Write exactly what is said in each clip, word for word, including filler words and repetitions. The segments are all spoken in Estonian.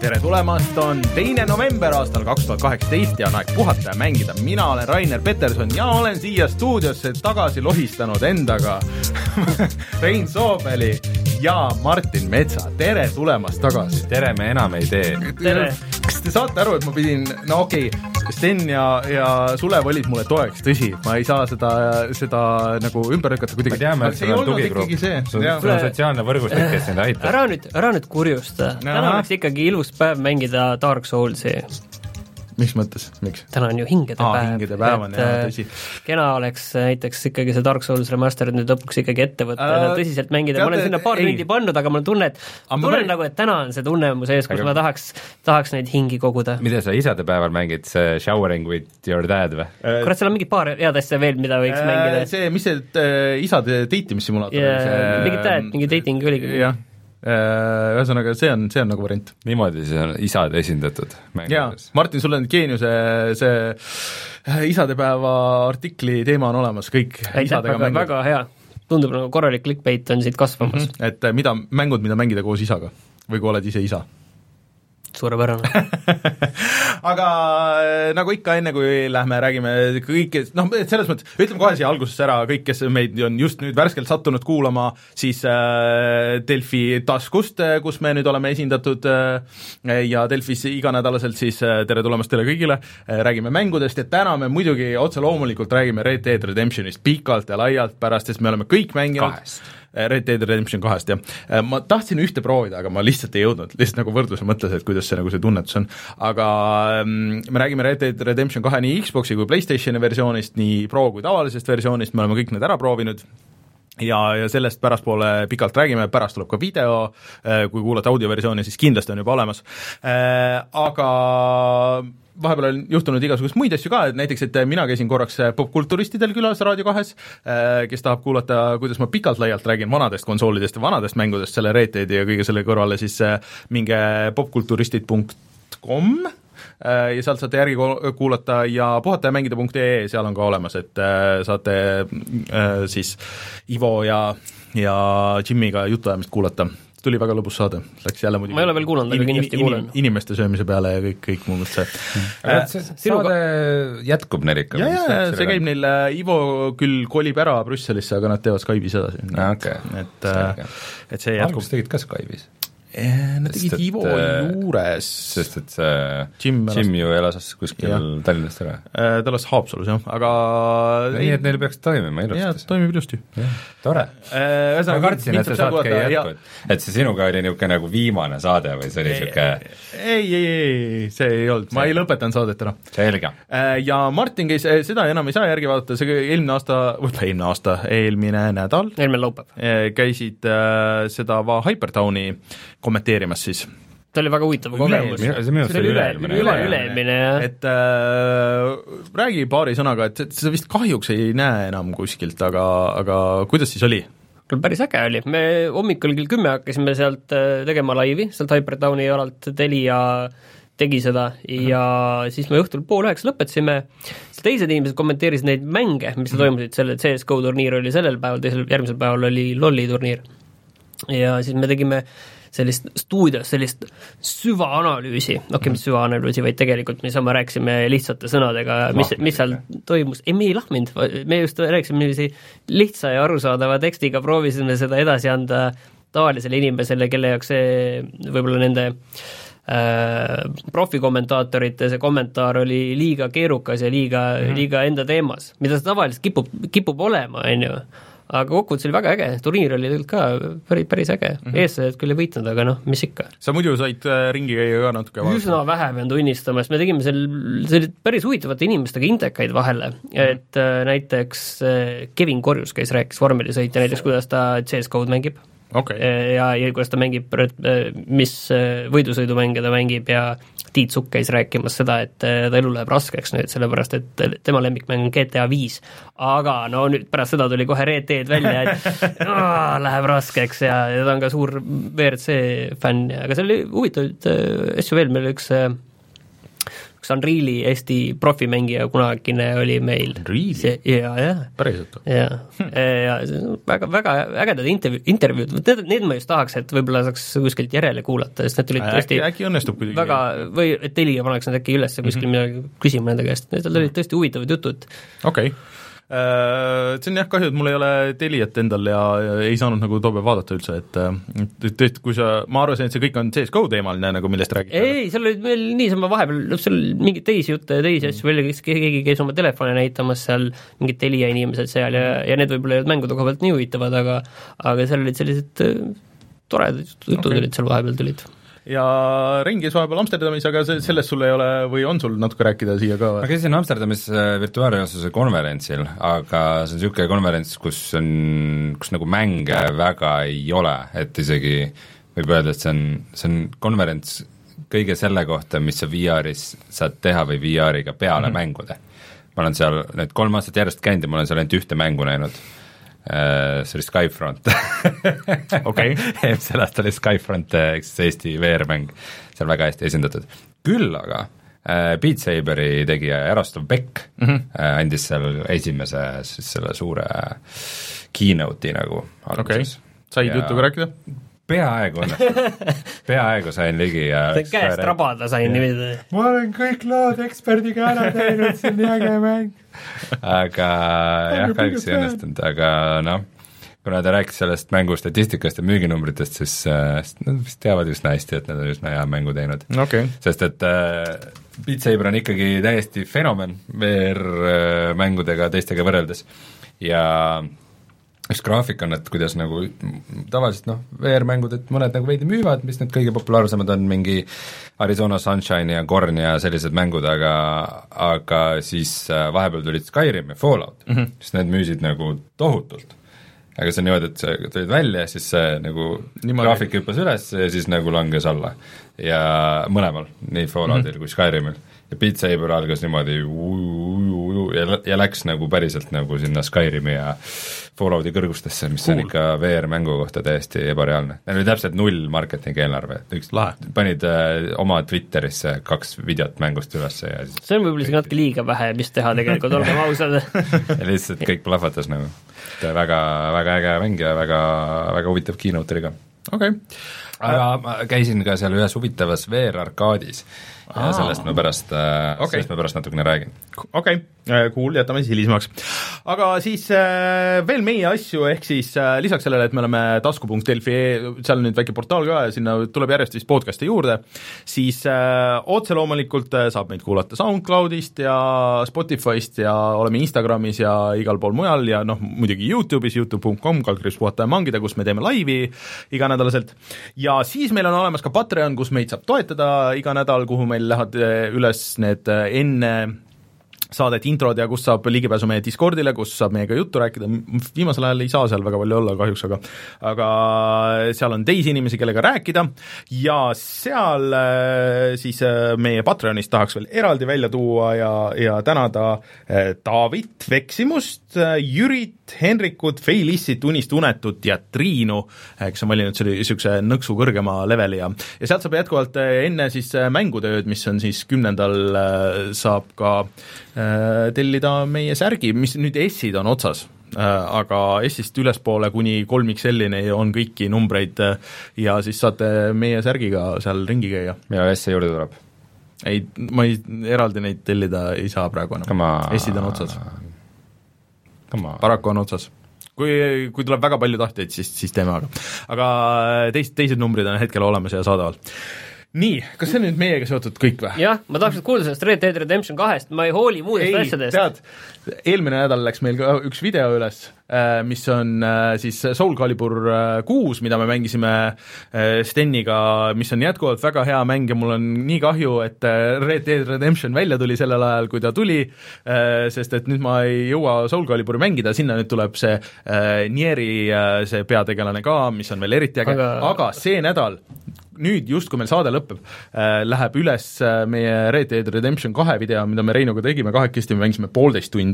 tere tulemast, on teine november aastal kaks tuhat kaheksateist ja on aeg puhata ja mängida. Mina olen Rainer Peterson ja olen siia stuudiosse tagasi lohistanud endaga Rein Soobeli ja Martin Metsa. Tere tulemast tagasi. Tere, me enam ei tee. Tere. Kas te saate aru, et ma pidin, no okei, okay, Sten ja, ja Sulev olid mulle toeks, tõsi, ma ei saa seda, seda nagu ümber lükata kuidagi. Ma teame, et sul on tugigrupp, sul on sotsiaalne võrgustik, kes sind aitab. Ära nüüd, ära nüüd kurjusta. Täna oleks ikkagi ilus päev mängida Dark Soulsi. Miks mõttes? Miks? Täna on ju hingede Aa, päev. Hingede päev on, jah, tõsi. Kena oleks näiteks ikkagi see Dark Souls Remastered nüüd lõpuks ikkagi ette võtta ja äh, tõsiselt mängida. Ma olen sinna paar tundi pannud, aga ma tunnen, et, tunnen päris... nagu, et täna on see tunne mu sees, kus aga... ma tahaks, tahaks neid hingi koguda. Mida sa isade päeval mängid? See Showering with your dad või? Äh, Kurat, seal on mingi paar head asja veel, mida võiks äh, mängida. See, mis see äh, isade dating-simulaator yeah, see... Mingi dad, mingi dating oligi. Jah. Ühesõnaga, see on, see on nagu variant. Niimoodi see on isad esindatud mängides. Jaa, Martin, sul on geeniuse see isadepäeva artikli teema on olemas, kõik isadega mängud. Väga hea, tundub nagu korralik clickbait on siit kasvamas. Mm-hmm. Et mida, mängud, mida mängida koos isaga või kui oled ise isa? Suurepärane. Aga nagu ikka, enne kui lähme räägime kõik, noh, selles mõttes, ütleme kohe siia alguses ära, kõik, kes meid on just nüüd värskelt sattunud kuulama, siis äh, Delfi taskust, kus me nüüd oleme esindatud äh, ja Delfis iganädalaselt siis äh, tere tulemast teile kõigile, äh, räägime mängudest ja täna me muidugi otse loomulikult räägime Red Dead Redemptionist pikalt ja laialt pärast, sest me oleme kõik mänginud kahest. Red Dead Redemption kahest, jah. Ma tahtsin ühte proovida, aga ma lihtsalt ei jõudnud, lihtsalt nagu võrdluse mõttes, et kuidas see, nagu see tunnetus on. Aga me räägime Red Dead Redemption kahe nii Xboxi kui PlayStationi versioonist, nii Pro kui tavalisest versioonist, me oleme kõik need ära proovinud. Ja, ja sellest pärastpoole pikalt räägime, pärast tuleb ka video, kui kuulata audioversiooni, siis kindlasti on juba olemas. Aga vahepeal on juhtunud igasugust muid asju ka, et näiteks, et mina käisin korraks popkulturistidel külas Raadio kahes, kes tahab kuulata, kuidas ma pikalt laialt räägin vanadest konsoolidest ja vanadest mängudest, selle Red Deadi ja kõige selle kõrvale, siis minge popkulturistid punkt com ja sealt saate järgi kuulata ja puhata ja mängida punkt ee, seal on ka olemas, et saate siis Ivo ja, ja Jimmiga jutuajamist kuulata. Tuli väga lõbus saade, läks jälle muidugi ma ei ole veel kuulanud, aga kindlasti kuulen. Inimeste söömise peale ja kõik, kõik muud see. Äh, see saade jätkub neil ikka? Ja, ja, see käib neil, Ivo küll kolib ära Brüsselisse, aga nad teevad Skype'is edasi. Okay. Et, et see jätkub. Alguses tegid ka Skype'is? Nad tegid Ivo juures. Sest et see Jim, Jim ju elas kuskil ja. Tallinnast ära. Ta elas Haapsalus, jah, aga nii, et neil peaks toimima ilusti. Jah, toimib ilusti. Tore. Ma kartsin, et see saad käi jätkud. Et see sinuga oli niuke nagu viimane saade või see oli siuke ei, ei, ei, see ei olnud, ma ei lõpetan saadet ära. Selge. Ja Martin käis, seda enam ei saa järgi vaadata, see eelmine aasta, või eelmine aasta, eelmine nädal eelmine laupäev käisid äh, seda va Hypertowni kommenteerimas siis. See oli väga huvitav kogemus. See oli üle-eelmine. Üle-eelmine, jah. Et äh, räägi paari sõnaga, et sa vist kahjuks ei näe enam kuskilt, aga, aga kuidas siis oli? Päris äge oli. Me hommikul küll kümme hakkasime sealt tegema laivi, sealt Hypertowni alalt Telia tegi seda ja siis me õhtul pool üheks lõpetasime. Teised inimesed kommenteerisid neid mänge, mis mm. toimusid, selle C S G O turniir oli sellel päeval, teisel, järgmisel päeval oli LoLi turniir. Ja siis me tegime sellist stuudios, sellist süvaanalüüsi, okei, okay, mis süvaanalüüsi, vaid tegelikult me sama rääksime lihtsate sõnadega, mis, mis seal toimus, ei, me ei lahminud, me just rääksime lihtsa ja arusaadava tekstiga, proovisime seda edasi anda tavalisele inimesele, kelle jaoks see võib-olla nende äh, profikommentaatorite see kommentaar oli liiga keerukas ja liiga, mm. liiga enda teemas, mida see tavaliselt kipub, kipub olema, on ju. Aga kokkuvõttes oli väga äge, turniir oli tegelikult ka päris, päris äge, mm-hmm. eestlejad küll ei võitnud, aga noh, mis ikka. Sa muidu said ringi käia ka natuke vaadata? Üsna vähe pean tunnistama, sest me tegime seal, see oli päris huvitavate inimestega indekaid vahele, et mm-hmm. näiteks Kevin Korjus käis rääkis vormelisõitja, näiteks kuidas ta C S G O-d mängib okay. ja, ja kuidas ta mängib, mis võidusõidumänge ta mängib ja Tiit Sukk käis rääkimas seda, et ta elu läheb raskeks nüüd, sellepärast et tema lemmikmäng on G T A viis, aga no nüüd pärast seda tuli kohe Red Dead välja, et aah, läheb raskeks ja, ja ta on ka suur V R C fänn, aga see oli huvitav asju veel, meil üks üks Unreali Eesti profimängija kunagine oli meil. Unreali? Jaa, jah. Päriselt? Jaa, ja väga, väga ägedad intervju, intervjuud, need, need ma just tahaks, et võib-olla saaks kuskilt järele kuulata, sest need tulid tõesti äkki, äkki õnnestub kuidagi. Väga, või et Telia paneks need äkki üles kuskil mm -hmm. midagi küsima nende käest, need olid tõesti huvitavad jutud. Okei okay. See on jah kahju, et mul ei ole Teliat endal ja, ja ei saanud nagu too päev vaadata üldse, et tõesti, kui sa, ma arvasin, et see kõik on C S G O teemaline, nagu millest räägid. Ei, seal olid meil niisama vahepeal, seal mingeid teisi jutte ja teisi asju välja, kes keegi käis oma telefone näitamas seal, mingid Telia inimesed seal ja, ja need võib-olla ei olnud mängude koha pealt nii huvitavad, aga aga seal olid sellised toredad jutud okay. olid seal vahepeal tulid. Ja ringis vahepeal Amsterdamis, aga sellest sul ei ole või on sul natuke rääkida siia ka? Ma käisin Amsterdamis virtuaalreaalsuse konverentsil, aga see on niisugune konverents, kus on, kus nagu mänge väga ei ole, et isegi võib öelda, et see on, see on konverents kõige selle kohta, mis sa V R-is saad teha või V R-iga peale mm -hmm. mängude. Ma olen seal need kolm aastat järjest käinud ja ma olen seal ainult ühte mängu näinud. See oli Skyfront okei, eelmisel aastal oli Skyfront, eks Eesti V R-mäng seal väga hästi esindatud. Küll aga äh, Beat Saberi tegija Jaroslav Beck mm -hmm. äh, andis seal esimese siis selle suure keynote'i nagu alguses okay. Said ja... jutuga rääkida? Peaaegu peaaegu sain ligi ja käest rabada sain niimoodi. Ma olen kõik lood eksperdiga ära teinud, see on nii äge mäng. Aga jah, kahjuks ei õnnestunud, aga noh, kuna ta rääkis sellest mängu statistikast ja müüginumbritest, siis nad vist teavad üsna hästi, et nad on üsna hea mängu teinud okay.. Sest et äh, Beat Saber on ikkagi täiesti fenomen V R-mängudega teistega võrreldes ja üks graafik on, et kuidas nagu tavaliselt noh, V R-mängud, et mõned nagu veidi müüvad, mis need kõige populaarsemad on, mingi Arizona Sunshine ja Korn ja sellised mängud, aga aga siis vahepeal tulid Skyrim ja Fallout mm, -hmm. siis need müüsid nagu tohutult. Aga see on niimoodi, et see tulid välja, siis see nagu niimoodi. Graafik hüppas üles ja siis nagu langes alla. Ja mõlemal, nii Falloutil mm -hmm. kui Skyrimil. Ja Beat Saber algas niimoodi uu, ja, ja läks nagu päriselt nagu sinna Skyrimi ja Fallouti kõrgustesse, mis cool. on ikka V R-mängu kohta täiesti ebareaalne. Neil oli täpselt null marketingi eelarve, üks Lahe. panid äh, oma Twitterisse kaks videot mängust üles ja siis see on võib-olla isegi natuke liiga vähe, mis teha tegelikult, olgem ausad. ja lihtsalt kõik plahvatas nagu. väga, väga äge mäng ja väga, väga huvitav keynote oli ka. okei okay. aga ma käisin ka seal ühes huvitavas V R-arkaadis ja sellest ma pärast okay., sellest ma pärast natukene räägin. Okei okay., cool, jätame siis hilisemaks. Aga siis äh, veel meie asju, ehk siis äh, lisaks sellele, et me oleme tasku punkt delfi, seal on nüüd väike portaal ka ja sinna tuleb järjest vist podcast'e juurde, siis äh, otse loomulikult äh, saab meid kuulata SoundCloudist ja Spotify'st ja oleme Instagramis ja igal pool mujal ja noh, muidugi YouTube'is, youtube punkt com, kaldkriips puhata ja mangida, kus me teeme laivi iganädalaselt. Ja siis meil on olemas ka Patreon, kus meid saab toetada iga nädal, kuhu meil lähevad üles need enne saadet introd ja kus saab ligipääsu meie Discordile, kus saab meiega juttu rääkida, viimasel ajal ei saa seal väga palju olla kahjuks, aga aga seal on teisi inimesi, kellega rääkida ja seal siis meie Patreonist tahaks veel eraldi välja tuua ja, ja tänada David Veksimust, Jürit, Henrikut, Feilissit, Unist Unetut ja Triinu, kes on valinud selle niisuguse nõksu kõrgema leveli ja ja sealt saab jätkuvalt enne siis mängutööd, mis on siis kümnendal, saab ka tellida meie särgi, mis nüüd S-id on otsas, aga S-ist ülespoole kuni kolm X L-ini on kõiki numbreid ja siis saate meie särgiga seal ringi käia. ja S-i juurde tuleb? Ei, ma ei, eraldi neid tellida ei saa praegu enam, S-id on otsas. Paraku on otsas. Kui, kui tuleb väga palju tahtjaid, siis, siis teeme, aga aga teist, teised numbrid on hetkel olemas ja saadaval. Nii, kas see on nüüd meiega seotud kõik või? Jah, ma tahaks kuulda sellest Red Dead Redemption kahest, ma ei hooli muudest ei, asjadest. Tead, eelmine nädal läks meil ka üks video üles, mis on siis Soul Calibur kuus, mida me mängisime Steniga, mis on jätkuvalt väga hea mäng ja mul on nii kahju, et Red Dead Redemption välja tuli sellel ajal, kui ta tuli, sest et nüüd ma ei jõua Soul Caliburi mängida, sinna nüüd tuleb see Nieri, see peategelane ka, mis on veel eriti äge, aga, aga see nädal nüüd just, kui meil saade lõpeb, äh, läheb üles äh, meie Red Dead Redemption kahe video, mida me Reinuga tegime kahekesti, me mängisime poolteist tundi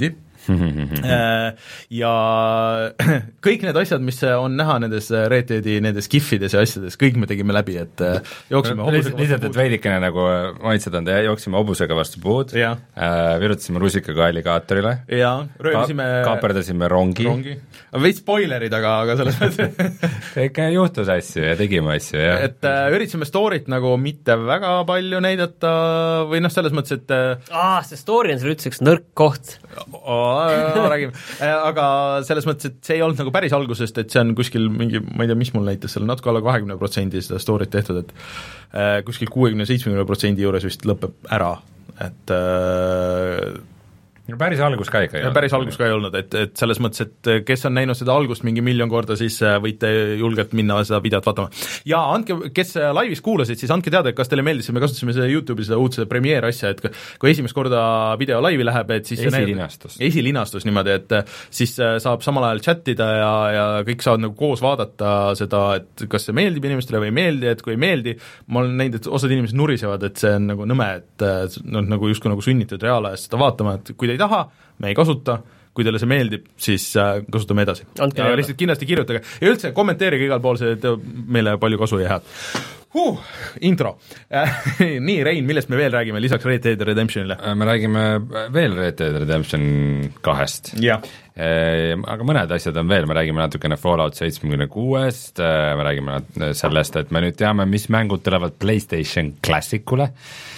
ja kõik need asjad, mis on näha nendes Red Deadi nendes giffides ja asjades, kõik me tegime läbi, et jooksime lihtsalt, lihtsalt, et veidikene nagu maitsed on, jooksime hobusega vastu puud, äh, virutasime rusikaga alligaatorile, röövisime ka, kaaperdasime rongi, rongi., veits spoilerid, aga, aga selles mõttes ikka juhtus asju ja tegime asju, jah. et äh, üritasime story't nagu mitte väga palju näidata või noh, selles mõttes, et aa, see story on seal üldse üks nõrk koht. räägime, aga selles mõttes, et see ei olnud nagu päris algusest, et see on kuskil mingi, ma ei tea, mis mul näitas, seal natuke alla kahekümne protsendi seda story't tehtud, et äh, kuskil kuuekümne seitsmekümne protsendi juures vist lõpeb ära, et äh, no päris algus ka ikka ei olnud. päris algus ka ei olnud, et, et selles mõttes, et kes on näinud seda algust mingi miljon korda, siis võite julgelt minna seda videot vaatama. ja andke, kes laivis kuulasid, siis andke teada, et kas teile meeldis, me kasutasime seda YouTube'i seda uudse premiere asja, et kui esimest korda video laivi läheb, et siis esilinastus. esilinastus niimoodi, et siis saab samal ajal chattida ja, ja kõik saavad nagu koos vaadata seda, et kas see meeldib inimestele või ei meeldi, et kui ei meeldi, ma olen näinud, et osad inimesed nurisevad, et see on nagu nõme, et noh, nagu justkui nagu sunnitud reaalajas seda vaatama, et kui te ei taha, me ei kasuta, kui teile see meeldib, siis äh, kasutame edasi. Andke ja lihtsalt kindlasti kirjutage ja üldse kommenteerige igal pool, see teeb meile palju kasu ja head. Huh, intro. Nii, Rein, millest me veel räägime lisaks Red Dead Redemptionile? Me räägime veel Red Dead Redemption kahest. Ja. Aga mõned asjad on veel, me räägime natukene Fallout seitsekümmend kuuest, me räägime sellest, et me nüüd teame, mis mängud tulevad PlayStation Classicule,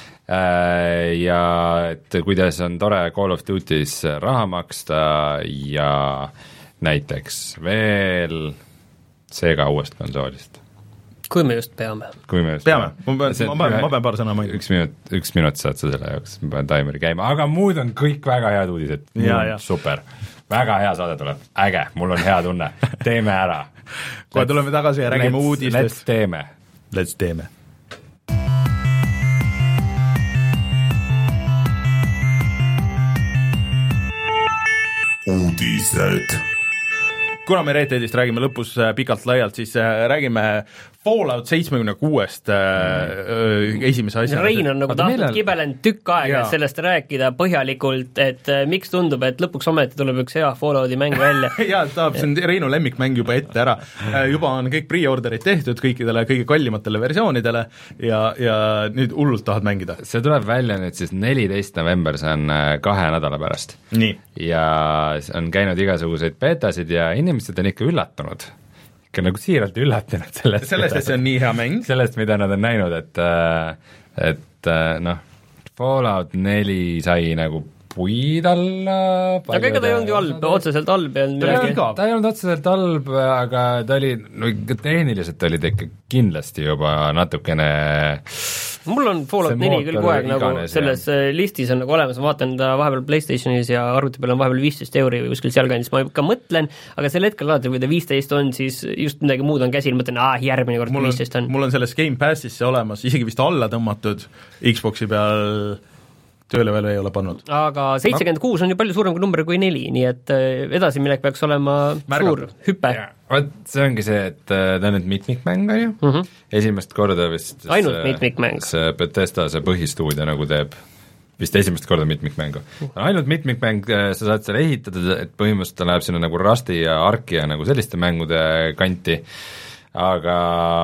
ja et kuidas on tore Call of Duty's raha maksta ja näiteks veel Sega uuest konsoolist. Kui me just peame. Kui me just peame, peame. Ma, pean, ma, pean, ma pean paar sõna mainima. Üks minut, üks minut saad sa selle jaoks, ma pean taimeri käima, aga muud on kõik väga head uudised. Ja, ja. Super, väga hea saade tuleb, äge, mul on hea tunne, teeme ära. Kohe tuleme tagasi ja räägime let's, uudistest. Let's teeme. Let's teeme. uudised. Kuna me Red Deadist räägime lõpus pikalt-laialt, siis räägime Fallout seitsekümmend kuuest mm. esimese asja. Rein on nagu tahtnud millal... kibelenud tükk aega ja. Sellest rääkida põhjalikult, et miks tundub, et lõpuks ometi tuleb üks hea Fallouti mäng välja. jaa, tahab, see on Reinu lemmikmäng juba ette ära. Juba on kõik pre-orderid tehtud kõikidele kõige kallimatele versioonidele ja, ja nüüd hullult tahad mängida. See tuleb välja nüüd siis neliteist november, see on kahe nädala pärast. Nii. Ja on käinud igasuguseid betasid ja inimesed on ikka üllatunud. Ikka nagu siiralt üllatunud sellest, sellest, et see on nii hea mäng. Sellest, mida nad on näinud, et, et noh, Fallout neli sai nagu puid alla. Aga ega ta ei olnud ju halb, otseselt halb ei olnud midagi. Ta ei olnud otseselt halb, aga ta oli, no tehniliselt oli ta ikka kindlasti juba natukene mul on Fallout neli küll kogu aeg nagu selles ja. Listis on nagu olemas, ma vaatan ta vahepeal PlayStationis ja arvuti peal on vahepeal viisteist euri või kuskil sealkandis, ma ikka mõtlen, aga sel hetkel alati, kui ta viisteist on, siis just midagi muud on käsil, mõtlen, aa, järgmine kord mul on, viisteist on. Mul on selles Game Passis see olemas, isegi vist alla tõmmatud Xboxi peal tööle veel ei ole pannud. Aga seitsekümmend kuus on ju palju suurem kui number kui neli, nii et edasiminek peaks olema Märgab. Suur hüpe. Vaat see ongi see, et ta on nüüd mitmikmäng, on ju, mm -hmm. esimest korda vist ainult see, mitmikmäng. See Bethesda, see põhistuudio nagu teeb vist esimest korda mitmikmängu. Ainult mitmikmäng, sa saad selle ehitada, et põhimõtteliselt ta läheb sinna nagu Rusti ja Arki ja nagu selliste mängude kanti, aga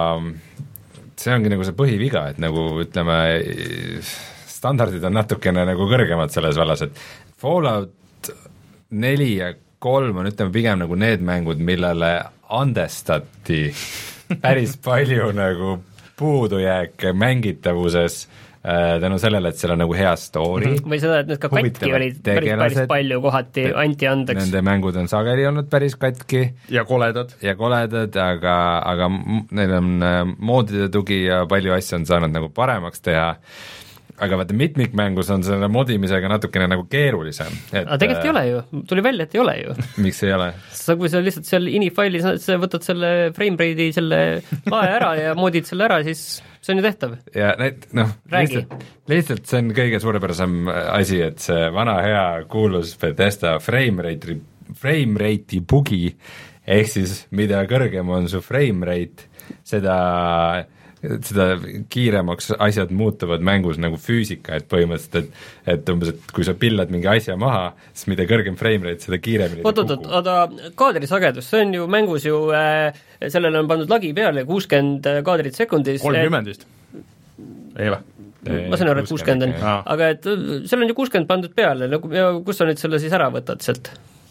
see ongi nagu see põhiviga, et nagu ütleme, standardid on natukene nagu kõrgemad selles vallas, et Fallout neli ja kolm on ütleme pigem nagu need mängud, millele andestati päris palju nagu puudujääke mängitavuses tänu sellele, et seal on nagu hea story. Või seda, et need ka katki olid päris, päris palju kohati anti andeks. Nende mängud on sageli olnud päris katki. Ja koledad. Ja koledad, aga, aga neil on moodide tugi ja palju asju on saanud nagu paremaks teha. Aga vaata, mitmikmängus on selle modimisega natukene nagu keerulisem. Aga tegelikult ei ole ju, tuli välja, et ei ole ju. Miks ei ole? Sa, kui sa lihtsalt seal ini-failis sa võtad selle framerate'i, selle lae ära ja modid selle ära, siis see on ju tehtav. Ja need, noh, lihtsalt, lihtsalt see on kõige suurepärasem asi, et see vana hea kuulus Bethesda framerate, framerate'i bugi, ehk siis mida kõrgem on su framerate, seda seda kiiremaks asjad muutuvad mängus nagu füüsika, et põhimõtteliselt, et et umbes, et kui sa pillad mingi asja maha, siis mida kõrgem frame rate, seda kiiremini oot, oot, oot, oota, kaadrisagedus, see on ju mängus ju äh, sellele on pandud lagi peale kuuskümmend kaadrit sekundis. kolmkümmend vist? ei või? ma saan aru, et kuuskümmend on, aga et seal on ju kuuskümmend pandud peale, nagu ja kus sa nüüd selle siis ära võtad sealt?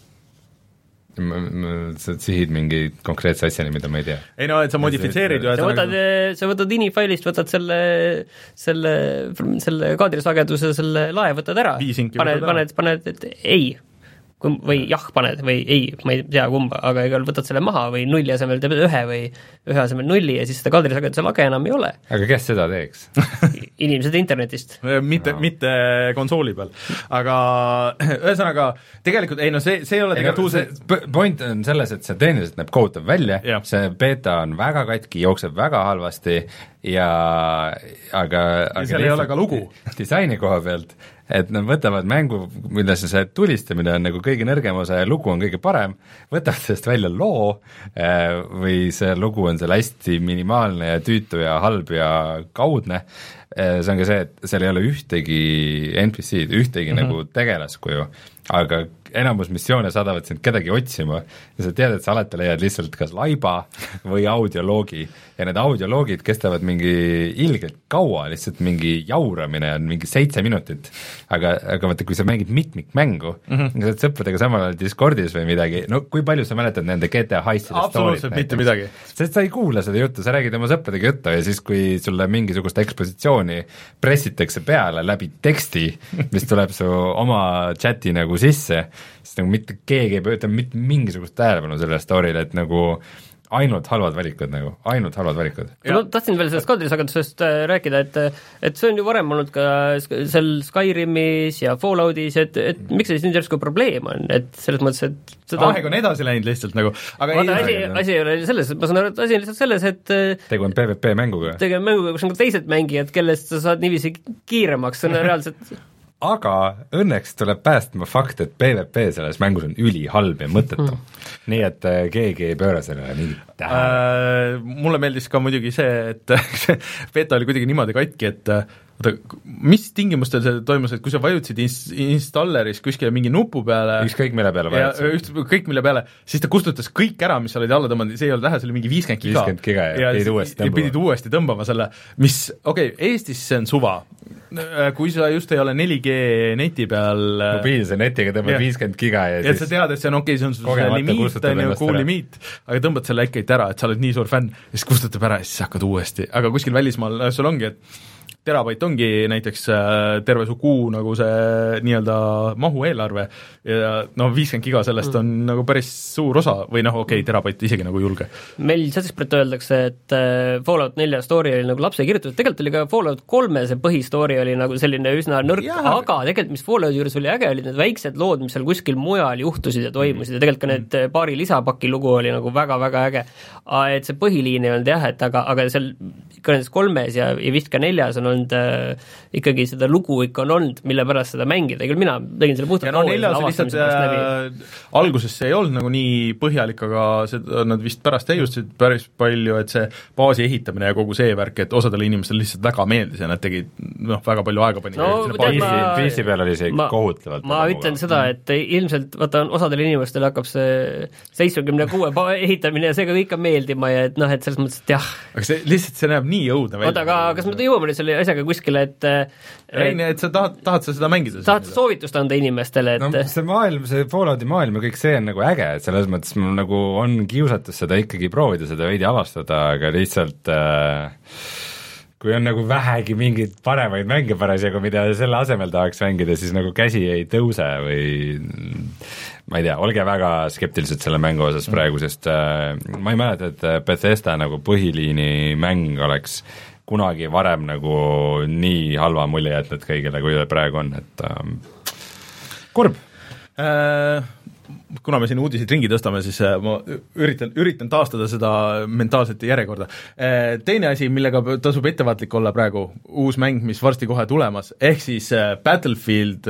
sa sihid mingi konkreetse asjani, mida ma ei tea. ei no, et sa modifitseerid ju, sa võtad, sa võtad ini-failist, võtad selle, selle, selle kaadrisageduse, selle lae võtad ära, paned, paned, paned, et ei, või jah paned või ei, ma ei tea kumba, aga igal võtad selle maha või nulli asemel teeb ühe või ühe asemel nulli ja siis seda kaadrisageduse lage enam ei ole. aga kes seda teeks? Inimesed internetist. mitte no., mitte konsooli peal. aga ühesõnaga, tegelikult ei no see, see ei ole tegelikult see, point on selles, et see tehniliselt näeb kohutav välja, see beta on väga katki, jookseb väga halvasti ja aga, aga seal ei ole ka lugu. Disaini koha pealt, et nad võtavad mängu, milles see tulistamine on nagu kõige nõrgem osa ja lugu on kõige parem, võtavad sellest välja loo või see lugu on seal hästi minimaalne ja tüütu ja halb ja kaudne, see on ka see, et seal ei ole ühtegi N P C-d, ühtegi mm -hmm. nagu tegelaskuju, aga enamus missioone saadavad sind kedagi otsima ja sa tead, et sa alati leiad lihtsalt kas laiba või audioloogi ja need audioloogid kestavad mingi ilgelt kaua, lihtsalt mingi jauramine on mingi seitse minutit, aga, aga vaata, kui sa mängid mitmikmängu mm, -hmm. sa oled sõpradega samal ajal Discordis või midagi, no kui palju sa mäletad nende G T A heistide absoluutselt mitte midagi. Sest sa ei kuula seda juttu, sa räägid oma sõpradega juttu ja siis, kui sulle mingisugust ekspositsiooni pressitakse peale läbi teksti, mis tuleb su oma chati nagu sisse, siis nagu mitte keegi ei pööta mitte mingisugust tähelepanu sellele story'le, et nagu ainult halvad valikud nagu, ainult halvad valikud. ma tahtsin veel sellest kaadrisagedusest rääkida, et et see on ju varem olnud ka seal Skyrimis ja Falloutis, et, et miks see siis nüüd järsku probleem on, et selles mõttes, et seda aeg on edasi läinud lihtsalt nagu, aga vaata, asi, asi ei ole selles, ma saan aru, et asi on lihtsalt selles, et tegu on PvP mänguga. tegu on mänguga, kus on ka teised mängijad, kellest sa saad niiviisi kiiremaks, see on reaalselt aga õnneks tuleb päästma fakt, et PvP selles mängus on ülihalb ja mõttetu mm.. nii et äh, keegi ei pööra sellele mingit tähelepanu äh,. Mulle meeldis ka muidugi see, et see beta oli kuidagi niimoodi katki, et oota, mis tingimustel see toimus, et kui sa vajutasid ins-, installeris kuskile mingi nupu peale ükskõik mille peale vajutasid, ükskõik mille peale, siis ta kustutas kõik ära, mis sa olid alla tõmmanud, see ei olnud vähe, see oli mingi viiskümmend giga. viiskümmend giga ja, ja pidid uuesti tõmbama. pidid uuesti tõmbama selle, mis, okei okay,, Eestis see on suva, kui sa just ei ole neli G neti peal mobiilse netiga tõmbad viiskümmend giga ja, ja siis sa tead, et see on okei okay,, see on su limiit, on ju, kuu limiit, aga tõmbad selle äkki ära, et sa oled nii suur fänn, ja siis kustutab ära ja siis hakkad uuesti, aga kuskil välismaal sul ongi, et terabait ongi näiteks äh, terve su kuu nagu see nii-öelda mahu eelarve ja no viiskümmend giga sellest on mm. nagu päris suur osa või noh, okei okay,, terabait isegi nagu julge. meil sellepärast öeldakse, et äh, Fallout nelja story oli nagu lapse kirjutatud, tegelikult oli ka Fallout kolme see põhistory oli nagu selline üsna nõrk, aga tegelikult mis Fallouti juures oli äge, olid need väiksed lood, mis seal kuskil mujal juhtusid ja toimusid ja tegelikult ka need paari lisapaki lugu oli nagu väga-väga äge. Et see põhiliin ei olnud jah, et aga, aga seal ikka nendes kolmes ja, ja vist ka neljas on olnud äh, ikkagi seda lugu ikka on olnud, mille pärast seda mängida, küll mina tegin selle puhtalt no, neljas lihtsalt äh, alguses see ei olnud nagu nii põhjalik, aga seda nad vist pärast täiustasid päris palju, et see baasi ehitamine ja kogu see värk, et osadele inimestele lihtsalt väga meeldis ja nad tegid noh, väga palju aega pani no, P C peal oli see kohutavalt ma ütlen seda, et ilmselt vaata, osadele inimestele hakkab see seitsmekümne kuue ehitamine ja see ka kõik on meeldima ja et noh, et selles mõttes, et jah. Aga see lihtsalt, see näeb nii õudne välja. oota, aga kas me jõuame nüüd selle asjaga kuskile, et ei, et sa tahad, tahad sa seda mängida? tahad soovitust anda inimestele, et no see maailm, see Fallouti maailm ja kõik see on nagu äge, et selles mõttes mul nagu on kiusatus seda ikkagi proovida, seda veidi avastada, aga lihtsalt äh, kui on nagu vähegi mingeid paremaid mänge parasjagu, mida selle asemel tahaks mängida, siis nagu käsi ei tõuse või ma ei tea, olge väga skeptilised selle mängu osas praegu, sest äh, ma ei mäleta, et Bethesda nagu põhiliini mäng oleks kunagi varem nagu nii halva mulje jätnud kõigile, kui ta praegu on, et ähm, kurb äh,. Kuna me siin uudiseid ringi tõstame, siis ma üritan, üritan taastada seda mentaalset järjekorda. Teine asi, millega tasub ettevaatlik olla praegu, uus mäng, mis varsti kohe tulemas, ehk siis Battlefield,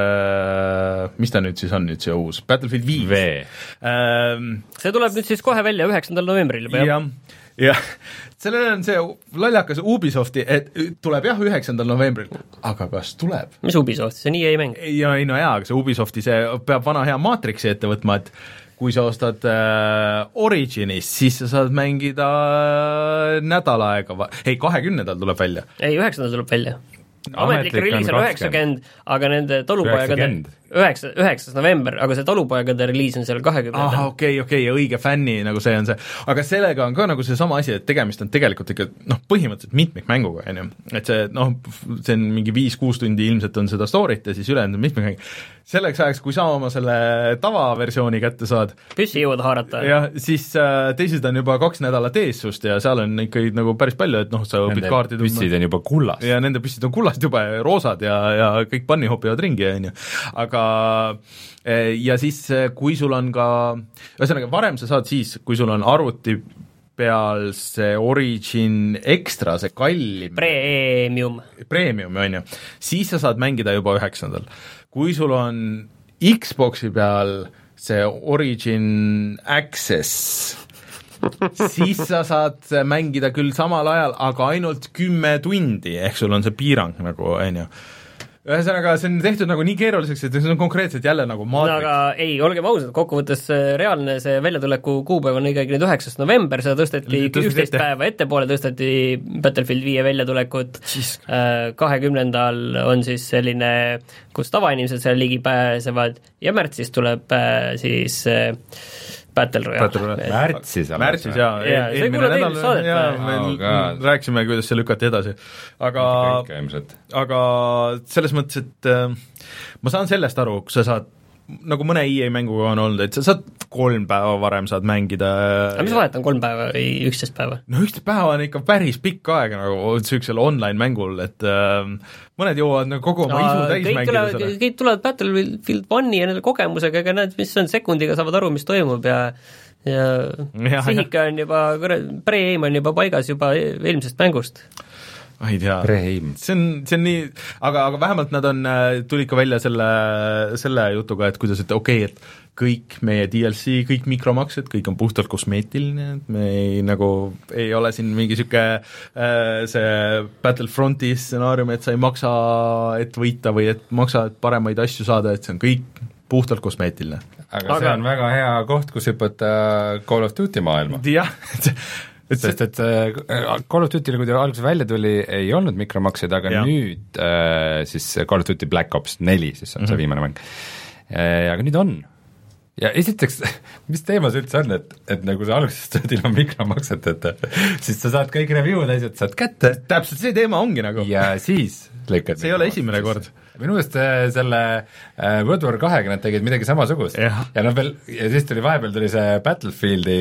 mis ta nüüd siis on nüüd see uus, Battlefield viis. see tuleb nüüd siis kohe välja üheksandal novembril juba, jah? jah, sellel on see lollakas Ubisofti, et tuleb jah, üheksandal novembril, aga kas tuleb? mis Ubisofti, see on E A mäng? ja ei no jaa, aga see Ubisofti, see peab vana hea Matrixi ette võtma, et kui sa ostad äh, Originis, siis sa saad mängida äh, nädal aega, ei, kahekümnendal tuleb välja. ei, üheksandal tuleb välja. Ametlik reliis on üheksakümmend, aga nende tolupoegade üheksa, üheksas november, aga see tolupoegade reliis on seal kahekümnendal. ah, okei, okei, ja õige fänni nagu see on see, aga sellega on ka nagu see sama asi, et tegemist on tegelikult ikka noh, põhimõtteliselt mitmikmänguga, on ju, et see noh, see on mingi viis-kuus tundi ilmselt on seda story't ja siis ülejäänud on mitmikmäng. Selleks ajaks, kui sa oma selle tavaversiooni kätte saad, püssi jõuad haarata. jah, siis äh, teised on juba kaks nädalat eessust ja seal on ikkagi nagu päris palju, et noh, sa õpid kaardid püssid on juba kullast. ja nende püssid on kullast juba ja roosad ja, ja kõik panni hopivad ringi, on ju, aga ja siis, kui sul on ka, ühesõnaga varem sa saad siis, kui sul on arvuti peal see Origin Extra, see kallim Premium. Premium, on ju, siis sa saad mängida juba üheksandal. Kui sul on Xboxi peal see Origin Access, siis sa saad mängida küll samal ajal, aga ainult kümme tundi, ehk sul on see piirang nagu, on ju. Ühesõnaga, see on tehtud nagu nii keeruliseks, et see on konkreetselt jälle nagu Matrix. No, aga ei, olgem ausad, kokkuvõttes reaalne see väljatuleku kuupäev on ikkagi nüüd üheksas november, seda tõsteti üksteist päeva ettepoole, tõsteti Battlefield viie väljatulekut, kahekümnendal on siis selline, kus tavainimesed seal ligi pääsevad ja märtsis tuleb siis Battle Royale. Märtsis, märtsis jaa, ja, eelmine nädal ja, me oh, rääkisime, kuidas see lükati edasi, aga, aga selles mõttes, et äh, ma saan sellest aru, kus sa saad nagu mõne E A mänguga on olnud, et sa saad kolm päeva varem saad mängida. aga mis vahet on kolm päeva või üksteist päeva? no üksteist päeva on ikka päris pikk aeg nagu süüksel online mängul, et äh, mõned jõuavad nagu kogu oma no, isu täis mängida selle. Kõik tulevad Battlefield One'i ja nende kogemusega, aga näed, mis on sekundiga, saavad aru, mis toimub ja ja, ja sihika on juba, pre-aim on juba paigas juba eelmisest mängust. ma ei tea, see on, see on nii, aga, aga vähemalt nad on, tulid ka välja selle, selle jutuga, et kuidas, et okei okay,, et kõik meie D L C, kõik mikromaksed, kõik on puhtalt kosmeetiline, et me ei, nagu, ei ole siin mingi sihuke äh, see Battlefronti stsenaarium, et sa ei maksa, et võita või et maksa, et paremaid asju saada, et see on kõik puhtalt kosmeetiline. Aga, aga see on väga hea koht, kus hüpata Call of Duty maailma. jah, et sest et Call of Duty'le, kui ta alguses välja tuli, ei olnud mikromakseid, aga ja. nüüd äh, siis Call of Duty Black Ops neli, siis on mm-hmm. see viimane mäng äh,. Aga nüüd on. Ja esiteks, mis teemas üldse on, et, et nagu sa alguses tuled ilma mikromakset, et siis sa saad kõik review'd asjad saad kätte. Täpselt see teema ongi nagu. Ja siis lõikad see ei ole esimene kord. Minu eest selle äh, World War kahega nad tegid midagi samasugust. Ja, ja, no veel, ja siis tuli vahepeal tuli see Battlefieldi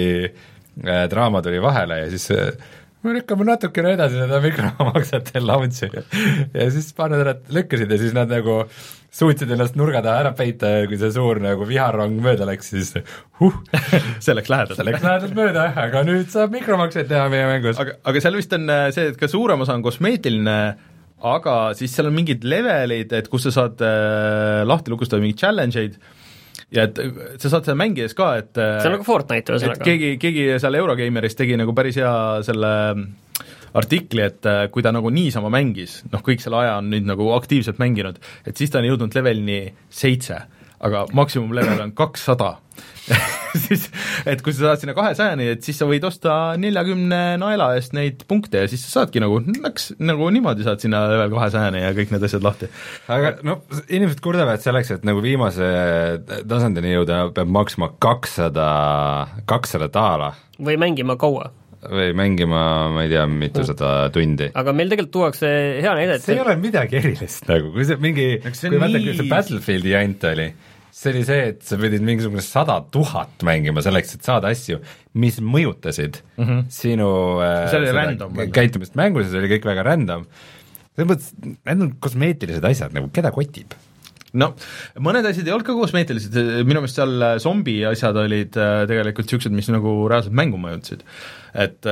äh, draama tuli vahele ja siis äh, me lükkame natukene edasi seda mikromaksete launchi ja siis paar nädalat lükkasid ja siis nad nagu suutsid ennast nurga taha ära peita ja kui see suur nagu viharong mööda läks, siis huh, see läks lähedalt. See läks lähedalt mööda, aga nüüd saab mikromakseid teha meie mängus. Aga, aga seal vist on see, et ka suurem osa on kosmeetiline, aga siis seal on mingid levelid, et kus sa saad äh, lahti lukustada mingeid challenge'id ja et sa saad seda mängides ka, et see on nagu Fortnite ühesõnaga. Et keegi, keegi seal Eurogameris tegi nagu päris hea selle artikli, et kui ta nagu niisama mängis, noh kõik selle aja on nüüd nagu aktiivselt mänginud, et siis ta on jõudnud levelini seitse, aga maksimumlevel on kakssada siis, et kui sa saad sinna kahesajani, et siis sa võid osta neljakümne naela eest neid punkte ja siis sa saadki nagu, läks, nagu niimoodi saad sinna level kahesajani ja kõik need asjad lahti. Aga no inimesed kurdavad selleks, et nagu viimase tasandini jõuda peab maksma kakssada, kakssada daala. Või mängima kaua. Või mängima, ma ei tea, mitusada tundi. Aga meil tegelikult tuuakse hea näide, et see ei ole midagi erilist nagu, kui see mingi, see kui vaata, kui see Battlefieldi jant oli, see oli see, et sa pidid mingisugune sada tuhat mängima selleks, et saada asju, mis mõjutasid mm-hmm. sinu äh, käitumist mängus ja see oli kõik väga random. Selles mõttes, need on kosmeetilised asjad, nagu keda kotib? no mõned asjad ei olnud ka kosmeetilised, minu meelest seal zombi asjad olid tegelikult niisugused, mis nagu reaalselt mängu mõjutasid. Et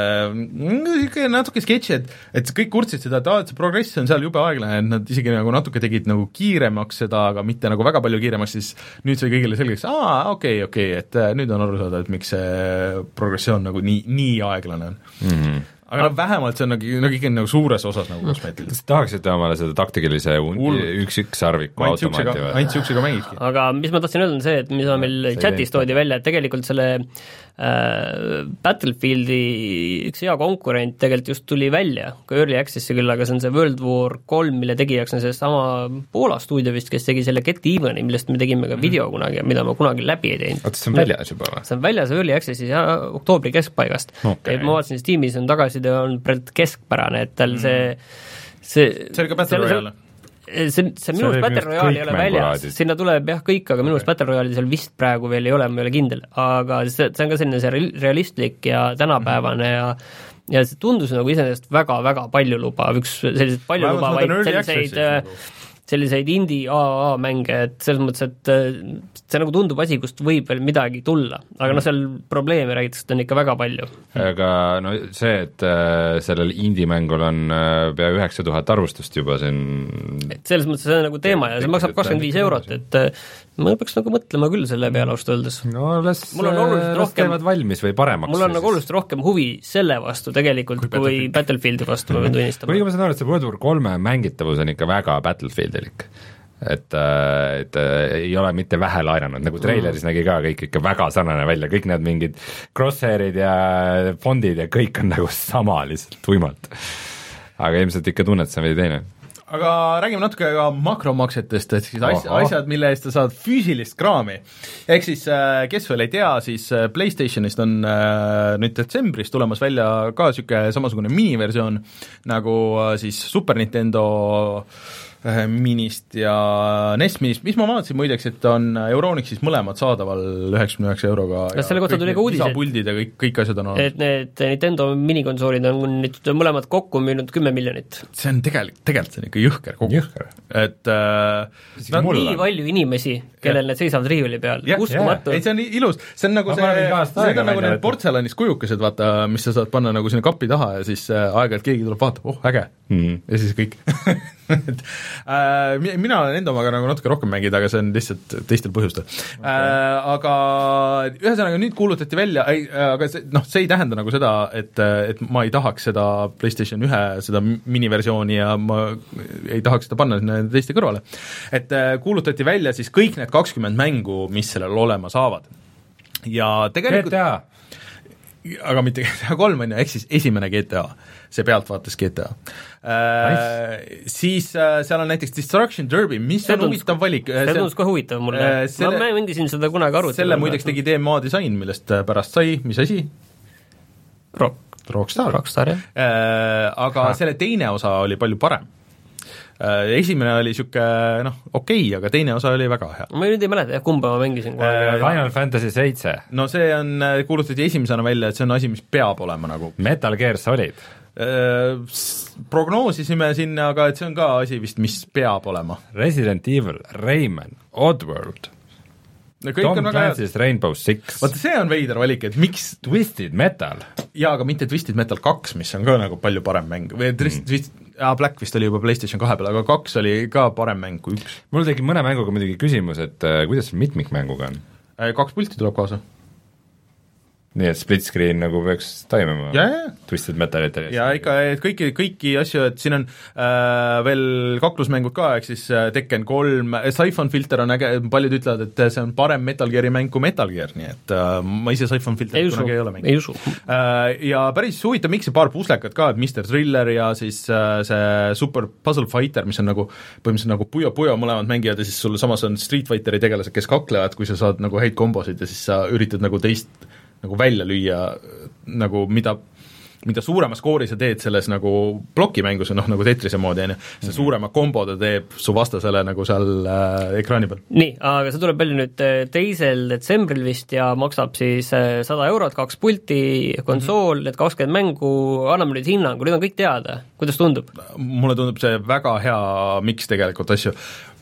äh, natuke sketši, et, et kõik kurtsid seda, et aa, et see progress on seal jube aeglane, et nad isegi nagu natuke tegid nagu kiiremaks seda, aga mitte nagu väga palju kiiremaks, siis nüüd sai kõigile selgeks, aa, okei okay,, okei okay,, et nüüd on aru saada, et miks see progressioon nagu nii, nii aeglane on mm-hmm. aga no vähemalt see on nagu, nagu ikkagi nagu suures osas nagu kosmeetiline. Kas tahaksite omale seda taktikalise üks-üks-sarviku automaati või? ainult siuksega mängidki. aga mis ma tahtsin öelda on see, et mis meil chatis toodi välja, et tegelikult selle äh, Battlefieldi üks hea konkurent tegelikult just tuli välja, ka Early Access'i küll, aga see on see World War kolm, mille tegijaks on see sama Poola stuudio vist, kes tegi selle Get Even'i, millest me tegime ka video kunagi, mida ma kunagi läbi ei teinud. oota, see on väljas juba või? see on väljas Early Access'is ja oktoobri keskpaigast okay. ma vaatasin, et tiimis on tagasi on praegu keskpärane, et tal see see see oli ka Battle Royale? see, see minu arust Battle Royale ei ole väljas, sinna tuleb jah kõik, aga minu arust okay. Battle Royale seal vist praegu veel ei ole, ma ei ole kindel, aga see, see on ka selline see realistlik ja tänapäevane ja ja see tundus nagu iseenesest väga-väga palju lubav, üks selliseid palju lubavaid selliseid selliseid indie A A mänge, et selles mõttes, et see nagu tundub asi, kust võib veel midagi tulla, aga noh, seal probleeme räägitakse, on ikka väga palju. Aga no see, et äh, sellel indie-mängul on äh, pea üheksa tuhat arvustust juba, see on et selles mõttes see on nagu teema ja see maksab kakskümmend viis eurot, et ma peaks nagu mõtlema küll selle peale ausalt öeldes. No las, las teevad valmis või paremaks. Mul on nagu oluliselt rohkem huvi selle vastu tegelikult kui, kui Battlefieldi vastu, ma pean tunnistama. kuigi ma saan aru, et see World War kolme mängitavus on ikka väga Battlefieldilik. Et, et ei ole mitte vähe laenanud, nagu treileris nägi ka kõik ikka väga sarnane välja, kõik need mingid crosshairid ja fondid ja kõik on nagu sama lihtsalt tuimalt. Aga ilmselt ikka tunned, see on veidi teine. Aga räägime natuke ka makromaksetest, et siis asjad, oh, oh. asjad, mille eest sa saad füüsilist kraami. Ehk siis, kes veel ei tea, siis PlayStationist on nüüd detsembris tulemas välja ka niisugune samasugune miniversioon nagu siis Super Nintendo minist ja N E S minist, mis ma vaatasin muideks, et on Euronixis mõlemad saadaval üheksakümne üheksa euroga. Kas selle kohta tuli ka uudis, lisapuldid ja kõik, kõik asjad on olnud. Et need Nintendo minikonsoolid on nüüd mõlemad kokku müünud kümme miljonit. See on tegelikult, tegelikult see on ikka jõhker kokku. Jõhker. Et äh, no, nii palju inimesi, kellel need seisavad riiuli peal, uskumatu. Ei, see on ilus, see on nagu ma see, see on nagu need portselanist kujukesed, vaata, mis sa saad panna nagu sinna kapi taha ja siis äh, aeg-ajalt keegi tuleb vaata, oh, äge mm. ja siis kõik et äh, mina olen enda omaga nagu natuke rohkem mängida, aga see on lihtsalt teistel põhjustel okay. äh, aga ühesõnaga nüüd kuulutati välja, aga see, noh, see ei tähenda nagu seda, et, et ma ei tahaks seda PlayStation ühe seda miniversiooni ja ma ei tahaks seda panna sinna teiste kõrvale, et äh, kuulutati välja siis kõik need kakskümmend mängu, mis sellel olema saavad ja tegelikult G T A aga mitte G T A kolm on ju, ehk siis esimene G T A, see pealtvaates G T A äh, nice. Siis äh, seal on näiteks Destruction Derby, mis see on tundus, huvitav valik. See tundus ka huvitav mulle äh,, selle, ma mängisin seda kunagi arutada. Selle muideks tegi D M A disain, millest pärast sai, mis asi? Rock. Rockstar, Rockstar jah. Äh, aga ha. Selle teine osa oli palju parem. Esimene oli niisugune noh, okei okay,, aga teine osa oli väga hea. Ma nüüd ei mäleta, jah, kumba ma mängisin äh, Final Fantasy seitse. No see on, kuulutati esimesena välja, et see on asi, mis peab olema nagu. Metal Gear Solid. Äh, prognoosisime sinna, aga et see on ka asi vist, mis peab olema. Resident Evil, Rayman, Oddworld, no, Tom Clancy's Rainbow Six. Vaata, see on veider valik, et miks Twisted Metal. Jaa, aga mitte Twisted Metal kaks, mis on ka nagu palju parem mäng. Või Twisted, mm. jaa, Black vist oli juba PlayStation kahe peal, aga kaks oli ka parem mäng kui üks. Mul tegi mõne mänguga muidugi küsimus, et äh, kuidas mitmikmänguga on? Kaks pulti tuleb kaasa. Nii et split screen nagu peaks toimima ja, ja. Twisted Metalite ja ikka, et kõiki, kõiki asju, et siin on äh, veel kaklusmängud ka, ehk siis äh, Tekken kolm, Siphon Filter on äge, paljud ütlevad, et see on parem Metal Geari mäng kui Metal Gear, nii et äh, ma ise Siphon Filter ei kunagi usu, ei ole mänginud. Ei usu. Äh, ja päris huvitav, miks see paar puslekat ka, et mister Thriller ja siis äh, see Super Puzzle Fighter, mis on nagu põhimõtteliselt nagu puyo-puyo mõlemad mängijad ja siis sul samas on Street Fighteri tegelased, kes kaklevad, kui sa saad nagu häid kombosid ja siis sa üritad nagu teist nagu välja lüüa, nagu mida, mida suurema skoori sa teed selles nagu plokimängus, noh nagu Tetrise moodi, on ju, see mm-hmm. suurema kombo ta teeb su vastasele nagu seal äh, ekraani peal. Nii, aga see tuleb välja nüüd teisel detsembril vist ja maksab siis sada eurot, kaks pulti, konsool, mm-hmm. need kakskümmend mängu, anname nüüd hinnangu, nüüd on kõik teada, kuidas tundub? Mulle tundub see väga hea miks tegelikult asju.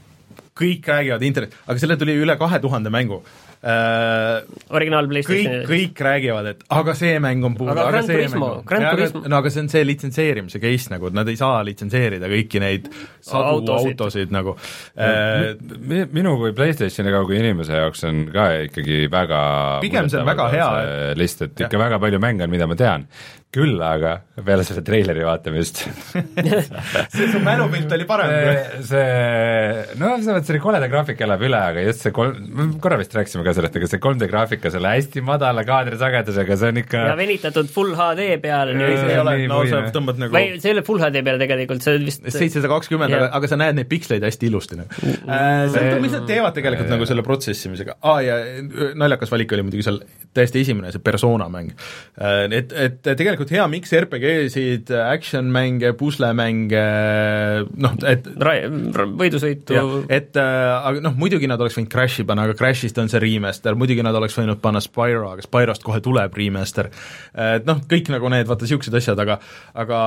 kõik räägivad internet, aga selle tuli üle kahe tuhande mängu. Äh, originaal PlayStation. kõik, kõik räägivad, et aga see mäng on puudu, aga, aga see Turismo, mäng on. No aga see on see litsenseerimise case nagu, et nad ei saa litsenseerida kõiki neid sadu autosid, autosid nagu äh, mi, minu kui PlayStationi kui inimese jaoks on ka ikkagi väga pigem see on väga hea list, et ikka ja. väga palju mänge on, mida ma tean. Küll aga peale selle treileri vaatamist see su mälupilt oli parem see, see, no see, see oli koleda graafika elab üle, aga just see kolm, korra vist rääkisime ka sellest, aga see kolm D graafika selle hästi madala kaadrisagedusega, see on ikka ja venitatud Full H D peale ei, see ei ole, no sa tõmbad nagu või see ei ole Full H D peale tegelikult, see vist seitsesada kakskümmend, aga, aga sa näed neid piksleid hästi ilusti nagu. äh, see, mis nad teevad tegelikult ja, nagu selle protsessimisega ah, ja naljakas valik oli muidugi seal täiesti esimene, see Persona mäng äh, et, et tegelikult hea miks R P G-sid, action-mänge, puslemänge, noh, et Ra- võidusõitu et aga noh, muidugi nad oleks võinud Crashi panna, aga Crashist on see remaster, muidugi nad oleks võinud panna Spyro, aga Spyrost kohe tuleb remaster, et noh, kõik nagu need, vaata niisugused asjad, aga aga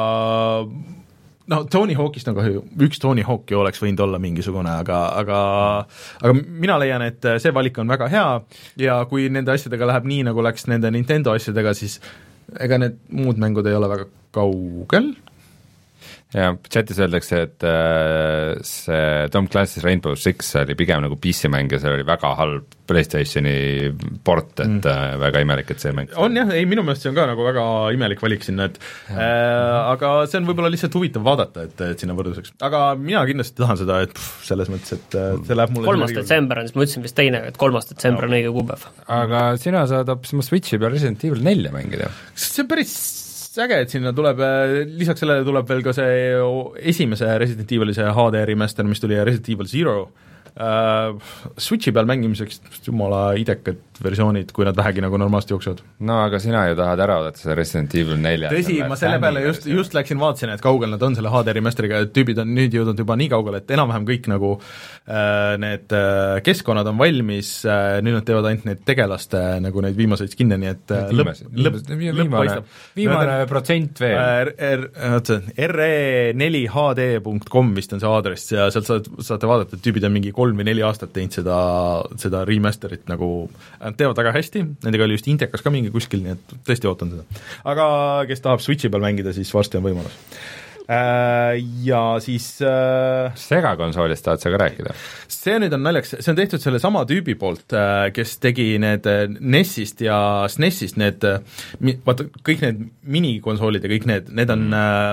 no Tony Hawkist on kahju, üks Tony Hawk ju oleks võinud olla mingisugune, aga aga aga mina leian, et see valik on väga hea ja kui nende asjadega läheb nii, nagu läks nende Nintendo asjadega, siis ega need muud mängud ei ole väga kaugel. Ja chatis öeldakse, et äh, see Tom Clancy's Rainbow Six oli pigem nagu P C mäng ja see oli väga halb PlayStationi port, et mm. äh, väga imelik, et see mäng on jah, ei minu meelest see on ka nagu väga imelik valik sinna, et äh, aga see on võib-olla lihtsalt huvitav vaadata, et, et sinna võrduseks, aga mina kindlasti tahan seda, et pff, selles mõttes, et see läheb mulle kolmas detsember on, siis ma ütlesin vist teine, et kolmas detsember on õige kuupäev. Aga sina saad hoopis mu Switchi peal Resident Evil neli mängida. See on päris äge, et sinna tuleb, lisaks sellele tuleb veel ka see esimese Resident Evil'i see H D remaster, mis tuli Resident Evil Zero, uh, Switchi peal mängimiseks jumala idekad versioonid, kui nad vähegi nagu normaalselt jooksevad. No aga sina ju tahad ära oodata see Resident Evil neli. Tõsi, ma selle peale just, just läksin vaatasin, et kaugel nad on selle H D remasteriga, et tüübid on nüüd jõudnud juba nii kaugel, et enam-vähem kõik nagu äh, need äh, keskkonnad on valmis äh,, nüüd nad teevad ainult need tegelaste nagu neid viimaseid skinne, nii et äh, lõpp, lõpp, lõpp paistab. Viimane no, protsent veel. R E neli H D punkt com vist on see aadress ja sealt saad, saate vaadata, et tüübid on mingi kolm või neli aastat teinud seda, seda remasterit nagu nad teevad väga hästi, nendega oli just Intekas ka mingi kuskil, nii et tõesti ootan seda. Aga kes tahab Switchi peal mängida, siis varsti on võimalus. Äh, ja siis äh, Sega-konsoolist tahad sa ka rääkida? See nüüd on naljaks, see on tehtud selle sama tüübi poolt, äh, kes tegi need N E S-ist ja S N E S-ist need, vaata kõik need minikonsoolid ja kõik need, need on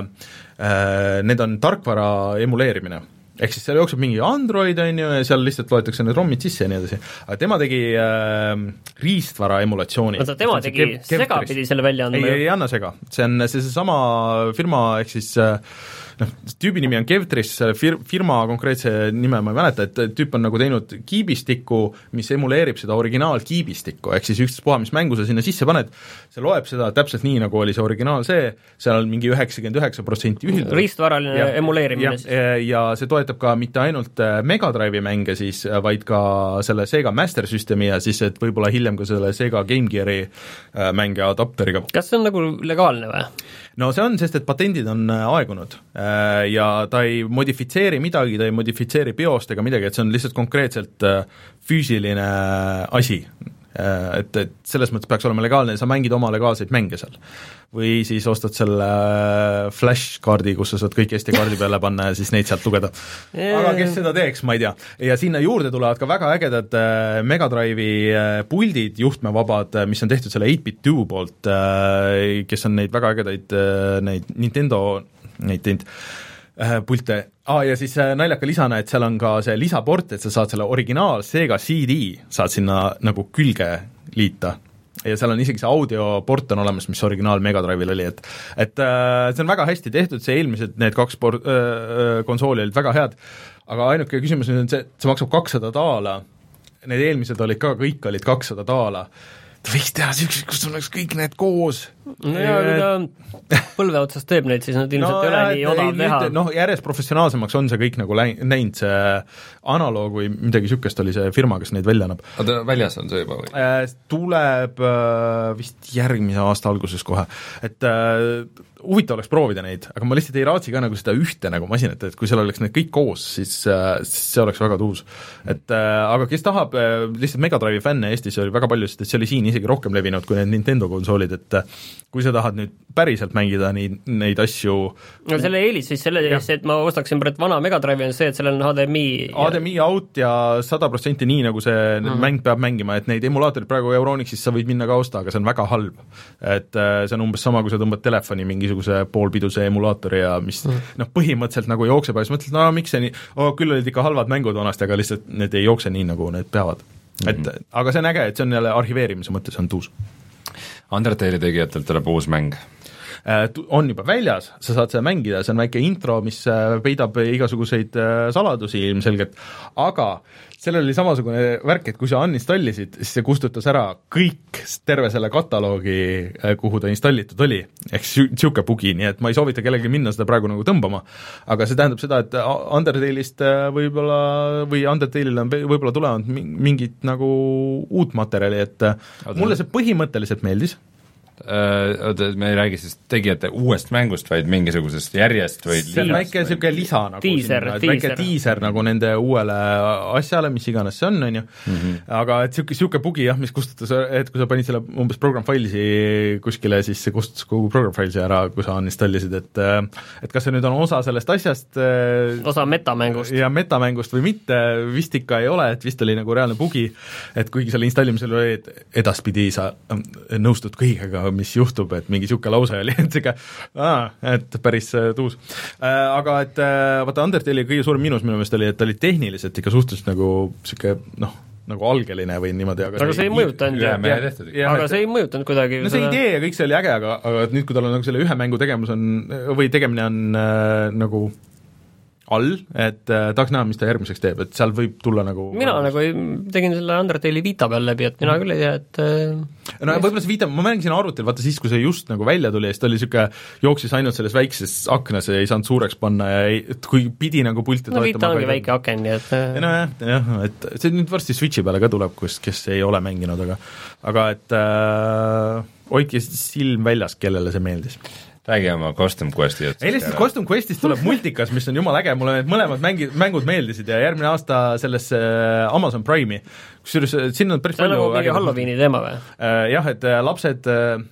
äh, need on tarkvara emuleerimine. Ehk siis seal jookseb mingi Android, on ju, ja seal lihtsalt loetakse need rommid sisse ja nii edasi. Aga tema tegi äh, riistvara emulatsiooni. Oota, tema tegi, kev- Sega pidi selle välja andma? Ei, ei anna Sega. See on see, see sama firma, ehk siis äh, noh, tüübi nimi on Kevtris, fir-, firma konkreetse nime ma ei mäleta, et tüüp on nagu teinud kiibistikku, mis emuleerib seda originaalkiibistikku, ehk siis ükstaspuha, mis mängu sa sinna sisse paned, see loeb seda täpselt nii, nagu oli see originaal see, seal on mingi üheksakümmend üheksa protsenti ühildub. Riistvaraline ja, emuleerimine ja, siis. Ja see toetab ka mitte ainult Mega Drive'i mänge siis, vaid ka selle Sega Master Systemi ja siis, et võib-olla hiljem ka selle Sega Game Gear'i mänge adapteriga. Kas see on nagu legaalne või? No see on, sest et patendid on aegunud ja ta ei modifitseeri midagi, ta ei modifitseeri biost ega midagi, et see on lihtsalt konkreetselt füüsiline asi. Et, et selles mõttes peaks olema legaalne ja sa mängid oma legaalseid mänge seal. Või siis ostad selle flash-kaardi, kus sa saad kõik Eesti kaardi peale panna ja siis neid sealt lugeda. Aga kes seda teeks, ma ei tea. Ja sinna juurde tulevad ka väga ägedad Mega Drive'i puldid, juhtmevabad, mis on tehtud selle eight bit two poolt, kes on neid väga ägedaid neid Nintendo neid teinud pulte. Ah, ja siis naljaka lisana, et seal on ka see lisaport, et sa saad selle originaal Sega C D saad sinna nagu külge liita. Ja seal on isegi see audioport on olemas, mis originaal Mega Drive'il oli, et et äh, see on väga hästi tehtud, see eelmised need kaks por-, äh, konsooli olid väga head, aga ainuke küsimus nüüd on see, et see maksab kakssada daala, need eelmised olid ka, kõik olid kakssada daala, ta võiks teha siuksed, kus oleks kõik need koos no ja kui ta põlve otsas teeb neid, siis nad ilmselt no, ei ole nii odav teha. Noh, järjest professionaalsemaks on see kõik nagu näinud, see Analoog või midagi niisugust oli see firma, kes neid välja annab. Aga väljas on see juba või? Tuleb vist järgmise aasta alguses kohe, et huvitav oleks proovida neid, aga ma lihtsalt ei raatsi ka nagu seda ühte nagu masinat, et kui seal oleks need kõik koos, siis, siis see oleks väga tuus. Et aga kes tahab, lihtsalt Mega Drive'i fänne Eestis oli väga palju, sest see oli siin isegi rohkem levinud kui need Nintendo konsoolid, et kui sa tahad nüüd päriselt mängida neid, neid asju no selle eelis siis selle ees, et ma ostaksin praegu vana Mega Drive'i on see, et sellel on H D M I H D M I out ja sada protsenti nii, nagu see mm-hmm. mäng peab mängima, et neid emulaatorid praegu Euronixis sa võid minna ka osta, aga see on väga halb. Et see on umbes sama, kui sa tõmbad telefoni mingisuguse poolpiduse emulaatori ja mis mm-hmm. noh, põhimõtteliselt nagu jookseb ja siis mõtled, no miks see nii, oh, küll olid ikka halvad mängud vanasti, aga lihtsalt need ei jookse nii, nagu need peavad. Mm-hmm. Et aga see on äge, et see on jälle arhiveerimise mõttes on tuus. Undertale'i tegijatelt tuleb uus mäng. On juba väljas, sa saad seda mängida, see on väike intro, mis peidab igasuguseid saladusi ilmselgelt, aga sellel oli samasugune värk, et kui sa uninstallisid, siis see kustutas ära kõik terve selle kataloogi, kuhu ta installitud oli, ehk siuke bugi, nii et ma ei soovita kellelgi minna seda praegu nagu tõmbama, aga see tähendab seda, et Undertale'ist võib-olla, või Undertale'il on võib-olla tulevad mingit nagu uut materjali, et mulle see põhimõtteliselt meeldis. Oota, me ei räägi siis tegijate uuest mängust, vaid mingisugusest järjest või see on väike niisugune lisa nagu tiiser, sinna, väike tiiser nagu nende uuele asjale, mis iganes see on, on ju, mm-hmm. aga et niisugune, niisugune bugi jah, mis kustutas, et kui sa panid selle umbes program-failsi kuskile, siis see kustutas kogu program-failsi ära, kui sa uninstallisid, et et kas see nüüd on osa sellest asjast osa metamängust ja metamängust või mitte, vist ikka ei ole, et vist oli nagu reaalne bugi, et kuigi selle installimisel oli, et edaspidi sa nõustud kõigega, mis juhtub, et mingi niisugune lause oli, et siuke, et päris tuus. Aga et vaata, Undertale'i kõige suurem miinus minu meelest oli, et ta oli tehniliselt ikka suhteliselt nagu niisugune noh, nagu algeline või niimoodi, aga, aga see ei mõjutanud ja, ja, tehtud, ja, aga see ei mõjutanud kuidagi no see seda... idee ja kõik see oli äge, aga, aga nüüd, kui tal on nagu selle ühe mängu tegemus on, või tegemine on äh, nagu all, et äh, tahaks näha, mis ta järgmiseks teeb, et seal võib tulla nagu mina nagu ei, tegin selle Undertale'i Vita peal läbi, et mina küll ei tea, et äh, no võib-olla see Vita, ma mängisin arvutil, vaata siis, kui see just nagu välja tuli ja siis ta oli niisugune, jooksis ainult selles väikses aknas ja ei saanud suureks panna ja ei, et kui pidi nagu pulti no Vita ongi väike aken, nii et ja no jah, jah, et see nüüd varsti Switchi peale ka tuleb, kus, kes ei ole mänginud, aga aga et äh, hoidke silm väljas, kellele see meeldis. Räägi oma Costume Questi ei lihtsalt Costume Questist tuleb multikas, mis on jumala äge, mulle need mõlemad mängi, mängud meeldisid ja järgmine aasta sellesse Amazon Prime'i, kusjuures sinna on päris see on nagu mingi Halloweeni teema või? Jah, et lapsed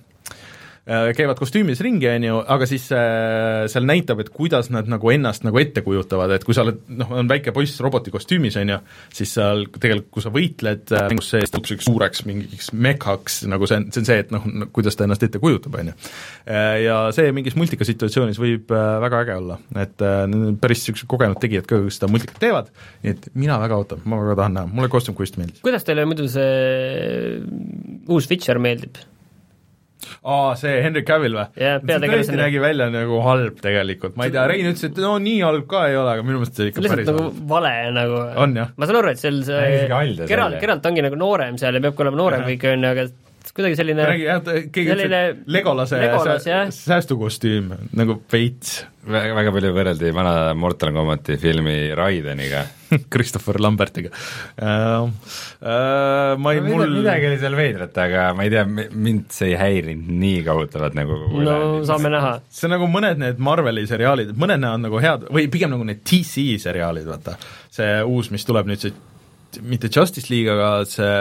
käivad kostüümis ringi, on ju, aga siis äh, seal näitab, et kuidas nad nagu ennast nagu ette kujutavad, et kui sa oled, noh, on väike poiss roboti kostüümis, on ju, siis seal tegelikult, kui sa võitled mängus sees, tõlub suureks mingiks mekaks, nagu see on, see on see, et noh, kuidas ta ennast ette kujutab, on ju. Ja see mingis multikasituatsioonis võib väga äge olla, et äh, päris niisugused kogenud tegijad ka, kes seda multikat teevad, nii et mina väga ootan, ma väga tahan näha, mulle Costume Quest meeldis. Kuidas teile muidu see uus Witcher meeldib? Aa, see Henry Cavill või? Yeah, see tõesti nägi välja nagu halb tegelikult, ma ei tea, Rein ütles, et no nii halb ka ei ole, aga minu meelest see ikka päris nagu vale nagu on, jah. Ma saan aru, et seal see Geralt, Geralt ongi nagu noorem seal ja peab olema noorem kõik on, aga kuidagi selline räägi, jah, keegi selline Legolase Legolas, sä, säästukostüüm, nagu veits. Väga, väga palju võrreldi vana Mortal Combati filmi Raideniga Christopher Lambertiga uh, uh, ma ei no, mul midagi oli seal veidrat, aga ma ei tea, mind see ei häirinud nii kohutavalt nagu no läheb. Saame näha. See on nagu mõned need Marveli seriaalid, mõned näevad nagu head, või pigem nagu need D C seriaalid, vaata, see uus, mis tuleb nüüd see, mitte Justice League, aga see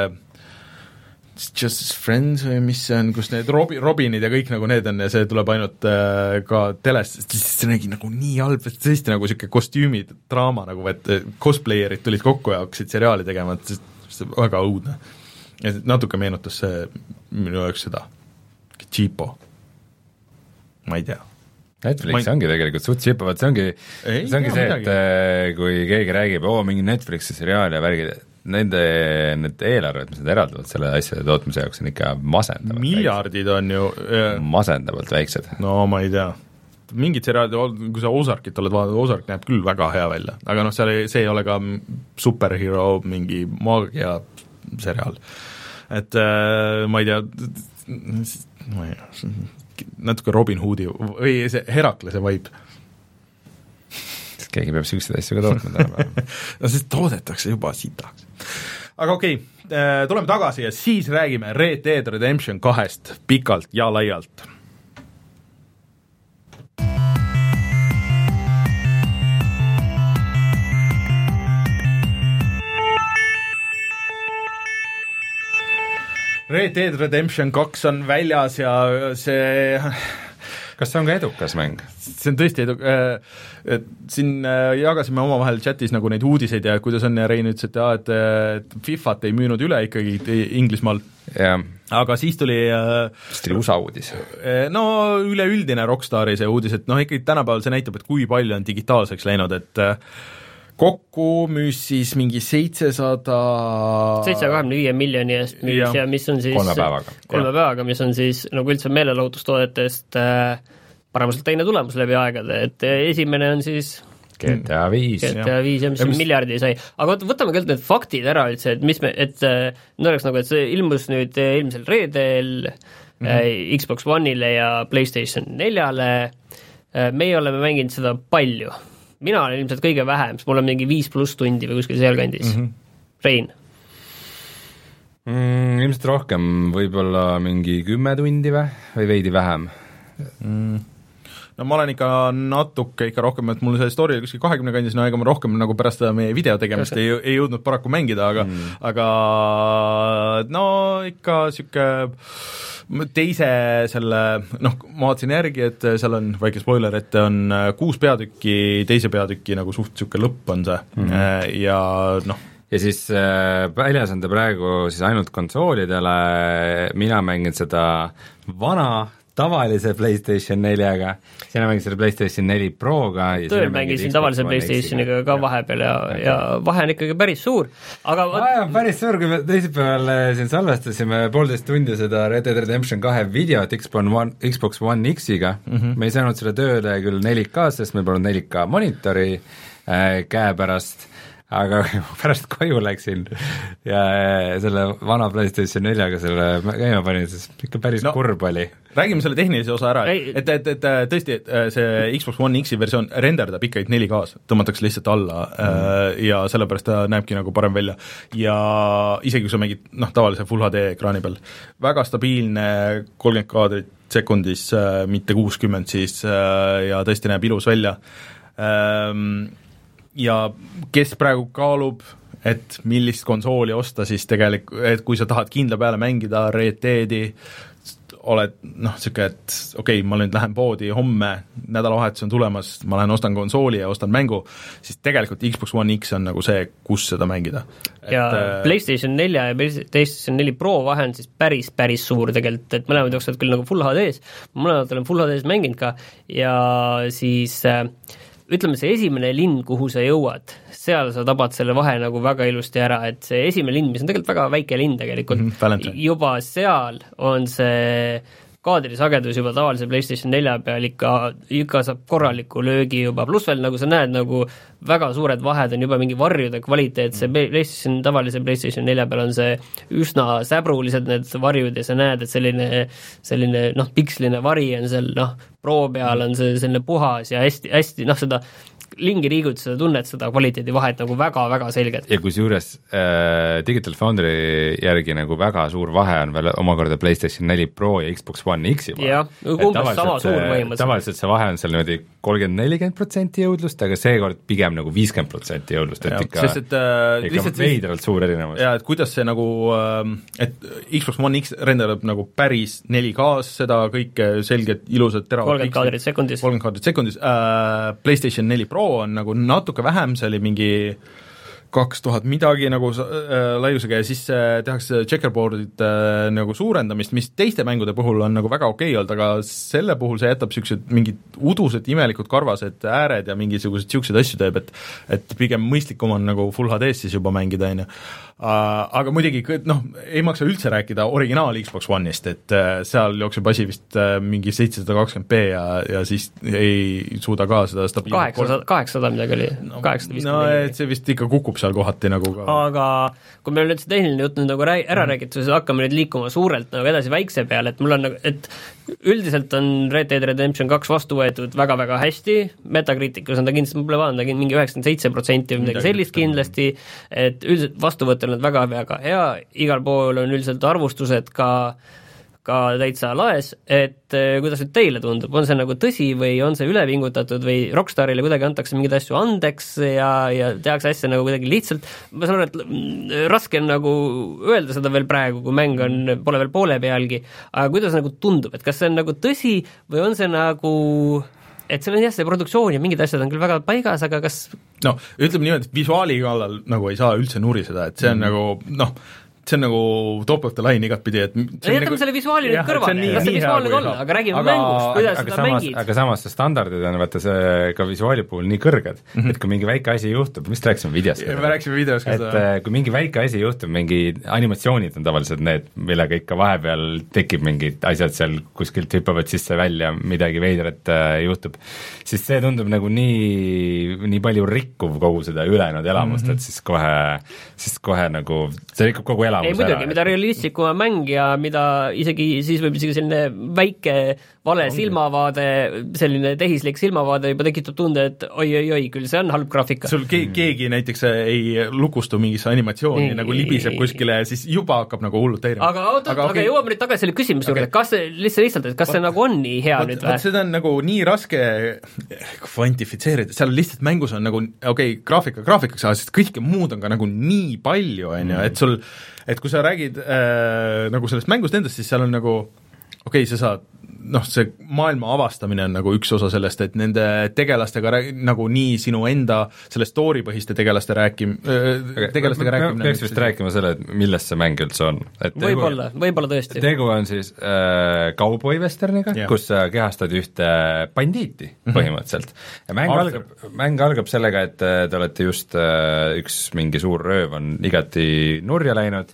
Justice Friends või mis see on, kus need Robi, Robinid ja kõik nagu need on ja see tuleb ainult äh, ka telest, siis see nägi nagu nii halb, et tõesti nagu niisugune kostüümid, draama nagu, et cosplayerid tulid kokku ja hakkasid seriaali tegema, et see on väga õudne. Ja natuke meenutas see minu jaoks seda Chipo, ma ei tea. Netflix ei... ongi tegelikult suht Chipo, vaat see ongi ei, see, ongi see et äh, kui keegi räägib, oo, mingi Netflixi seriaal ja värgid, nende need eelarved, mis nad eraldavad selle asjade tootmise jaoks, on ikka masendavalt miljardid väiksed. On ju äh, masendavalt väiksed. No ma ei tea, mingid seriaalid, kui sa Ozarkit oled vaadanud, Ozark näeb küll väga hea välja, aga noh, seal ei, see ei ole ka superhero mingi maagia seriaal, et äh, ma ei tea, ma ei tea, natuke Robin Hoodi või see Heraklase vibe. Keegi peab siukseid asju ka tootma tänapäeval. No sest toodetakse juba sitaks. Aga okei okay,, tuleme tagasi ja siis räägime Red Dead Redemption kahest pikalt ja laialt. Red Dead Redemption kaks on väljas ja see kas see on ka edukas mäng? See on tõesti edu-, et siin jagasime omavahel chatis nagu neid uudiseid ja kuidas on ja Rein ütles, et, jah, et, et FIFAt ei müünud üle ikkagi Inglismaal, yeah. Aga siis tuli siis tuli U S A uudis. No üleüldine Rockstari see uudis, et noh, ikkagi tänapäeval see näitab, et kui palju on digitaalseks läinud, et kokku müüs siis mingi seitsesada seitsesaja kahekümne viie miljoni eest müüs ja. ja mis on siis kolme päevaga, kolme päevaga, mis on siis nagu üldse meelelahutustoodetest äh, paremalt teine tulemus läbi aegade, et esimene on siis G T A viis G T A viis ja mis, ja mis... miljardi sai, aga võtame küll need faktid ära üldse, et mis me, et nüüd oleks nagu, et see ilmus nüüd ilmsel reedel mm-hmm. äh, Xbox One'ile ja PlayStation neljale, äh, meie oleme mänginud seda palju. Mina olen ilmselt kõige vähem, sest mul on mingi viis pluss tundi või kuskil sealkandis. Mm-hmm. Rein? Mm, ilmselt rohkem, võib-olla mingi kümme tundi või, või veidi vähem. Mm. No ma olen ikka natuke ikka rohkem, et mul see story kuskil kahekümne kandis, no ega ma rohkem nagu pärast meie video tegemist ei, ei jõudnud paraku mängida, aga mm. aga no ikka siuke teise selle, noh, ma vaatasin järgi, et seal on väike spoiler, et on kuus peatükki, teise peatükki nagu suht siuke lõpp on see mm-hmm. ja noh. Ja siis äh, väljas on ta praegu siis ainult konsoolidele, mina mängin seda vana tavalise PlayStation neljaga, sina mängid selle PlayStation neli Proga. Tõel mängisin tavalise PlayStationiga ka vahepeal ja, ja vahe on ikkagi päris suur. Aga vahe on päris suur, kui me teisipäeval siin salvestasime poolteist tundi seda Red Dead Redemption kahe videot Xbox One X-iga, mm-hmm. me ei saanud selle tööle küll neli K, sest meil polnud neli K monitori äh, käe pärast, aga pärast koju läksin ja selle vana PlayStation neljaga selle käima panin, siis ikka päris no, kurb oli. Räägime selle tehnilise osa ära, et, et, et, et tõesti, et see Xbox One X-i versioon renderdab ikka neli K-s, tõmmatakse lihtsalt alla mm. ja sellepärast ta näebki nagu parem välja. Ja isegi kui sa mängid noh, tavalise Full H D ekraani peal, väga stabiilne kolmkümmend kaadrit sekundis, mitte kuuskümmend siis ja tõesti näeb ilus välja. Ja kes praegu kaalub, et millist konsooli osta, siis tegelikult, et kui sa tahad kindla peale mängida Red Deadi, oled noh, siuke, et okei okay,, ma nüüd lähen poodi homme, nädalavahetus on tulemas, ma lähen ostan konsooli ja ostan mängu, siis tegelikult Xbox One X on nagu see, kus seda mängida. Ja et, PlayStation nelja ja PlayStation neli Pro vahe on siis päris, päris suur tegelikult, et mõlemad jooksevad küll nagu Full H D-s, mõlemad olen Full H D-s mänginud ka ja siis äh, ütleme, see esimene linn, kuhu sa jõuad, seal sa tabad selle vahe nagu väga ilusti ära, et see esimene linn, mis on tegelikult väga väike linn tegelikult mm,, juba seal on see kaadrisagedus juba tavalise PlayStation nelja peal ikka, ikka saab korraliku löögi juba, pluss veel nagu sa näed, nagu väga suured vahed on juba mingi varjude kvaliteet, see PlayStation, tavalise PlayStation nelja peal on see üsna säbrulised need varjud ja sa näed, et selline, selline noh, piksline vari on seal, noh, Pro peal on see selline puhas ja hästi, hästi, noh, seda lingi liigud, seda tunned, seda kvaliteedivahet nagu väga-väga selgelt. Ja kus juures äh, Digital Foundry järgi nagu väga suur vahe on veel omakorda PlayStation neli Pro ja Xbox One X-i vahe. Jah, umbes sama suur võimas. Tavaliselt see vahe on seal niimoodi kolmkümmend nelikümmend protsenti jõudlust, aga seekord pigem nagu viiskümmend protsenti jõudlust, et ikka, sest, et, äh, ikka veidralt suur erinevus. Ja, et kuidas see nagu, et Xbox One X renderdab nagu päris neli K-s, seda kõike selget, ilusat, teravat kolmkümmend kaadrit sekundis, kolmkümmend kaadrit sekundis, äh, PlayStation neli Pro on nagu natuke vähem, see oli mingi kaks tuhat midagi nagu äh, laiusega ja siis äh, tehakse checkerboardid äh, nagu suurendamist, mis teiste mängude puhul on nagu väga okei olnud, aga selle puhul see jätab siuksed mingid udused imelikud karvased ääred ja mingisugused siuksed asju teeb, et et pigem mõistlikum on nagu Full H D-s siis juba mängida, on ju. Aga muidugi, noh, ei maksa üldse rääkida originaal Xbox One'ist, et äh, seal jookseb asi vist äh, mingi seitsesada kakskümmend p ja, ja siis ei suuda ka seda stabiilselt kaheksasada, kaheksasada midagi oli, no, kaheksasada no, et see vist ikka kukub seal kohati nagu ka aga kui meil nüüd see tehniline jutt nüüd nagu rääg, ära räägitud, siis hakkame nüüd liikuma suurelt nagu edasi väikse peale, et mul on nagu, et üldiselt on Red Dead Redemption kaks vastu võetud väga-väga hästi, Metacriticus on ta kindlasti, ma pole vaadanud, mingi üheksakümmend seitse protsenti või midagi sellist kindlasti, et üldiselt vastuvõtt on väga-väga hea, igal pool on üldiselt arvustused ka ka täitsa laes, et kuidas nüüd teile tundub, on see nagu tõsi või on see ülepingutatud või Rockstarile kuidagi antakse mingeid asju andeks ja, ja tehakse asja nagu kuidagi lihtsalt, ma saan aru, et raske on nagu öelda seda veel praegu, kui mäng on, pole veel poole pealgi, aga kuidas nagu tundub, et kas see on nagu tõsi või on see nagu et seal on jah, see produktsioon ja mingid asjad on küll väga paigas, aga kas no ütleme niimoodi, et visuaali kallal nagu ei saa üldse nuriseda, et see on mm. nagu noh, see on nagu top of the line igatpidi, et jätame nagu, selle visuaali nüüd kõrvale, las see visuaal nüüd olla, aga räägime aga, mängust, kuidas seda samas, mängid. Aga samas see standardid on vaata see ka visuaali puhul nii kõrged, mm -hmm. et kui mingi väike asi juhtub, mis rääkisime videost? Me rääkisime videost ka seda. Et kui mingi väike asi juhtub, mingi animatsioonid on tavaliselt need, millega ikka vahepeal tekib mingid asjad seal kuskilt hüppavad sisse välja, midagi veidrat äh, juhtub, siis see tundub nagu nii, nii palju rikkuv kogu seda ülejäänud elamust, mm -hmm. et siis kohe, siis kohe nagu see rikub kogu ei muidugi, mida realistlikuma mäng ja mida isegi, siis võib isegi selline väike vale Ongi. silmavaade, selline tehislik silmavaade juba tekitab tunde, et oi-oi-oi, küll see on halb graafika. Sul ke- keegi näiteks ei lukustu mingisse animatsiooni, ei, nagu libiseb kuskile ja siis juba hakkab nagu hullult teirima. Aga, aga, aga okay. jõuame nüüd tagasi selle küsimuse juurde, okay. kas see lihtsalt, lihtsalt, et kas see nagu on nii hea Vat, nüüd või? Seda on nagu nii raske kvantifitseerida, seal lihtsalt mängus on nagu, okei okay,, graafika graafikaks, aga kõike muud on ka nagu nii palju, on ju, et sul et kui sa räägid äh, nagu sellest mängust endast, siis seal on nagu okei okay,, sa saad noh, see maailma avastamine on nagu üks osa sellest, et nende tegelastega rääg-, nagu nii sinu enda selle story põhiste tegelaste rääkim- äh,, tegelastega me, rääkimine. Me peaks vist rääkima selle, et millest see mäng üldse on. Võib-olla, võib-olla tõesti. Tegu on siis äh, cowboy-westerniga, kus sa kehastad ühte bandiiti põhimõtteliselt. Ja mäng algab, mäng algab sellega, et te olete just äh, üks mingi suur rööv on igati nurja läinud,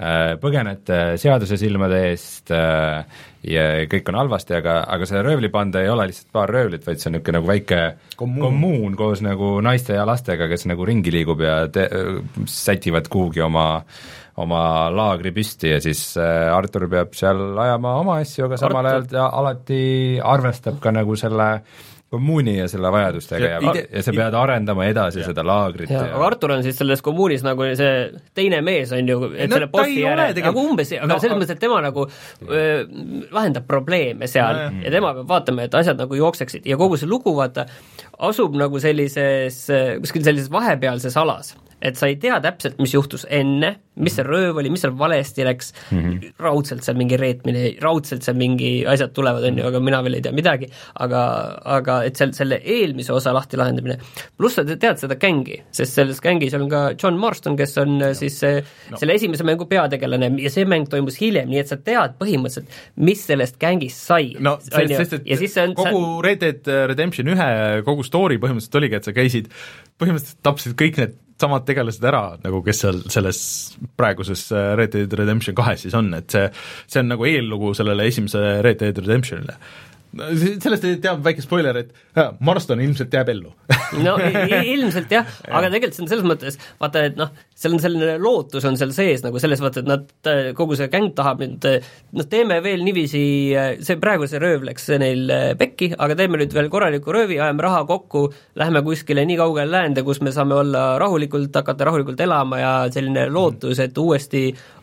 põgenete seaduse silmade eest äh, ja kõik on halvasti, aga, aga see röövlipanda ei ole lihtsalt paar röövlit, vaid see on niisugune nagu väike kommuun. kommuun koos nagu naiste ja lastega, kes nagu ringi liigub ja te-, sätivad kuhugi oma oma laagri püsti ja siis Artur peab seal ajama oma asju, aga samal ajal ta alati arvestab ka nagu selle kommuuni ja selle vajadustega ja, ja, ja sa pead arendama edasi ja. seda laagrit. Ja, ja. Aga Artur on siis selles kommuunis nagu see teine mees on ju, et no, selle posti järel, aga umbes, aga no, selles mõttes, et tema nagu öö, lahendab probleeme seal ja, ja tema peab vaatama, et asjad nagu jookseksid ja kogu see lugu, vaata, asub nagu sellises, kuskil sellises vahepealses alas, et sa ei tea täpselt, mis juhtus enne, mis see rööv oli, mis seal valesti läks, mm-hmm. raudselt seal mingi reetmine, raudselt seal mingi asjad tulevad, on ju, aga mina veel ei tea midagi, aga, aga et seal selle eelmise osa lahti lahendamine, pluss sa tead seda gängi, sest selles gängis on ka John Marston, kes on no. siis no. selle esimese mängu peategelane ja see mäng toimus hiljem, nii et sa tead põhimõtteliselt, mis sellest gängist sai. No, sest, sest, et ja siis on, kogu sa... Red Dead Redemption ühe, kogu story põhimõtteliselt oligi, et sa käisid, põhimõtteliselt tapsid kõik need samad tegelased ära, nagu kes seal selles praeguses Red Dead Redemption kahes siis on, et see, see on nagu eellugu sellele esimese Red Dead Redemptionile. Sellest teab väike spoiler, et ja, Marston ilmselt jääb ellu. no ilmselt jah, aga tegelikult see on selles mõttes, vaata, et noh, seal on selline lootus on seal sees nagu selles vaata, et nad, kogu see gäng tahab nüüd, noh, teeme veel niiviisi, see praegu see rööv läks neil pekki, aga teeme nüüd veel korraliku röövi, ajame raha kokku, lähme kuskile nii kaugele läände, kus me saame olla rahulikult, hakata rahulikult elama ja selline lootus, et uuesti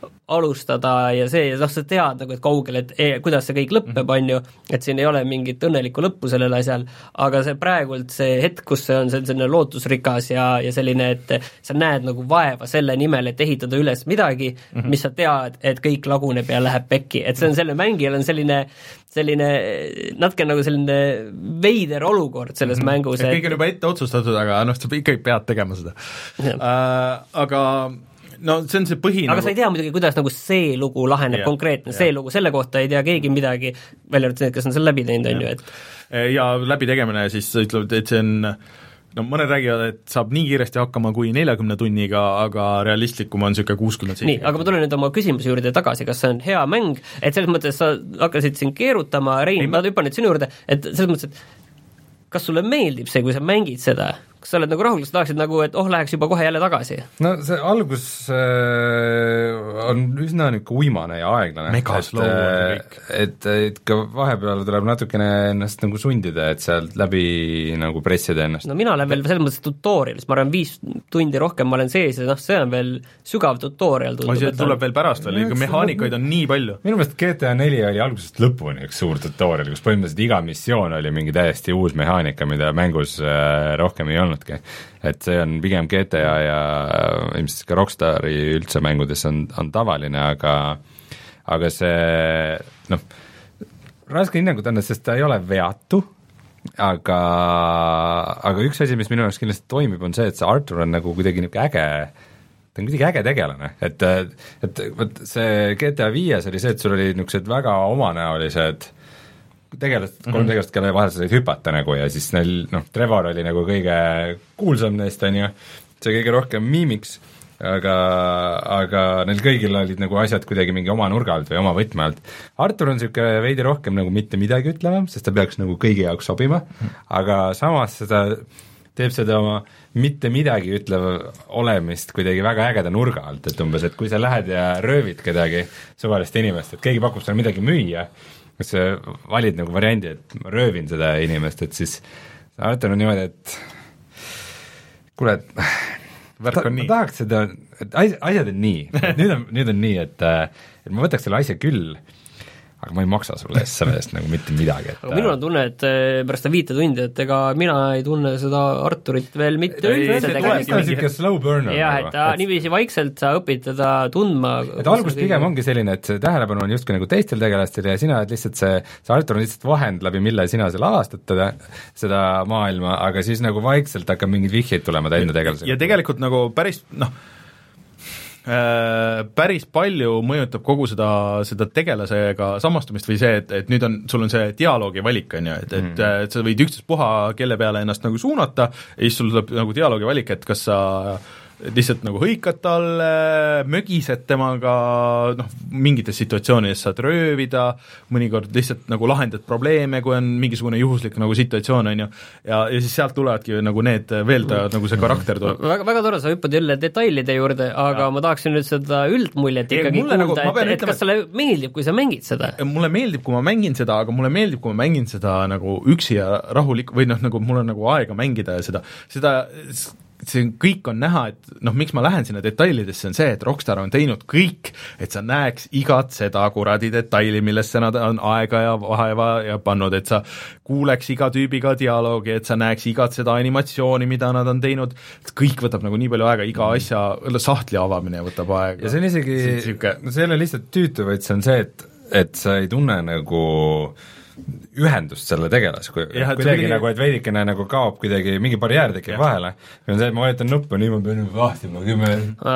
alustada ja see, ja noh, sa tead nagu, et kaugel, et e, kuidas see kõik lõppeb, on ju, et siin ei ole mingit õnnelikku lõppu sellel asjal, aga see praegult see hetk, kus see on, see on selline lootusrikas ja, ja selline, et sa näed nagu vaeva selle nimel, et ehitada üles midagi, mm -hmm. mis sa tead, et kõik laguneb ja läheb pekki, et see on selle mängijal on selline selline natuke nagu selline veider olukord selles mm -hmm. mängus. Et kõik on juba ette otsustatud, aga noh, sa ikkagi pead tegema seda. Uh, aga no see on see põhi aga nagu... sa ei tea muidugi, kuidas nagu see lugu laheneb yeah, konkreetne, see yeah. lugu, selle kohta ei tea keegi midagi, välja arvatud need, kes on selle läbi teinud, on ju, et ja läbi tegemine siis ütlevad, et see on no mõned räägivad, et saab nii kiiresti hakkama kui neljakümne tunniga, aga realistlikum on niisugune kuuskümmend seitse. nii, aga ma tulen nüüd oma küsimuse juurde tagasi, kas see on hea mäng, et selles mõttes sa hakkasid siin keerutama, Rein, ma hüppan nüüd sinu juurde, et selles mõttes, et kas sulle meeldib see, kui sa mängid seda, kas sa oled nagu rahul, kas sa tahaksid nagu, et oh, läheks juba kohe jälle tagasi? no see algus äh, on üsna niisugune uimane ja aeglane. Megaslow on see kõik. Et, et ka vahepeal tuleb natukene ennast nagu sundida, et sealt läbi nagu pressida ennast. no mina olen veel selles mõttes tutorialis, ma arvan viis tundi rohkem ma olen sees ja noh, see on veel sügav tutorial tundub. See tuleb veel pärast veel, ikka mehaanikaid on nii palju. Minu meelest G T A neli oli algusest lõpuni üks suur tutorial, kus põhimõtteliselt iga missioon oli mingi täiesti uus mehaanika, mida mängus äh, rohkem ei olnudki. Et see on pigem G T A ja ilmselt ka Rockstari üldse mängudes on, on tavaline, aga aga see noh, raske hinnangut anda, sest ta ei ole veatu, aga aga üks asi, mis minu jaoks kindlasti toimib, on see, et see Arthur on nagu kuidagi niisugune äge, ta on kuidagi äge tegelane, et et võt see G T A viies oli see, et sul oli niisugused väga omanäolised tegelast, kolm mm-hmm. tegelast, kelle vahel sa said hüpata nagu ja siis neil, noh, Trevor oli nagu kõige kuulsam neist, on ju, see kõige rohkem miimiks, aga, aga neil kõigil olid nagu asjad kuidagi mingi oma nurga alt või oma võtme alt. Artur on niisugune veidi rohkem nagu mitte midagi ütlema, sest ta peaks nagu kõigi jaoks sobima mm., aga samas seda teeb seda oma mitte midagi ütlev olemist kuidagi väga ägeda nurga alt, et umbes, et kui sa lähed ja röövid kedagi suvalist inimest, et keegi pakub sulle midagi müüa, kas sa valid nagu variandi, et ma röövin seda inimest, et siis Artur on niimoodi, et kuule, et värk on ta, nii. Ma tahaks seda, et asjad on nii, nüüd on, nüüd on nii, et, et ma võtaks selle asja küll, aga ma ei maksa sulle eest selle eest nagu mitte midagi. Et, aga minul on tunne, et pärast seda viite tundi, et ega mina ei tunne seda Arturit veel mitte üldse tegelikult. Slow burner. jah, et ta niiviisi vaikselt sa õpid teda tundma. et algus pigem ongi selline, et see tähelepanu on justkui nagu teistel tegelastel ja sina oled lihtsalt see, see Artur on lihtsalt vahend, läbi mille sina seal avastad teda, seda maailma, aga siis nagu vaikselt hakkab mingid vihjeid tulema ta enda tegelasega. ja tegelikult nagu päris, noh, päris palju mõjutab kogu seda, seda tegelasega samastumist või see, et, et nüüd on, sul on see dialoogi valik, on ju, et, et, mm. et sa võid ükstaspuha kelle peale ennast nagu suunata ja siis sul tuleb nagu dialoogi valik, et kas sa lihtsalt nagu hõikad talle, mögised temaga, noh, mingites situatsioonides saad röövida, mõnikord lihtsalt nagu lahendad probleeme, kui on mingisugune juhuslik nagu situatsioon, on ju, ja, ja siis sealt tulevadki nagu need veel ta, nagu see karakter tuleb. väga, väga tore, sa hüppad jälle detailide juurde, aga ja. ma tahaksin nüüd seda üldmuljet ikkagi kuulda, nagu, et, et ütlema, kas sulle meeldib, kui sa mängid seda? Mulle meeldib, kui ma mängin seda, aga mulle meeldib, kui ma mängin seda nagu üksi ja rahulik, või noh, nagu mul on nagu aega mängida ja seda, seda see kõik on näha, et noh, miks ma lähen sinna detailidesse, on see, et Rockstar on teinud kõik, et sa näeks igat seda kuradi detaili, millesse nad on aega ja vaeva ja pannud, et sa kuuleks iga tüübiga dialoogi, et sa näeks igat seda animatsiooni, mida nad on teinud, kõik võtab nagu nii palju aega, iga asja, sahtli avamine võtab aega. ja see on isegi, see, no see ei ole lihtsalt tüütu, vaid see on see, et, et sa ei tunne nagu ühendust selle tegelas, kui ja, kuidagi nagu, et veidikene nagu kaob kuidagi, mingi barjäär tekib vahele, on see, et ma vajutan nuppu, nii ma pean vahtima kümme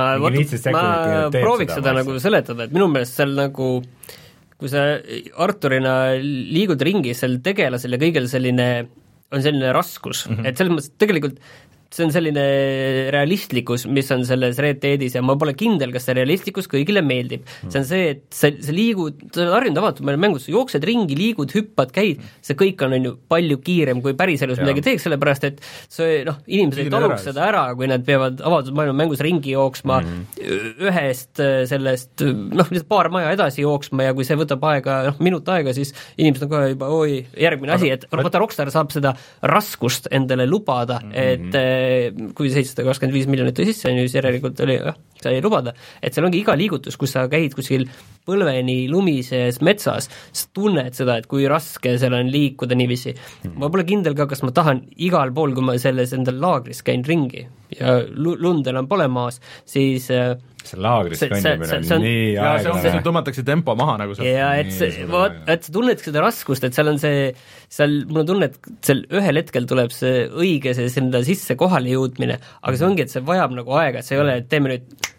ma prooviks seda nagu seletada, et minu meelest seal nagu kui sa Arturina liigud ringi, seal tegelasel ja kõigil selline on selline raskus mm, -hmm. et selles mõttes tegelikult see on selline realistlikkus, mis on selles Red Deadis ja ma pole kindel, kas see realistlikkus kõigile meeldib. see on see, et sa, sa liigud, sa oled harjunud avatud meil mängus, sa jooksed ringi, liigud, hüppad, käid, see kõik on, on ju palju kiirem, kui päriselus midagi teeks, sellepärast et see, noh, inimesed ei taluks seda ära, kui nad peavad avatud maailma mängus ringi jooksma mm -hmm. ühest sellest, noh, lihtsalt paar maja edasi jooksma ja kui see võtab aega, noh, minut aega, siis inimesed on kohe juba, oi, järgmine asi, et vaata, Rockstar saab seda raskust endale lubada, mm -hmm. et kui seitsesada kakskümmend viis miljonit tõi sisse, siis järelikult oli, jah, sai lubada, et seal ongi iga liigutus, kus sa käid kuskil põlveni lumises metsas, sa tunned seda, et kui raske seal on liikuda niiviisi. Ma pole kindel ka, kas ma tahan igal pool, kui ma selles endal laagris käin ringi ja lund enam pole maas, siis see laagris kõndimine on, on nii aega. Tõmmatakse tempo maha nagu seal. ja et see, vaat, et sa tunned seda raskust, et seal on see, seal mul on tunne, et seal ühel hetkel tuleb see õige, see enda sisse kohale jõudmine, aga see ongi, et see vajab nagu aega, et see ei ole, et teeme nüüd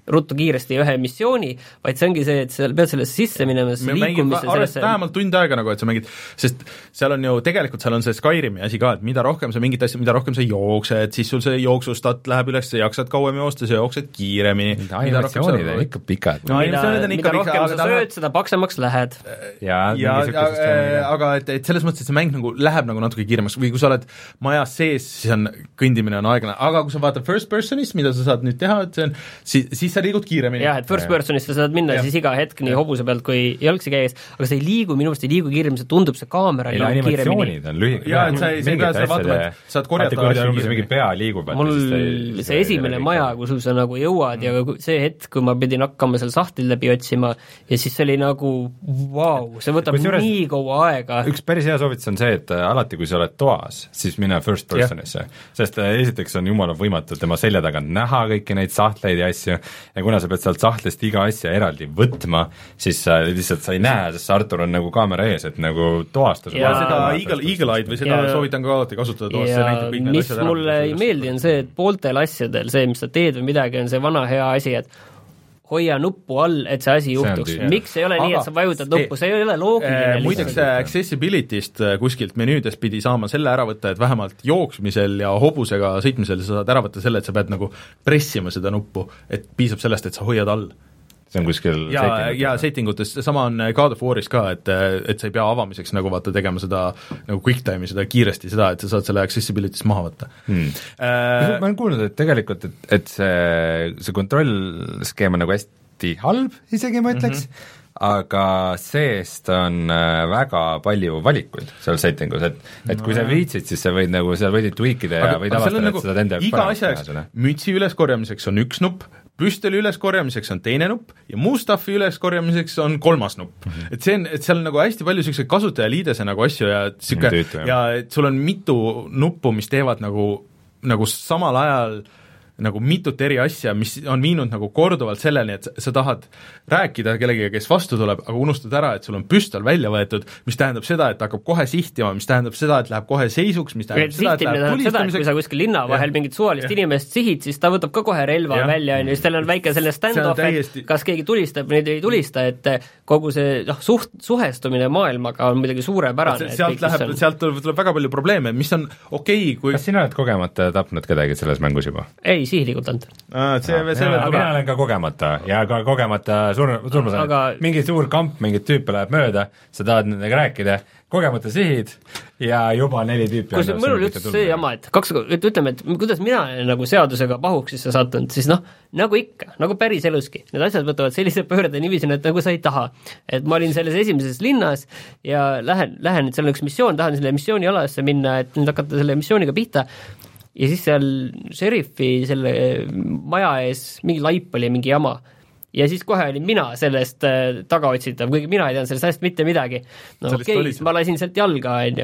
ruttu kiiresti ühe missiooni, vaid see ongi see, et sa pead sellesse sisse minema, me mängid sellesse... vähemalt tund aega nagu, et sa mängid, sest seal on ju, tegelikult seal on see Skyrimi asi ka, et mida rohkem sa mingit asja, mida rohkem sa jooksed, siis sul see jooksustat läheb üles, sa jaksad kauem joosta, sa jooksed kiiremini. Animatsioonid on ikka pikad. No, mida, mida rohkem sa sööd, seda paksemaks lähed. ja, ja, ja aga et, et selles mõttes, et see mäng nagu läheb nagu natuke kiiremaks või kui sa oled majas sees, siis on, kõndimine on aeglane, aga kui sa vaatad first personist, mida sa saad nüüd teha, et see on, siis, siis sa liigud kiiremini. jah, et first personist sa saad minna ja. Siis iga hetk nii hobuse pealt kui jalgsi käies, aga see ei liigu, minu meelest ei liigu kiiremini, see tundub see kaamera ei liigu kiiremini. On lühik, ja, et sa ei, sa ei pea seda vaatama, et saad korjata asju mingi pea liigub. Mul see, see esimene maja, kus sa nagu jõuad ja see hetk, kui ma pidin hakkama seal sahtlil läbi otsima ja siis see oli nagu vau, wow, see võtab juures, nii kaua aega. Üks päris hea soovitus on see, et alati kui sa oled toas, siis mine first personisse, sest esiteks on jumala võimatu tema selja taga näha kõiki neid sahtleid ja asju ja kuna sa pead sealt sahtlist iga asja eraldi võtma, siis sa lihtsalt sa ei näe, sest Artur on nagu kaamera ees, et nagu toastas. ja seda Eagle, Eagle Eye'd või seda ja, soovitan ka alati kasutada toas, see näitab kõik need mis asjad ära. Mulle ei meeldi, on see, et pooltel asjadel see, mis sa teed või midagi, on see vana hea asi, et hoia nuppu all, et see asi juhtuks. Miks ei ole aga, nii, et sa vajutad nuppu, see ei ole loogiline. Äh, muideks accessibility'st kuskilt menüüdest pidi saama selle ära võtta, et vähemalt jooksmisel ja hobusega sõitmisel sa saad ära võtta selle, et sa pead nagu pressima seda nuppu, et piisab sellest, et sa hoiad all. See on kuskil ja, ja settingutes, sama on God of War'is ka, et, et sa ei pea avamiseks nagu vaata tegema seda nagu quick time'i, seda kiiresti, seda, et sa saad selle accessibility'st maha võtta hmm. äh, ma olen kuulnud, et tegelikult, et, et see, see kontrollskeem on nagu hästi halb, isegi ma ütleks mm, -hmm. aga seest on väga palju valikuid seal settingus, et, et no, kui sa viitsid, siis sa võid nagu, seal võid tweakida ja võid avastada, nagu, et sa saad enda iga asja jaoks, mütsi üleskorjamiseks on üks nupp, püstoli üleskorjamiseks on teine nupp ja muu stuffi üleskorjamiseks on kolmas nupp mm. -hmm. et see on, et seal on nagu hästi palju selliseid kasutajaliidese nagu asju ja siuke mm, ja et sul on mitu nuppu, mis teevad nagu, nagu samal ajal nagu mitut eri asja, mis on viinud nagu korduvalt selleni, et sa tahad rääkida kellegiga, kes vastu tuleb, aga unustad ära, et sul on püstol välja võetud, mis tähendab seda, et hakkab kohe sihtima, mis tähendab seda, et läheb kohe seisuks, mis tähendab seda, et läheb tulistamiseks. Kui sa kuskil linna vahel mingit suvalist ja. Inimest sihid, siis ta võtab ka kohe relva ja. Välja, ja siis tal on väike selle stand-off, täiesti... et kas keegi tulistab või neid ei tulista, et kogu see noh, suht, suhestumine maailmaga on midagi suurepärane. Sealt, kõik, läheb, on... sealt tuleb, tuleb väga palju probleeme, mis on okei okay, kui... Kas sina oled kogemata tapnud kedagi selles mängus juba? Ei, sihilikult ainult. See, see mina, mina olen ka kogemata ja ka kogemata sur-, surma saanud aga... mingi suur kamp, mingit tüüpe läheb mööda, sa tahad nendega rääkida, kogemata sihid ja juba neli tüüpi kus mõnul üldse see jama, et kaks, et ütleme, et kuidas mina nagu seadusega pahuksisse sattunud, siis noh, nagu ikka, nagu päris eluski, need asjad võtavad sellise pöörde niiviisi, et nagu sa ei taha. Et ma olin selles esimeses linnas ja lähen, lähen, et seal on üks missioon, tahan selle missiooni alasse minna, et nüüd hakata selle missiooniga pihta ja siis seal šerifi selle maja ees mingi laip oli, mingi jama. Ja siis kohe olin mina sellest äh, tagaotsitav, kuigi mina ei teadnud sellest asjast mitte midagi. No okei, okay, siis ma lasin sealt jalga, on ju.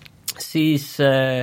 Siis, äh,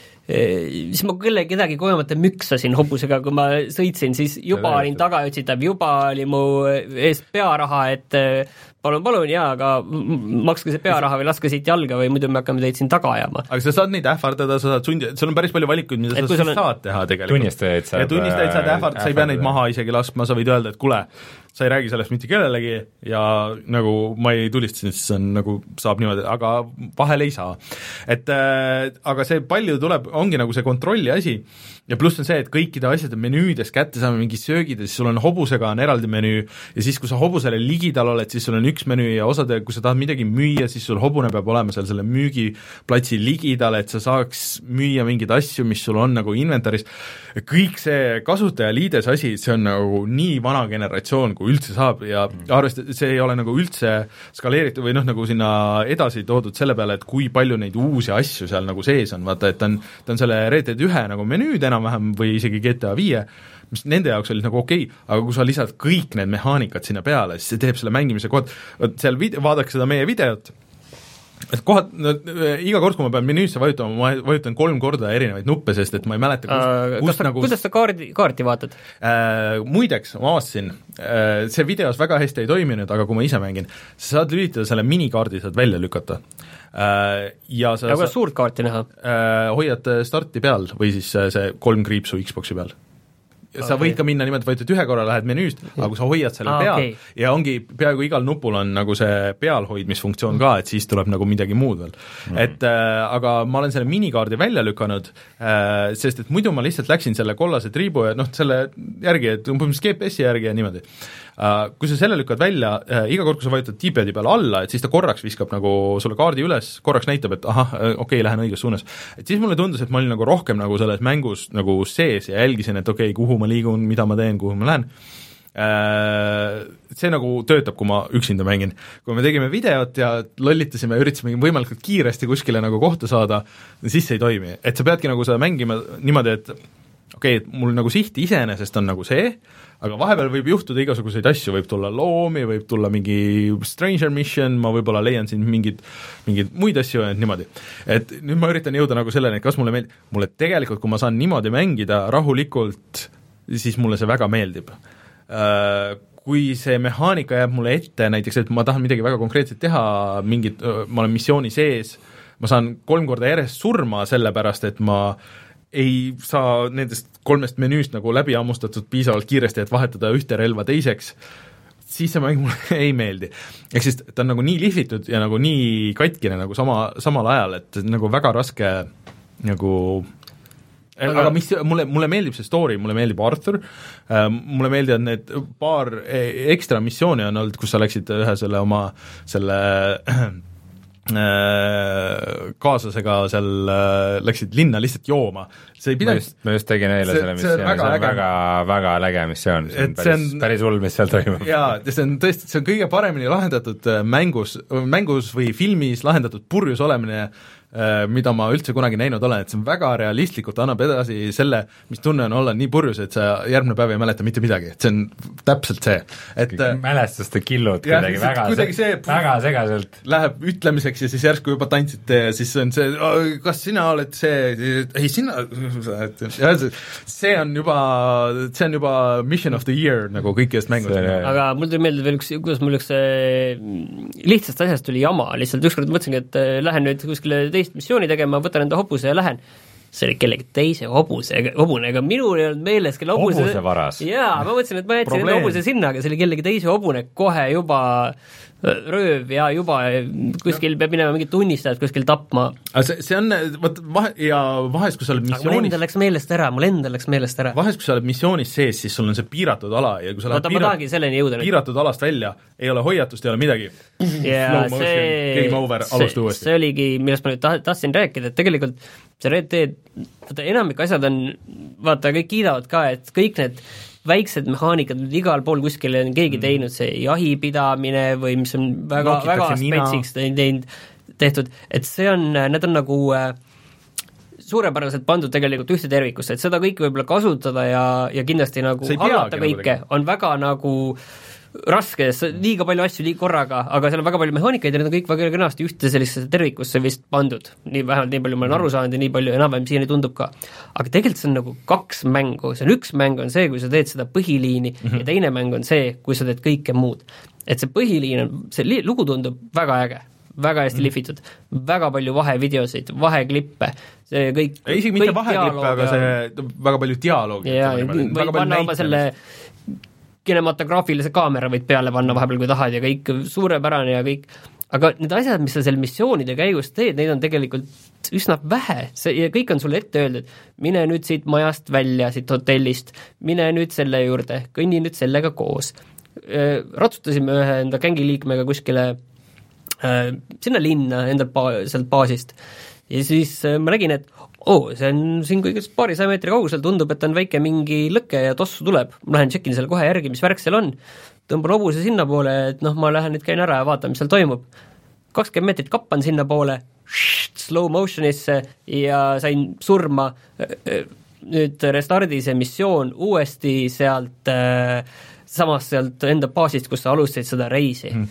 siis ma küll kedagi kogemata müksasin hobusega, kui ma sõitsin, siis juba Selle olin tagaotsitav, juba oli mu eest pearaha, et äh, palun, palun, jaa, aga makske see pearaha või laske siit jalga või muidu me hakkame teid siin taga ajama. Aga sa saad neid ähvardada, sa saad sundi, sul on päris palju valikuid, mida et sa on... saad teha tegelikult. Tunnistajaid saab ja tunnistajaid saad ähvardada, sa ei pea neid maha isegi laskma, sa võid öelda, et kuule, sa ei räägi sellest mitte kellelegi ja nagu ma ei tulistasin, siis on nagu saab niimoodi, aga vahel ei saa. Et äh, aga see palju tuleb, ongi nagu see kontrolli asi ja pluss on see, et kõikide asjade menüüdes kätte saame mingi söögid ja siis sul on hobusega on eraldi menüü ja siis, kui sa hobusele ligidal oled, siis sul on üks menüü ja osade, kui sa tahad midagi müüa, siis sul hobune peab olema seal selle müügiplatsi ligidal, et sa saaks müüa mingeid asju, mis sul on nagu inventaris. Kõik see kasutajaliides asi, see on nagu nii vana generatsioon, kui üldse saab ja arvestades, see ei ole nagu üldse skaleeritud või noh, nagu sinna edasi toodud selle peale, et kui palju neid uusi asju seal nagu sees on, vaata, et ta on, ta on selle Red Dead ühe nagu menüüd enam-vähem või isegi G T A viie, mis nende jaoks oli nagu okei okay,, aga kui sa lisad kõik need mehaanikad sinna peale, siis see teeb selle mängimise kohad, seal vid-, vaadake seda meie videot, et kohad, no iga kord, kui ma pean menüüsse vajutama, ma vajutan kolm korda erinevaid nuppe, sest et ma ei mäleta, kust, uh, kust sa, nagu kuidas sa kaardi, kaarti vaatad? Äh, muideks, ma avastasin, äh, see videos väga hästi ei toiminud, aga kui ma ise mängin, sa saad lülitada selle minikaardi, saad välja lükata. Äh, ja sa, aga kuidas suurt kaarti näha? Äh, hoiad starti peal või siis see kolm kriipsu Xboxi peal. sa okay. võid ka minna niimoodi, võid ühe korra lähed menüüst, aga kui sa hoiad selle ah, peal okay. ja ongi, peaaegu igal nupul on nagu see pealhoidmisfunktsioon ka, et siis tuleb nagu midagi muud veel mm.. et äh, aga ma olen selle minikaardi välja lükanud äh,, sest et muidu ma lihtsalt läksin selle kollase triibu ja noh, selle järgi, et umbes G P S-i järgi ja niimoodi uh,. Kui sa selle lükkad välja uh,, iga kord, kui sa vajutad D-pad'i peale alla, et siis ta korraks viskab nagu sulle kaardi üles, korraks näitab, et ahah, okei okay,, lähen õiges suunas. Et siis mulle tundus, et ma olin nagu rohkem nagu selles mängus nagu sees ja jälgisin, et okei okay,, kuhu ma liigun, mida ma teen, kuhu ma lähen. See nagu töötab, kui ma üksinda mängin. Kui me tegime videot ja lollitasime, üritasime võimalikult kiiresti kuskile nagu kohta saada, siis see ei toimi. Et sa peadki nagu seda mängima niimoodi, et okei okay,, et mul nagu siht iseenesest on nagu see, aga vahepeal võib juhtuda igasuguseid asju, võib tulla loomi, võib tulla mingi stranger mission, ma võib-olla leian siin mingid, mingid muid asju ja niimoodi. Et nüüd ma üritan jõuda nagu selleni, et kas mulle meeldib, mulle tegelikult, kui ma saan niimoodi mängida rahulikult, siis mulle see väga meeldib. Kui see mehaanika jääb mulle ette, näiteks, et ma tahan midagi väga konkreetselt teha, mingid, ma olen missiooni sees, ma saan kolm korda järjest surma sellepärast, et ma ei saa nendest kolmest menüüst nagu läbi ammustatud piisavalt kiiresti, et vahetada ühte relva teiseks, siis see mäng mulle ei meeldi. Ehk siis ta on nagu nii lihvitud ja nagu nii katkine nagu sama, samal ajal, et nagu väga raske nagu aga, aga mis, mulle, mulle meeldib see story, mulle meeldib Arthur, mulle meeldivad need paar ekstra missiooni on olnud, kus sa läksid ühe selle oma selle kaaslasega seal läksid linna lihtsalt jooma. See ei pidanud... ma just tegin eile see, selle missiooni, see on väga, väga, väga läge missioon, see on päris, see on, päris hull, mis seal toimub. Jaa, see on tõesti, see on kõige paremini lahendatud mängus, mängus või filmis lahendatud purjus olemine, mida ma üldse kunagi näinud olen, et see on väga realistlikult, annab edasi selle, mis tunne on olla nii purjus, et sa järgmine päev ei mäleta mitte midagi, et see on täpselt see. Et, mälestuste killud ja, kuidagi, väga, kuidagi see, väga segaselt. Läheb ütlemiseks ja siis järsku juba tantsite ja siis on see, kas sina oled see, ei sina, see on juba, see on juba mission of the year nagu kõikidest mängust. Aga mul tuli meelde veel üks, kuidas mul üks lihtsast asjast tuli jama, lihtsalt ükskord mõtlesingi, et lähen nüüd kuskile teist missiooni tegema, võtan enda hobuse ja lähen. See oli kellegi teise hobuse, hobune, ega minul ei olnud meeles, kelle hobuse... Hobuse varas. Jaa, ma mõtlesin, et ma jätsin enda hobuse sinna, aga see oli kellegi teise hobune kohe juba rööv ja juba kuskil no. Peab minema mingid tunnistajad kuskil tapma. See, see on, võt, vahe, ja vahest, kui sa oled missioonis... Aga mul endal läks meelest ära, mul endal läks meelest ära. Vahest, kui sa oled missioonis sees, siis sul on see piiratud ala ja kui sa lähed piirat, piiratud alast välja, ei ole hoiatust, ei ole midagi. Yeah, see, game over, alusta uuesti. See oligi, millest ma nüüd tahtsin rääkida, et tegelikult see Red Dead, vaata enamik asjad on, vaata, kõik kiidavad ka, et kõik need väiksed mehaanikad, igal pool kuskil on keegi teinud, see jahipidamine või mis on väga, väga spetsiks teinud, tehtud, et see on, need on nagu äh, suurepäraselt pandud tegelikult ühte tervikusse, et seda kõike võib-olla kasutada ja, ja kindlasti nagu hallata kõike, nagu on väga nagu raske, liiga palju asju liiga korraga, aga seal on väga palju mehaanikaid ja need on kõik väga kenasti ühte sellisesse tervikusse vist pandud, nii vähemalt nii palju ma olen aru saanud ja nii palju enam-vähem siiani tundub ka. Aga tegelikult see on nagu kaks mängu, see on üks mäng on see, kui sa teed seda põhiliini mm-hmm. ja teine mäng on see, kui sa teed kõike muud. Et see põhiliin on, see li- lugu tundub väga äge, väga hästi mm-hmm. lihvitud, väga palju vahevideosid, vaheklippe, see kõik ei, isegi mitte vaheklippe, aga see väga palju dialoogi. Ja, või panna oma selle kinematograafilise kaamera võid peale panna vahepeal, kui tahad ja kõik suurepärane ja kõik, aga need asjad, mis sa seal missioonide käigus teed, neid on tegelikult üsna vähe, see, ja kõik on sulle ette öeldud, mine nüüd siit majast välja, siit hotellist, mine nüüd selle juurde, kõnni nüüd sellega koos. Ratsutasime ühe enda gängiliikmega kuskile äh, sinna linna, enda ba- sealt baasist ja siis äh, ma nägin, et oo, see on siin kõigest paarisaja meetri kaugusel, tundub, et on väike mingi lõke ja tossu tuleb. Ma lähen tšekin selle kohe järgi, mis värk seal on. Tõmban hobuse sinna poole, et noh, ma lähen nüüd käin ära ja vaatan, mis seal toimub. kakskümmend meetrit kappan sinna poole, slow motionisse ja sain surma. Nüüd restardi see missioon uuesti sealt, samast sealt enda baasist, kus sa alustasid seda reisi. Hmm.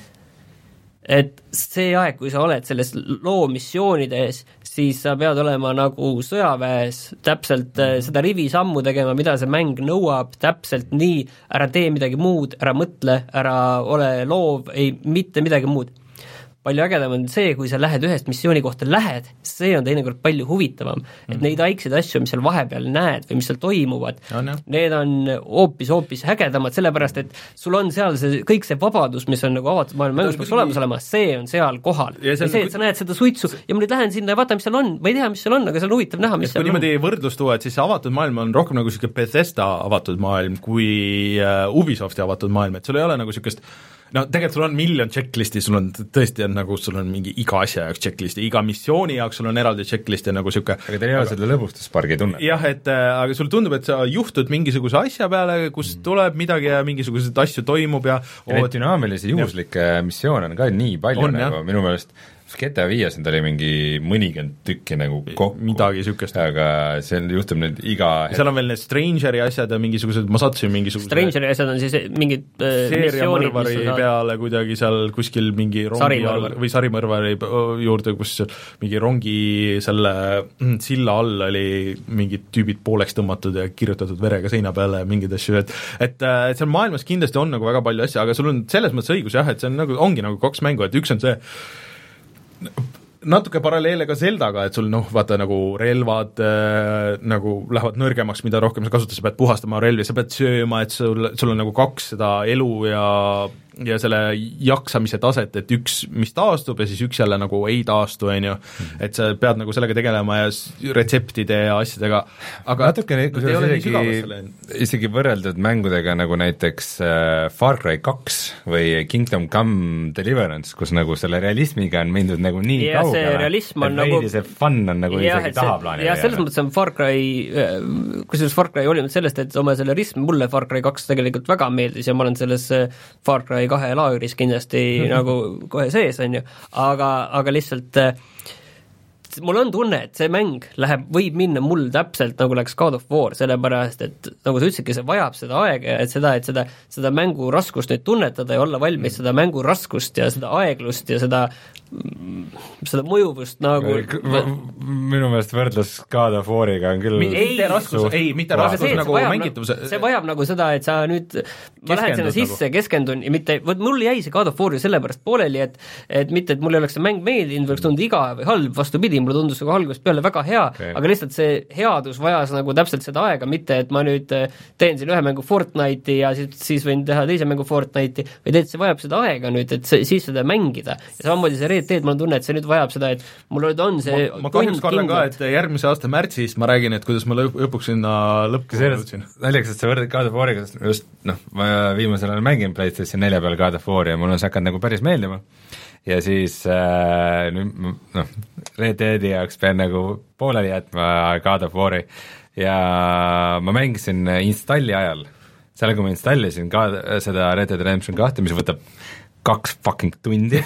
Et see aeg, kui sa oled selles loo missioonides, siis sa pead olema nagu sõjaväes, täpselt mm. seda rivi sammu tegema, mida see mäng nõuab, täpselt nii, ära tee midagi muud, ära mõtle, ära ole loov, ei, mitte midagi muud. palju ägedam on see, kui sa lähed ühest missiooni kohta lähed, see on teinekord palju huvitavam, et mm-hmm. neid väikseid asju, mis seal vahepeal näed või mis seal toimuvad, on, need on hoopis-hoopis ägedamad, sellepärast et sul on seal see, kõik see vabadus, mis on nagu avatud maailma mängus peaks olemas olema, see on seal kohal. Ja see, see, et sa näed seda suitsu ja ma nüüd lähen sinna ja vaata, mis seal on, ma ei tea, mis seal on, aga see on huvitav näha, mis ja seal on. Kui niimoodi võrdlus tuua, et siis see avatud maailm on rohkem nagu selline Bethesda avatud maailm kui uh, Ubisofti avatud maailm, et sul ei ole nagu niisugust no tegelikult sul on miljon checklisti, sul on tõesti on nagu, sul on mingi iga asja jaoks checklisti, iga missiooni jaoks sul on eraldi checklist ja nagu niisugune aga teil ei ole seda lõbustuspargi tunnet? jah, et äh, aga sulle tundub, et sa juhtud mingisuguse asja peale, kus mm. tuleb midagi ja mingisuguseid asju toimub ja ja neid dünaamilisi juhuslikke missioone on ka nii palju on, nagu jah. Minu meelest G T A viies nüüd oli mingi mõnikümmend tükki nagu kokku, midagi niisugust, aga see juhtub nüüd iga ja seal on veel need Strangeri asjad ja mingisugused, ma sattusin mingisuguse Strangeri asjad on siis mingid äh, seeriamõrvari peale kuidagi seal kuskil mingi rongi all või sarimõrvari juurde, kus mingi rongi selle silla all oli mingid tüübid pooleks tõmmatud ja kirjutatud verega seina peale ja mingeid asju, et et, et seal maailmas kindlasti on nagu väga palju asju, aga sul on selles mõttes õigus jah, et see on nagu, ongi nagu kaks mängu, et üks on see natuke paralleele ka Zeldaga, et sul noh, vaata nagu relvad äh, nagu lähevad nõrgemaks, mida rohkem sa kasutad, sa pead puhastama relvi, sa pead sööma, et sul, sul on nagu kaks seda elu ja ja selle jaksamise taset, et üks, mis taastub ja siis üks jälle nagu ei taastu, on ju, et sa pead nagu sellega tegelema ja retseptide ja asjadega, aga natukene, kui sa isegi, isegi võrreldud mängudega nagu näiteks äh, Far Cry kaks või Kingdom Come Deliverance, kus nagu selle realismiga on mindud nagu nii ja kaugele, et veidi nagu, see fun on nagu ja, isegi tahaplaanile. ja selles mõttes on Far Cry, kusjuures Far Cry oli nüüd sellest, et oma selle rism, mulle Far Cry kaks tegelikult väga meeldis ja ma olen selles Far Cry kahe laagris kindlasti nagu kohe sees, on ju, aga, aga lihtsalt mul on tunne, et see mäng läheb, võib minna mul täpselt nagu läks God of War, sellepärast et nagu sa ütlesidki, see vajab seda aega ja et seda, et seda, seda mängu raskust nüüd tunnetada ja olla valmis seda mängu raskust ja seda aeglust ja seda seda mõjuvust nagu minu meelest võrdlus God of War'iga on küll mitte raskus, ei, mitte raskus see, nagu mängitavus see vajab nagu seda, et sa nüüd ma lähen sinna sisse nagu. Keskendun ja mitte, vot mul jäi see God of War'i sellepärast pooleli, et et mitte, et mul ei oleks see mäng meeldinud või oleks tundunud iga või halb, vastupidi, mulle tundus nagu algusest peale väga hea okay., aga lihtsalt see headus vajas nagu täpselt seda aega, mitte et ma nüüd teen siin ühe mängu Fortnite'i ja siis, siis võin teha teise mängu Fortnite'i, või teed, see vajab seda aega nüüd, et see, siis seda mängida ja samamoodi see Red Dead, mul on tunne, et see nüüd vajab seda, et mul nüüd on see ma, ma kahjuks kardan ka, et järgmise aasta märtsis ma räägin, et kuidas ma lõp, lõpuks sinna lõppu jõudsin. Naljakas, et sa võrdad God of War'iga, just noh, ma viimasel ajal mängin PlayStation nelja peal God of War'i ja mul on see hakanud nagu päris meeldima ja siis äh, nüüd noh, Red Deadi jaoks pean nagu pooleli jätma God of War'i ja ma mängisin installi ajal, seal kui ma installisin ka seda Red Dead Redemption kahte, mis võtab kaks fucking tundi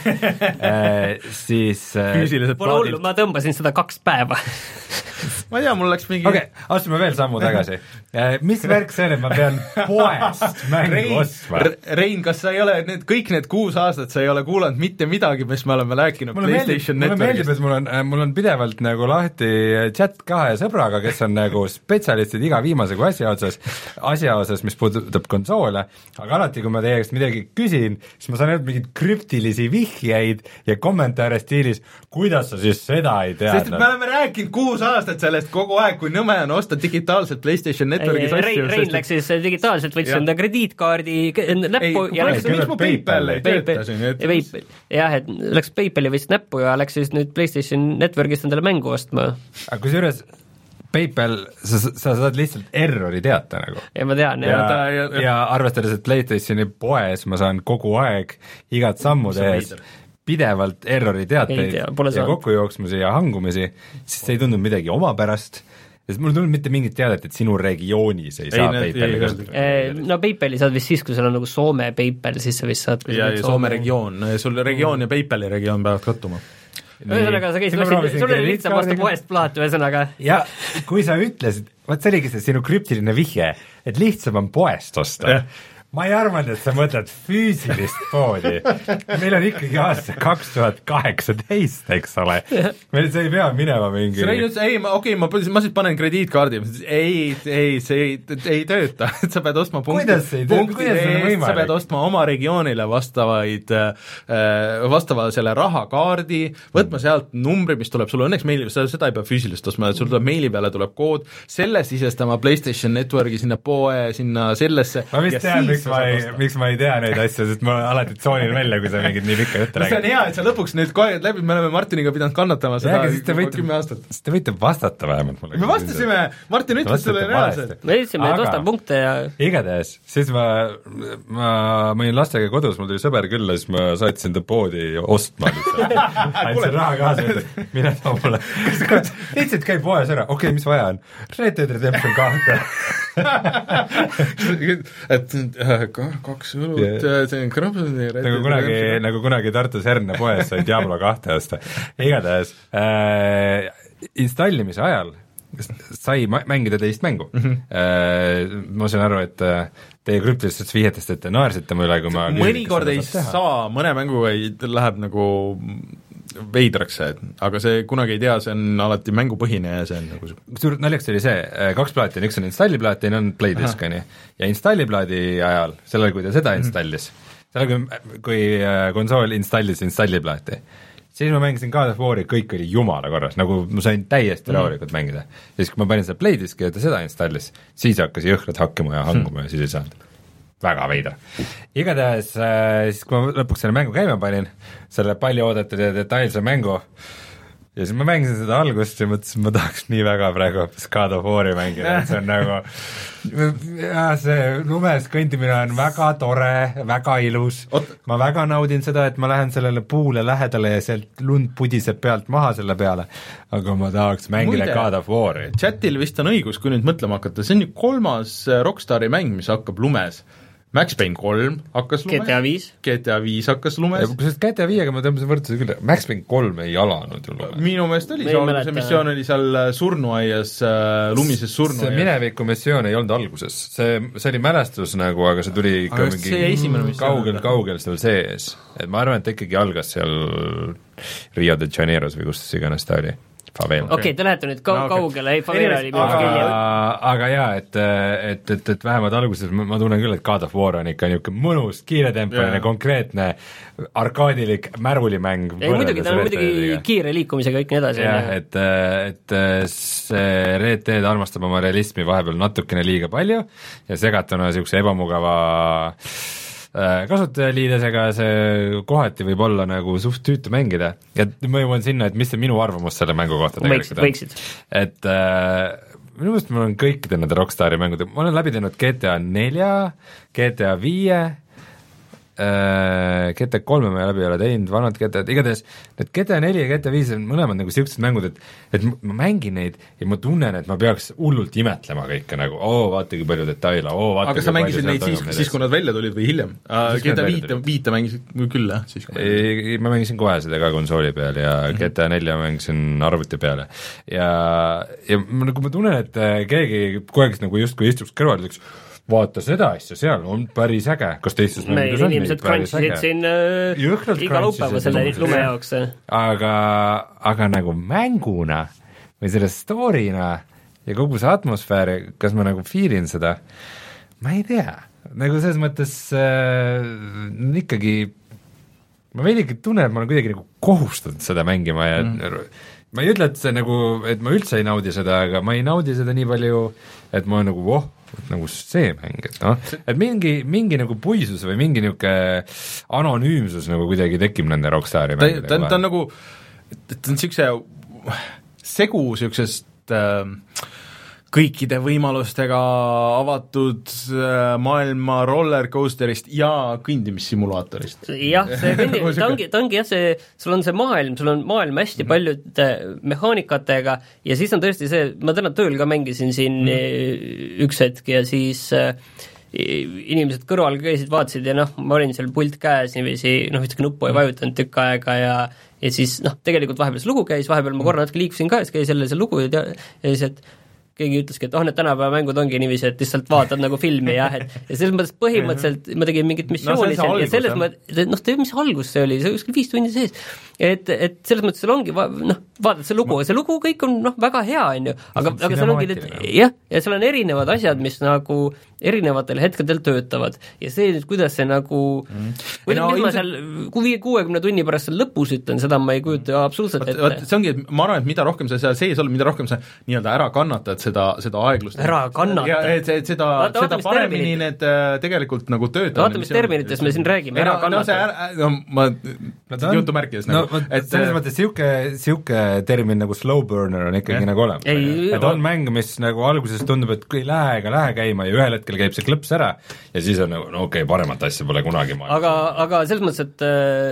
äh, siis füüsilised pole hullu, ma tõmbasin seda kaks päeva ma ei tea, mul läks mingi okei okay,, astume veel sammu tagasi mis värk see on, et ma pean poest mängu ostma? Rein, kas sa ei ole need, kõik need kuus aastat sa ei ole kuulanud mitte midagi, mis me oleme rääkinud mulle PlayStation Networkist? Mulle meeldib, et mul on, mul on pidevalt nagu lahti chat kahe sõbraga, kes on nagu spetsialistid iga viimase kui asja otsas, asja osas, mis puudutab konsoole, aga alati, kui ma teie käest midagi küsin, siis ma saan öelda mingeid krüptilisi vihjeid ja kommentaare stiilis, kuidas sa siis seda ei teadnud? Sest me oleme rääkinud kuus aastat sellest kogu aeg, kui nõme on osta digitaalselt PlayStation Networkis asju. Rein, Rein läks siis digitaalselt, võttis enda krediitkaardi näppu ei, ja läks miks mu PayPal ei tööta siin? jah, et läks PayPali võttis näppu ja läks siis nüüd PlayStation Networkist endale mängu ostma. aga kusjuures PayPal, sa, sa saad lihtsalt errori teata nagu. ja ma tean, ja, ja, ja, ja arvestades, et PlayStationi poes ma saan kogu aeg igat sammu tehes pidevalt errori teateid tea, ja kokkujooksmusi ja hangumisi, siis see ei tundunud midagi omapärast, sest mul tulnud mitte mingit teadet, et sinu regioonis ei, ei saa PayPali kasutada. No PayPali saad vist siis, kui sul on nagu Soome PayPal, siis sa vist saad ja, ja Soome regioon, sul regioon ja PayPali regioon peavad kattuma. ühesõnaga, sa käisid, sul oli lihtsam vastu poest plaat, ühesõnaga. ja kui sa ütlesid, vaat see oligi see sinu krüptiline vihje, et lihtsam on poest osta. ma ei arvanud, et sa mõtled füüsilist poodi. Meil on ikkagi aasta kaks tuhat kaheksateist, eks ole. Meil see ei pea minema mingi... ei, ma, okei, okay, ma, ma siis panen krediitkaardi, ei, ei, see ei, ei tööta, et sa pead ostma punkti, punkti eest, sa pead ostma oma regioonile vastavaid, vastava selle rahakaardi, võtma sealt numbri, mis tuleb sulle õnneks meili, seda ei pea füüsilist ostma, et sul tuleb meili peale tuleb kood, selle sisestama PlayStation Networki sinna poe, sinna sellesse. Ma vist tean, miks ma, ei, miks ma ei tea neid asju, sest ma alati tsoonin välja, kui sa mingid nii pikka jutte räägid. See on hea, et sa lõpuks nüüd kohe läbi, me oleme Martiniga pidanud kannatama seda kümme aastat. Siis te võite vastata vähemalt mulle. Me vastasime, Martin ütles sulle reaalselt. Me ütlesime, et ostab punkte ja... Igatahes, siis ma, ma, ma olin lastega kodus, mul tuli sõber külla, siis ma saatsin ta poodi ostma. Andsin raha kaasa, et mine too mulle. Lihtsalt käi poes ära, okei okay,, mis vaja on? Red Dead Redemption kahte. et kaks õlut yeah., see on krabsud nagu kunagi, nagu kunagi Tartus Herna poes sai Diablo kahte osta. Igatahes äh, installimise ajal sai ma- mängida teist mängu mm. -hmm. Äh, ma saan aru, et teie krüptilistest vihjetest, et te naersite mu üle, kui ma mõnikord ei saa, mõne mänguga ei, läheb nagu veidraks see, aga see kunagi ei tea, see on alati mängupõhine ja see on nagu suur naljaks oli see, kaks plaati on, üks on installiplaat, teine on playdisk, on ju, ja installiplaadi ajal, sellel, kui ta seda installis mm., sellel, kui, kui konsool installis installiplaati, siis ma mängisin God of War'i, kõik oli jumala korras, nagu ma sain täiesti mm. rahulikult mängida. Ja siis, kui ma panin seda playdiski ja ta seda installis, siis hakkas jõhkrad hakkima ja hanguma mm. ja siis ei saanud. Väga veidra. Igatahes, siis kui ma lõpuks selle mängu käima panin, selle palju oodatud ja detailse mängu, ja siis ma mängisin seda algust ja mõtlesin, ma tahaks nii väga praegu God of War'i mängida, et see on nagu ja see lumes kõndimine on väga tore, väga ilus, ma väga naudin seda, et ma lähen sellele puule lähedale ja sealt lund pudiseb pealt maha selle peale, aga ma tahaks mängida Muide, God of War'i. Chatil vist on õigus, kui nüüd mõtlema hakata, see on ju kolmas Rockstari mäng, mis hakkab lumes. Max Payne kolm hakkas lumes, G T A viis G T A viis hakkas lumes. Sest G T A viiega ma tõmbasin võrdluse küll, Max Payne kolm ei alanud ju lumes. Minu meelest oli see alguse missioon oli seal surnuaias, lumises surnuaias. See mineviku missioon ei olnud alguses, see, see oli mälestus nagu, aga see tuli ikka aga mingi kaugel, kaugel seal sees. Et ma arvan, et ikkagi algas seal Rio de Janeiros või kus iganes ta oli. Okei, okay, te lähete nüüd kau- no, kaugele, ei, Favela oli aga, aga jaa, et, et, et, et vähemalt alguses ma, ma tunnen küll, et God of War on ikka niisugune mõnus, kiiretempeline yeah., konkreetne, arkaadilik märulimäng. ei, muidugi, ta on muidugi kiire liikumisega kõik nii edasi. jah, et, et see Red Dead armastab oma realismi vahepeal natukene liiga palju ja segatuna niisuguse ebamugava kasutajaliidesega see kohati võib olla nagu suht tüütu mängida ja ma jõuan sinna, et mis see minu arvamus selle mängu kohta tegelikult on. Võiksid. Et äh, minu meelest ma olen kõikide nende Rockstari mängude, ma olen läbi teinud G T A nelja, G T A viie, G T A kolme ma läbi ei ole teinud, vanad G T A, igatahes need G T A neli ja G T A viis on mõlemad nagu siuksed mängud, et et ma mängin neid ja ma tunnen, et ma peaks hullult imetlema kõike nagu, oo, vaata kui palju detaile, oo, vaata aga sa mängisid neid siis, siis, kui nad välja tulid või hiljem? G T A viite, viite mängisid küll, jah? Siis, ei, ma mängisin kohe seda ka konsooli peal ja mm-hmm. G T A nelja mängisin arvuti peale ja, ja ma, nagu ma tunnen, et keegi kogu aeg nagu justkui istuks kõrval, ütleks vaata seda asja, seal on päris äge, kas teistes mängides on inimesed crunchisid siin äh, iga laupäeva selle lume jaoks. Aga, aga nagu mänguna või selle story'na ja kogu see atmosfääri, kas ma nagu feelin seda, ma ei tea, nagu selles mõttes äh, ikkagi ma veidigi tunnen, et ma olen kuidagi nagu kohustatud seda mängima ja mm. ma ei ütle, et see nagu, et ma üldse ei naudi seda, aga ma ei naudi seda nii palju, et ma nagu voh, nagu see mäng, et noh, et mingi, mingi nagu puisus või mingi niisugune anonüümsus nagu kuidagi tekib nende Rockstari mängidega. Ta, ta, ta on nagu, ta on niisuguse segu niisugusest äh, kõikide võimalustega avatud maailma rollercoasterist ja kõndimissimulaatorist. jah, see kõndi, ta ongi, ta ongi jah, see, sul on see maailm, sul on maailm hästi paljude mehaanikatega ja siis on tõesti see, ma täna tööl ka mängisin siin mm. üks hetk ja siis äh, inimesed kõrval käisid, vaatasid ja noh, ma olin seal pult käes niiviisi, noh, ühtegi nuppu ei vajutanud tükk aega ja ja siis noh, tegelikult vahepeal see lugu käis, vahepeal ma korra natuke liikusin ka ja siis käis jälle see lugu ja, ja siis, et keegi ütleski, et oh, need tänapäeva mängud ongi niiviisi, et lihtsalt vaatad nagu filmi jah, et ja selles mõttes põhimõtteliselt ma tegin mingit missiooni no, seal ja selles mõttes, noh, tead, mis algus see oli, see oli viis tundi sees, et, et selles mõttes seal ongi, noh, vaatad see lugu, see lugu kõik on noh, väga hea, on ju, aga, aga seal ongi need, jah, ja seal on erinevad asjad, mis nagu erinevatel hetkedel töötavad ja see nüüd, kuidas see nagu mm. kuidas no, ma seal kuuekümne tunni pärast seal lõpus ütlen, seda ma ei kujuta absoluutselt ette. Võt, see ongi, ma arvan, et mida rohkem sa seal sees oled, mida rohkem sa nii-öelda ära kannatad seda, seda aeglust. Ära kannatad. Et, et seda, Vaata, seda paremini need tegelikult nagu töötavad. Vaata, mis terminitest me siin räägime, ära kannatad. No, no ma no, jutumärkides no, nagu. Et selles mõttes siuke, siuke termin nagu slow burner on ikkagi yeah. nagu olemas. Et on mäng, mis nagu alguses tundub, et kui ei lähe ega lähe käima ja ühel hetkel käib see klõps ära ja siis on nagu, no okei okay,, paremat asja pole kunagi maailmas. Aga, aga selles mõttes, et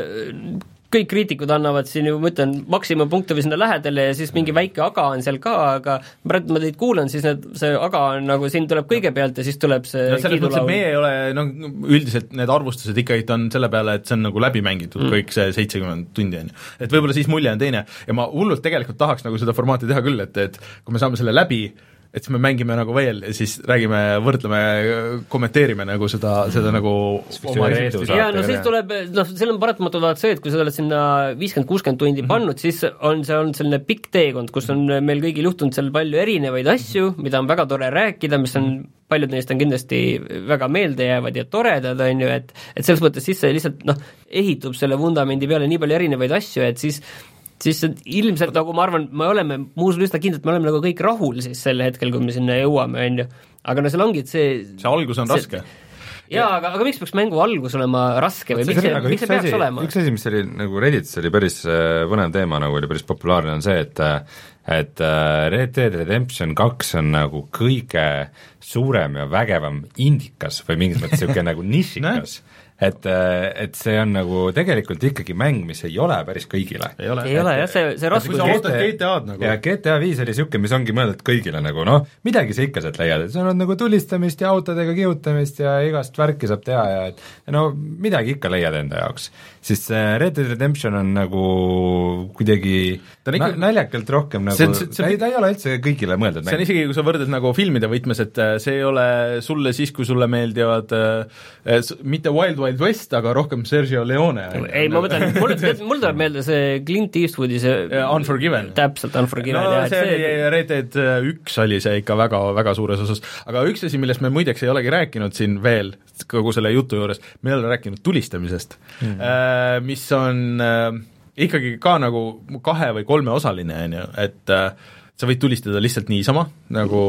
äh, kõik kriitikud annavad siin ju, ma ütlen, maksimumpunkte või sinna lähedale ja siis mingi väike aga on seal ka, aga praegu ma teid kuulan, siis need, see aga on nagu siin tuleb kõigepealt ja siis tuleb see no selles mõttes, et meie ei ole, no üldiselt need arvustused ikkagi on selle peale, et see on nagu läbi mängitud mm. kõik see seitsekümmend tundi on ju. Et võib-olla siis mulje on teine ja ma hullult tegelikult tahaks nagu seda formaati teha küll, et, et kui me saame selle läbi, et siis me mängime nagu veel ja siis räägime, võrdleme, kommenteerime nagu seda, seda nagu oma ja no siis tuleb, noh, seal on paratamatult vaat see, et kui sa oled sinna viiskümmend kuuskümmend tundi mm-hmm. pannud, siis on see on selline pikk teekond, kus on meil kõigil juhtunud seal palju erinevaid asju, mida on väga tore rääkida, mis on, paljud neist on kindlasti väga meeldejäävad ja toredad, on ju, et et selles mõttes siis see lihtsalt, noh, ehitub selle vundamendi peale nii palju erinevaid asju, et siis siis ilmselt nagu ma arvan, me oleme, muus on üsna kindlalt, me oleme nagu kõik rahul siis sel hetkel, kui me sinna jõuame, on ju. Aga no seal ongi, et see see algus on see, raske. Jaa, aga, aga miks peaks mängu algus olema raske või miks see, miks see peaks asi, olema? Üks asi, mis oli nagu Redditis oli päris põnev teema, nagu oli päris populaarne, on see, et et Red Dead Redemption kaks on nagu kõige suurem ja vägevam indikas või mingis mõttes niisugune nagu nišikas et, et see on nagu tegelikult ikkagi mäng, mis ei ole päris kõigile. Ei ole, ei ole jah, see, see raskus. Kui sa ootad G T A-d nagu. Ja G T A viis oli niisugune, mis ongi mõeldud kõigile nagu, noh, midagi sa ikka sealt leiad, et see on nagu tulistamist ja autodega kihutamist ja igast värki saab teha ja et no midagi ikka leiad enda jaoks. Siis Red Dead Redemption on nagu kuidagi on ikka, naljakalt rohkem nagu, see, see, see, ta ei ole üldse kõigile mõeldud. See on isegi, kui sa võrdad nagu filmide võtmes, et see ei ole sulle siis, kui sulle meeldivad äh, mitte Wild Wild West, aga rohkem Sergio Leone. Ei, ma mõtlen, mul, mul tuleb meelde see Clint Eastwoodi see uh, Unforgiven. Täpselt, Unforgiven. No jah, see oli see... Red Dead üks oli see ikka väga, väga suures osas, aga üks asi, millest me muideks ei olegi rääkinud siin veel, kogu selle jutu juures, me ei ole rääkinud tulistamisest mm., äh, mis on äh, ikkagi ka nagu kahe- või kolmeosaline, on ju, et äh, sa võid tulistada lihtsalt niisama, nagu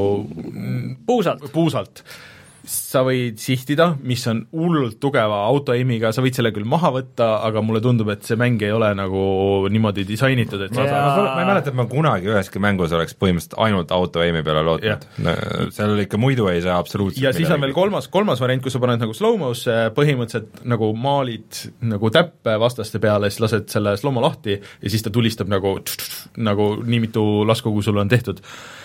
puusalt, puusalt. Sa võid sihtida, mis on hullult tugeva autoaimiga, sa võid selle küll maha võtta, aga mulle tundub, et see mäng ei ole nagu niimoodi disainitud, et sa ja... saad... ma ei mäleta, et ma kunagi üheski mängus oleks põhimõtteliselt ainult autoaimi peale lootnud. No, seal ikka muidu ei saa absoluutselt ja siis on veel kolmas, kolmas variant, kus sa paned nagu slow-mo'sse, põhimõtteliselt nagu maalid nagu täppe vastaste peale, siis lased selle slow-mo lahti ja siis ta tulistab nagu, nagu nii mitu lasku, kui sul on tehtud.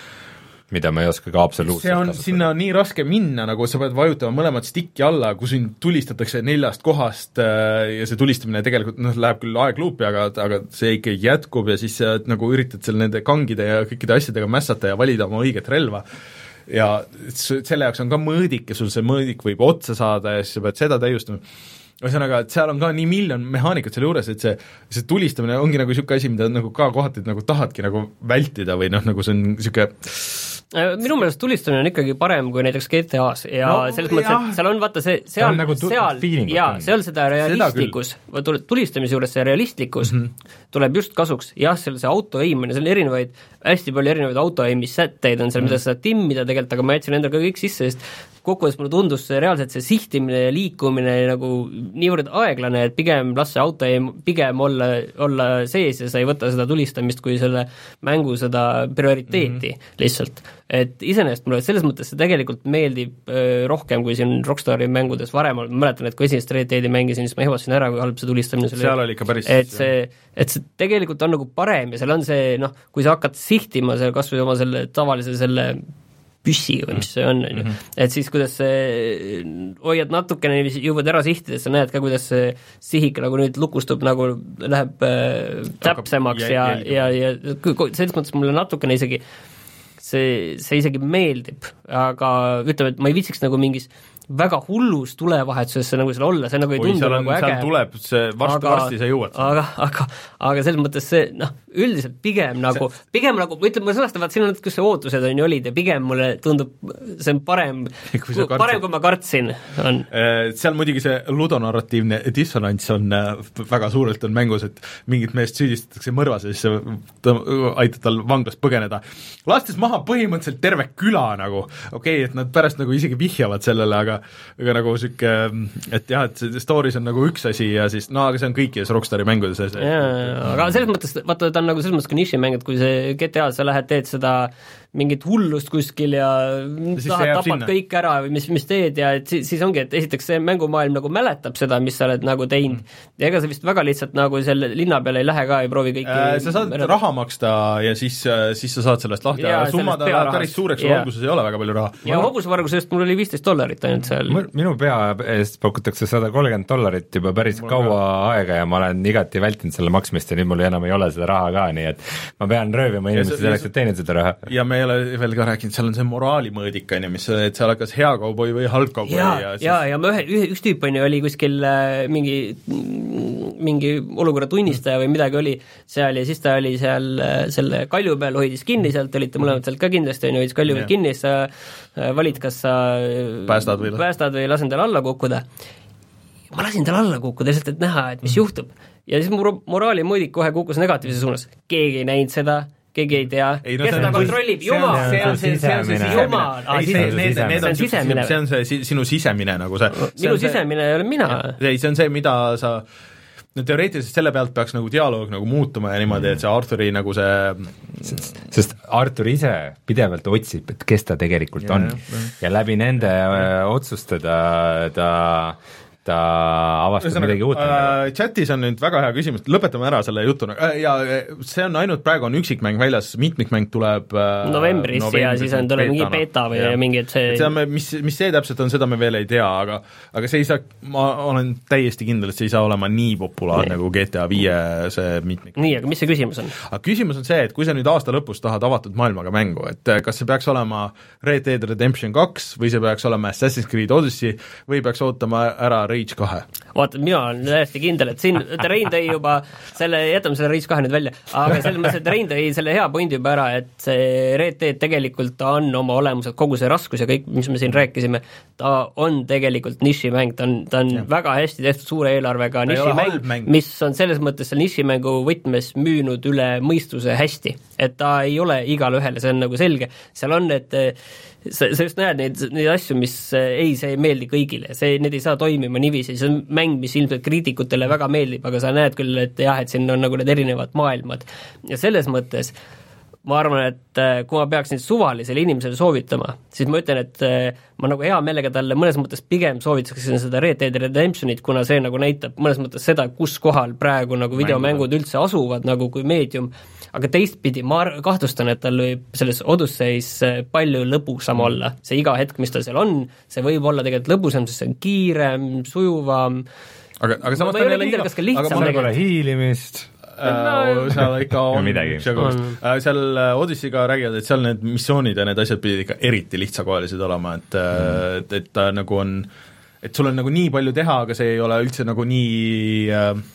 Mida ma ei oska ka absoluutselt see on, sinna on nii raske minna, nagu sa pead vajutama mõlemad stikki alla, kui sind tulistatakse neljast kohast ja see tulistamine tegelikult noh, läheb küll aegluupi, aga, aga see ikka jätkub ja siis sa nagu üritad seal nende kangide ja kõikide asjadega mässata ja valida oma õiget relva. Ja selle jaoks on ka mõõdik ja sul see mõõdik võib otsa saada ja siis sa pead seda täiustama. Ühesõnaga, et seal on ka nii miljon mehaanikat selle juures, et see, see tulistamine ongi nagu niisugune asi, mida nagu ka kohati nagu tahadki nagu vältida või noh, nagu see on niisugune minu meelest tulistamine on ikkagi parem kui näiteks G T A-s ja no, selles mõttes, et seal on vaata see, seal, nagu tu- seal, jaa, seal seda realistlikkus, tulistamise juures see realistlikkus mm -hmm. tuleb just kasuks, jah, seal see autoaimine, seal on erinevaid, hästi palju erinevaid autoaimissätteid on seal mm, -hmm. mida sa saad timmida tegelikult, aga ma jätsin endale ka kõik sisse, sest kokkuvõttes mulle tundus see reaalselt see sihtimine ja liikumine nagu niivõrd aeglane, et pigem las see autoaim pigem olla, olla sees ja sa ei võta seda tulistamist kui selle mängu seda prioriteeti mm -hmm. lihtsalt. Et iseenesest mulle selles mõttes see tegelikult meeldib öö, rohkem kui siin Rockstari mängudes varem, ma mäletan, et kui esimest Red Deadi mängisin, siis ma ehvastasin ära, kui halb see tulistamine seal, seal oli ikka päris et see, et see tegelikult on nagu parem ja seal on see, noh, kui sa hakkad sihtima seal kas või oma selle tavalise selle püssi või mis see on, on ju. Et siis, kuidas see hoiad natukene, jõuad ära sihtides, sa näed ka, kuidas see sihik nagu nüüd lukustub, nagu läheb äh, täpsemaks ja, ja, ja selles mõttes mulle natukene isegi see, see isegi meeldib, aga ütleme, et ma ei viitsiks nagu mingis väga hullus tulevahetusesse nagu seal olla, see nagu ei Oi, tundu on, nagu äge. seal tuleb see varsti, varsti sa jõuad. Aga, aga, aga selles mõttes see, noh, üldiselt pigem nagu, pigem nagu, ütleme, ma sõnastan, vaat siin on, kus see ootused on ju olid ja pigem mulle tundub, see on parem, kui parem kui ma kartsin. On. Seal muidugi see ludonarratiivne dissonants on väga suurelt on mängus, et mingit meest süüdistatakse mõrvas ja siis aitab tal vanglast põgeneda. Lastes maha põhimõtteliselt terve küla nagu, okei okay,, et nad pärast nagu isegi vihjavad sellele, aga aga nagu siuke, et jah, et see stories on nagu üks asi ja siis, no aga see on kõikides Rockstari mängudes see, jaa, aga selles mõttes, vaata, ta on nagu selles mõttes ka nišimäng, et kui see G T A, sa lähed, teed seda mingit hullust kuskil ja tahad, tapad sinna kõik ära või mis, mis teed ja et siis, siis ongi, et esiteks see mängumaailm nagu mäletab seda, mis sa oled nagu teinud mm. ja ega sa vist väga lihtsalt nagu selle linna peale ei lähe ka, ei proovi kõiki äh, sa saad märata. Raha maksta ja siis, siis sa saad sellest lahti ja, ja summad läheb päris suureks, sul alguses ei ole väga palju raha. Ja hobusvargusest mul oli viisteist dollarit ainult seal. Minu pea eest pakutakse sada kolmkümmend dollarit juba päris mul kaua ka. Aega ja ma olen igati vältinud selle maksmist ja nüüd mul enam ei ole seda raha ka, nii et ma pean röövima inimesi selleks, et teenida seda raha. Ja me ei ole veel ka rääkinud, seal on see moraalimõõdik, on ju, mis, et seal hakkas hea kauboi või halb kauboi. Ja, ja, siis... ja, ja ma ühe, ühe, üks tüüp on ju oli kuskil mingi, mingi olukorra tunnistaja või midagi oli seal ja siis ta oli seal selle kalju peal, hoidis kinni sealt, olite mõlemad sealt ka kindlasti, on ju, hoidis kalju peal kinni, sa valid, kas sa päästad või, päästad või lasen tal alla kukkuda. Ma lasin tal alla kukkuda, lihtsalt, et näha, et mis mm. juhtub. Ja siis mu moraalimõõdik kohe kukkus negatiivse suunas. Keegi ei näinud seda, keegi ei tea, ei, no, kes seda kontrollib, jumal, see on see sisemine, see on sisemine, see on see sinu sisemine nagu see. Minu sisemine ei ole mina. ei, see on see, mida sa, no teoreetiliselt selle pealt peaks nagu dialoog nagu muutuma ja niimoodi, et see Arturi nagu see sest Artur ise pidevalt otsib, et kes ta tegelikult on ja, ja. ja läbi nende öö, otsuste ta, ta ta avastab Üsana, midagi uut äh,. Chatis on nüüd väga hea küsimus, lõpetame ära selle jutu äh, ja see on ainult, praegu on üksikmäng väljas, mitmikmäng tuleb äh, novembris, novembris ja siis on tuleb mingi beta või ja. mingi, et see et seda me, mis, mis see täpselt on, seda me veel ei tea, aga aga see ei saa, ma olen täiesti kindel, et see ei saa olema nii populaarne nee. nagu G T A viie see mitmik. Nii, aga mis see küsimus on? Aga küsimus on see, et kui sa nüüd aasta lõpus tahad avatud maailmaga mängu, et kas see peaks olema Red Dead Redemption kaks või see peaks olema Assassin's Creed Odyssey või peaks ootama ära Rage kahe. Vaata, mina olen täiesti kindel, et siin Rein tõi juba selle, jätame selle Rage kahe nüüd välja, aga selles mõttes, et Rein tõi selle hea pointi juba ära, et see Red Dead tegelikult on oma olemuselt kogu see raskus ja kõik, mis me siin rääkisime, ta on tegelikult nišimäng, ta on, ta on ja. väga hästi tehtud suure eelarvega nišimäng, mis on selles mõttes seal nišimängu võtmes müünud üle mõistuse hästi, et ta ei ole igale ühele, see on nagu selge, seal on need sa, sa just näed neid, neid asju, mis ei, see ei meeldi kõigile, see, need ei saa toimima niiviisi, see on mäng, mis ilmselt kriitikutele väga meeldib, aga sa näed küll, et jah, et siin on nagu need erinevad maailmad ja selles mõttes ma arvan, et kui ma peaks nüüd suvalisele inimesele soovitama, siis ma ütlen, et ma nagu hea meelega talle mõnes mõttes pigem soovitaksin seda Red Dead Redemptionit, kuna see nagu näitab mõnes mõttes seda, kus kohal praegu nagu videomängud üldse asuvad nagu kui meedium, aga teistpidi ma kahtlustan, et tal võib selles Odysseis palju lõbusam olla. See iga hetk, mis ta seal on, see võib olla tegelikult lõbusam, sest see on kiirem, sujuvam, aga, aga samas ma ei ole kindel, kas ka lihtsam aga pole hiilimist no, seal ikka on, on. seal Odyssey'ga räägivad, et seal need missioonid ja need asjad pidid ikka eriti lihtsakoelised olema, et mm. et, et ta nagu on, et sul on nagu nii palju teha, aga see ei ole üldse nagu nii äh,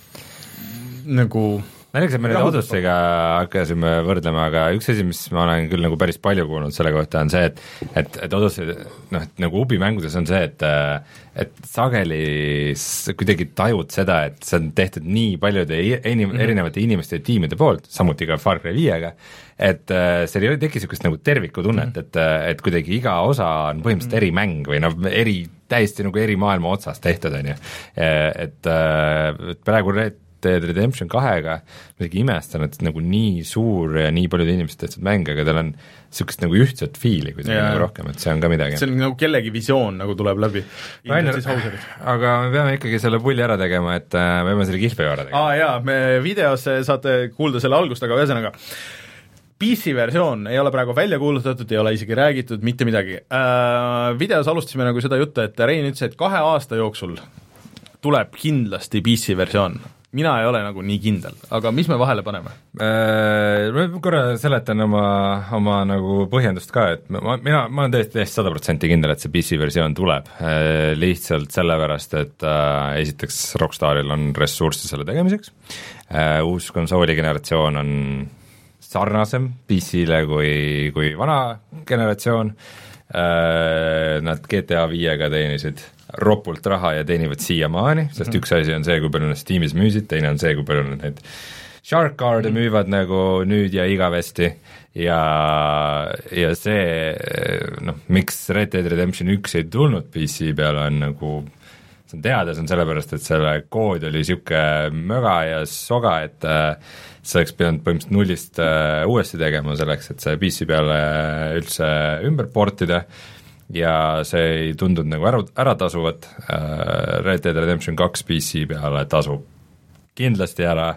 nagu ma ei tea, me nüüd Odyssey'ga hakkasime võrdlema, aga üks asi, mis ma olen küll nagu päris palju kuulnud selle kohta, on see, et et, et Odyssey, noh, et nagu Ubi mängudes on see, et et sageli kuidagi tajud seda, et see on tehtud nii paljude inim, erinevate inimeste ja tiimide poolt, samuti ka Far Cry viiega, et seal ei teki niisugust nagu tervikutunnet, et, et kuidagi iga osa on põhimõtteliselt eri mäng või noh, eri, täiesti nagu eri maailma otsast tehtud, on ju. Et, et praegu Dead Redemption kahega midagi imestan, et nagu nii suur ja nii paljud inimesed tehtud mäng, aga tal on niisugust nagu ühtset fiili kuidagi nagu rohkem, et see on ka midagi. See on nagu kellegi visioon nagu tuleb läbi. Rainer, aga me peame ikkagi selle pulli ära tegema, et me peame selle kihve ära tegema. Aa jaa, me videos saate kuulda selle algust, aga ühesõnaga P C versioon ei ole praegu välja kuulutatud, ei ole isegi räägitud mitte midagi. Äh, videos alustasime nagu seda juttu, et Rein ütles, et kahe aasta jooksul tuleb kindlasti P C versioon. mina ei ole nagu nii kindel, aga mis me vahele paneme? Ma korra seletan oma, oma nagu põhjendust ka, et ma, mina, ma olen tõesti täiesti sada protsenti kindel, et see P C versioon tuleb, lihtsalt sellepärast, et äh, esiteks Rockstaril on ressurssi selle tegemiseks, äh, uus konsooli generatsioon on sarnasem P C-le kui, kui vana generatsioon, äh, nad G T A viiega teenisid ropult raha ja teenivad siiamaani, sest mm-hmm. üks asi on see, kui palju nad Steamis müüsid, teine on see, kui palju nad neid Shark Card'e mm-hmm. müüvad nagu nüüd ja igavesti ja, ja see, noh, miks Red Dead Redemption üks ei tulnud P C peale, on nagu, see on teada, see on sellepärast, et selle kood oli niisugune möga ja soga, et äh, see oleks pidanud põhimõtteliselt nullist äh, uuesti tegema selleks, et see P C peale üldse ümber portida, ja see ei tundunud nagu ära, ära tasuvat, Red Dead Redemption kaks P C peale tasub kindlasti ära,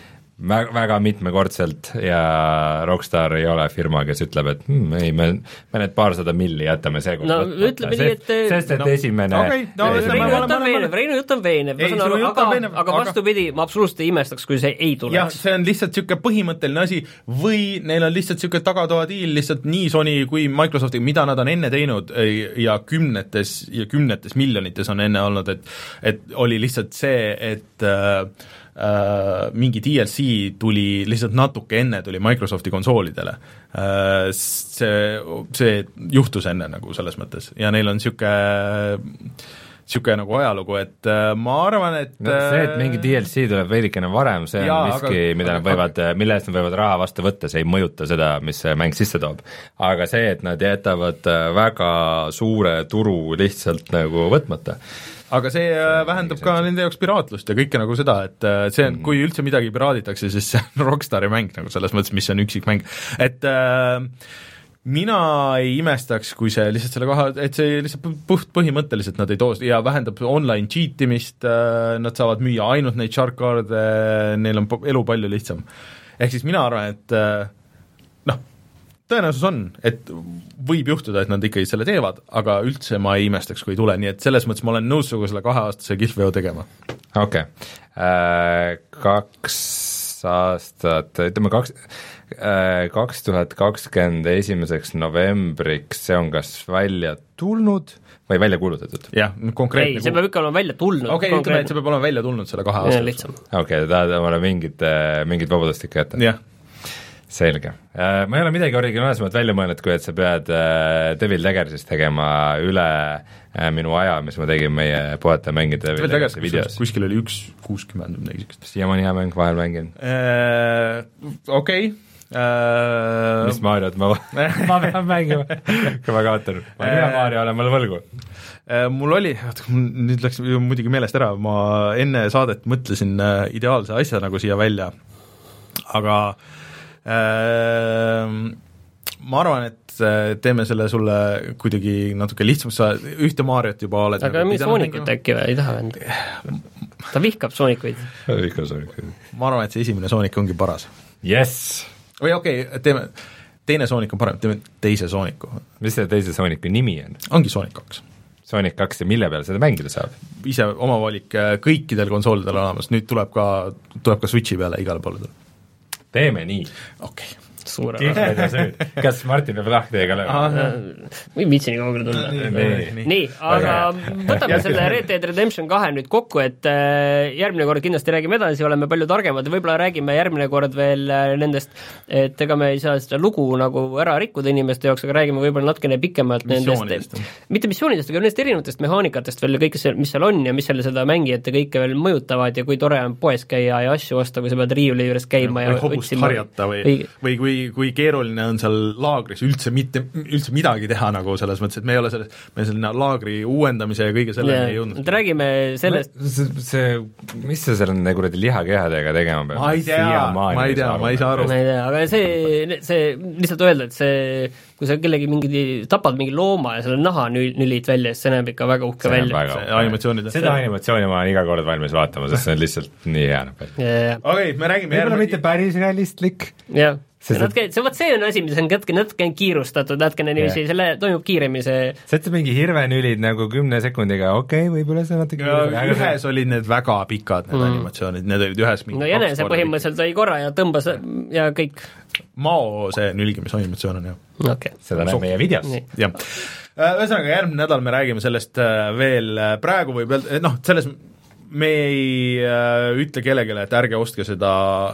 väga mitmekordselt ja Rockstar ei ole firma, kes ütleb, et hmm, ei, me, me need paarsada milli jätame seekord no võtmata. Ütleme nii, et sest, et no, esimene okay, no, Reinu jutt on veenev, Reinu jutt on veenev, aga, veenev, aga vastupidi, ma absoluutselt ei imestaks, kui see ei tuleks. jah, see on lihtsalt niisugune põhimõtteline asi või neil on lihtsalt niisugune tagatoadiil lihtsalt nii Sony kui Microsofti, mida nad on enne teinud ja kümnetes ja kümnetes miljonites on enne olnud, et, et oli lihtsalt see, et äh, Uh, mingi D L C tuli lihtsalt natuke enne, tuli Microsofti konsoolidele. Uh, see, see juhtus enne nagu selles mõttes ja neil on niisugune niisugune nagu ajalugu, et uh, ma arvan, et no, see, et mingi D L C tuleb veidikene varem, see on miski, mida nad võivad, mille eest nad võivad raha vastu võtta, see ei mõjuta seda, mis see mäng sisse toob. Aga see, et nad jätavad väga suure turu lihtsalt nagu võtmata, aga see, see vähendab ka nende jaoks piraatlust ja kõike nagu seda, et see on, kui üldse midagi piraaditakse, siis see on Rockstari mäng nagu selles mõttes, mis on üksikmäng, et äh, mina ei imestaks, kui see lihtsalt selle koha, et see lihtsalt puht põhimõtteliselt nad ei too ja vähendab online cheatimist, äh, nad saavad müüa ainult neid shark card'e, neil on elu palju lihtsam. Ehk siis mina arvan, et äh, noh, tõenäosus on, et võib juhtuda, et nad ikkagi selle teevad, aga üldse ma ei imestaks, kui ei tule, nii et selles mõttes ma olen nõus sugu selle kaheaastase kihlveo tegema. Okei okay. äh,, kaks aastat, ütleme kaks, äh, kaks tuhat kakskümmend esimeseks novembriks, see on kas välja tulnud või välja kuulutatud? jah, konkreetne. ei, see peab ikka olema välja tulnud. okei okay,, ütleme, et see peab olema välja tulnud selle kahe aasta. okei okay,, tahad omale mingit, mingit vabadust ikka jätta? jah. Selge. Ma ei ole midagi originaalsemat välja mõelnud, kui et sa pead Devil Daggersis tegema üle minu aja, mis ma tegin meie puhata mängida Devil Daggersi videos. Kuskil oli üks kuuskümmend midagi niisugust. Siiamaani hea mäng, vahel mängin. Okei. Mis Mariot ma, ma pean mängima, kui ma kaotan. Ma hea Mario olen mul võlgu. Mul oli, nüüd läks muidugi meelest ära, ma enne saadet mõtlesin ideaalse asja nagu siia välja, aga ma arvan, et teeme selle sulle kuidagi natuke lihtsamaks, sa ühte Mariot juba oled aga nagu mis Soonikut äkki või, ei taha venda? Ta vihkab Soonikuid. Ta vihkab Soonikuid. Ma arvan, et see esimene Soonik ongi paras. Yes! või okei okay,, teeme, teine Soonik on parem, teeme teise Sooniku. mis see teise Sooniku nimi on? ongi Sonic kaks. Sonic kaks ja mille peale seda mängida saab? ise oma valik kõikidel konsoolidel olemas, nüüd tuleb ka, tuleb ka Switchi peale igale poole tuleb. Teeme nii. okei okay. Suure kas Martin peab lahti ega lööma? või viitsi nii kaugele tulla. nii, nii. nii, aga võtame selle Red Dead Redemption kahe nüüd kokku, et järgmine kord kindlasti räägime edasi, oleme palju targemad ja võib-olla räägime järgmine kord veel nendest, et ega me ei saa seda lugu nagu ära rikkuda inimeste jaoks, aga räägime võib-olla natukene pikemalt nendest, mitte missioonidest, aga nendest erinevatest mehaanikatest veel kõik, mis seal on ja mis seal seda mängijate kõike veel mõjutavad ja kui tore on poes käia ja asju osta, kui sa pead riiuli juures käima ja, ja hobust harjata või, või, või kui kui keeruline on seal laagris üldse mitte, üldse midagi teha nagu selles mõttes, et me ei ole selles, me selline laagri uuendamise ja kõige selleni ei jõudnud. räägime sellest see, see, mis see seal on kuradi lihakehadega tegema peab? ma ei tea, ma ei tea, ma ei saa aru. ma ei tea, aga see, see lihtsalt öelda, et see, kui sa kellegi mingi, tapad mingi looma ja selle naha nülid välja, siis see näeb ikka väga uhke see välja. Animatsioonid. seda animatsiooni ma olen iga kord valmis vaatama, sest see on lihtsalt nii hea. okei, me räägime võib-olla mitte päris realistlik. jah natuke, see vot see on asi, mis on natuke, natuke kiirustatud, natukene niiviisi yeah., selle toimub kiiremini see sa ütled mingi hirvenülid nagu kümne sekundiga, okei okay,, võib-olla see natuke ja ühes see... olid need väga pikad need mm. animatsioonid, need olid ühes mingi no jänese põhimõtteliselt sai korra ja tõmbas ja kõik Mao see nülgimisanimatsioon on jah okay. seda näeb meie videos jah. Ühesõnaga järgmine nädal me räägime sellest veel, praegu võib öelda, noh, selles me ei äh, ütle kellelegi, et ärge ostke seda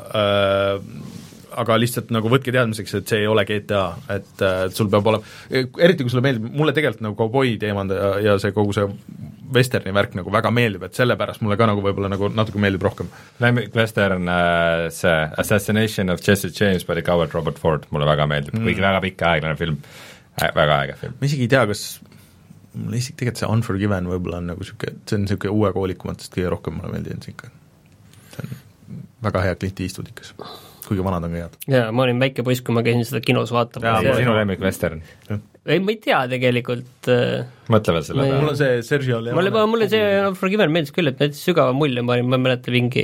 äh, aga lihtsalt nagu võtke teadmiseks, et see ei ole G T A, et, et sul peab olema, eriti kui sulle meeldib, mulle tegelikult nagu kauboi teemand ja, ja see kogu see westerni värk nagu väga meeldib, et sellepärast mulle ka nagu võib-olla nagu natuke meeldib rohkem. Lemmik western, see Assassination of Jesse James by the Coward Robert Ford mulle väga meeldib mm., kuigi väga pikk aeglane film, väga äge film. ma isegi ei tea, kas mulle isegi tegelikult see Unforgiven võib-olla on nagu siuke, see on siuke uue koolikumatest kõige rohkem mulle meeldinud ikka. See on väga hea Clint Eastwood ikas, kuigi vanad on ka head. jaa, ma olin väike poiss, kui ma käisin seda kinos vaatama. jaa, sinu lemmik western? ei, ma ei tea tegelikult. mõtle veel selle peale. mul on see Sergio Leone. mulle, mulle see Unforgiven meeldis küll, et meeldis sügava mulje, ma olin, ma mäletan mingi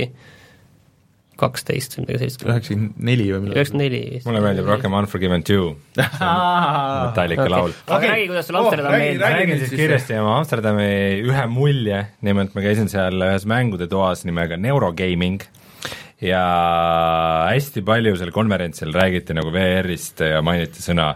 kaksteist või midagi sellist. üheksakümmend neli või midagi. üheksakümmend neli. mulle meeldib rohkem Unforgiven two. Metallica okay. laul. aga räägi, kuidas sul Amsterdam oh, meeldib. räägin siis kiiresti oma Amsterdami ühe mulje, nimelt ma käisin seal ühes mängude toas nimega Neurogaming ja hästi palju seal konverentsil räägiti nagu V R-ist ja mainiti sõna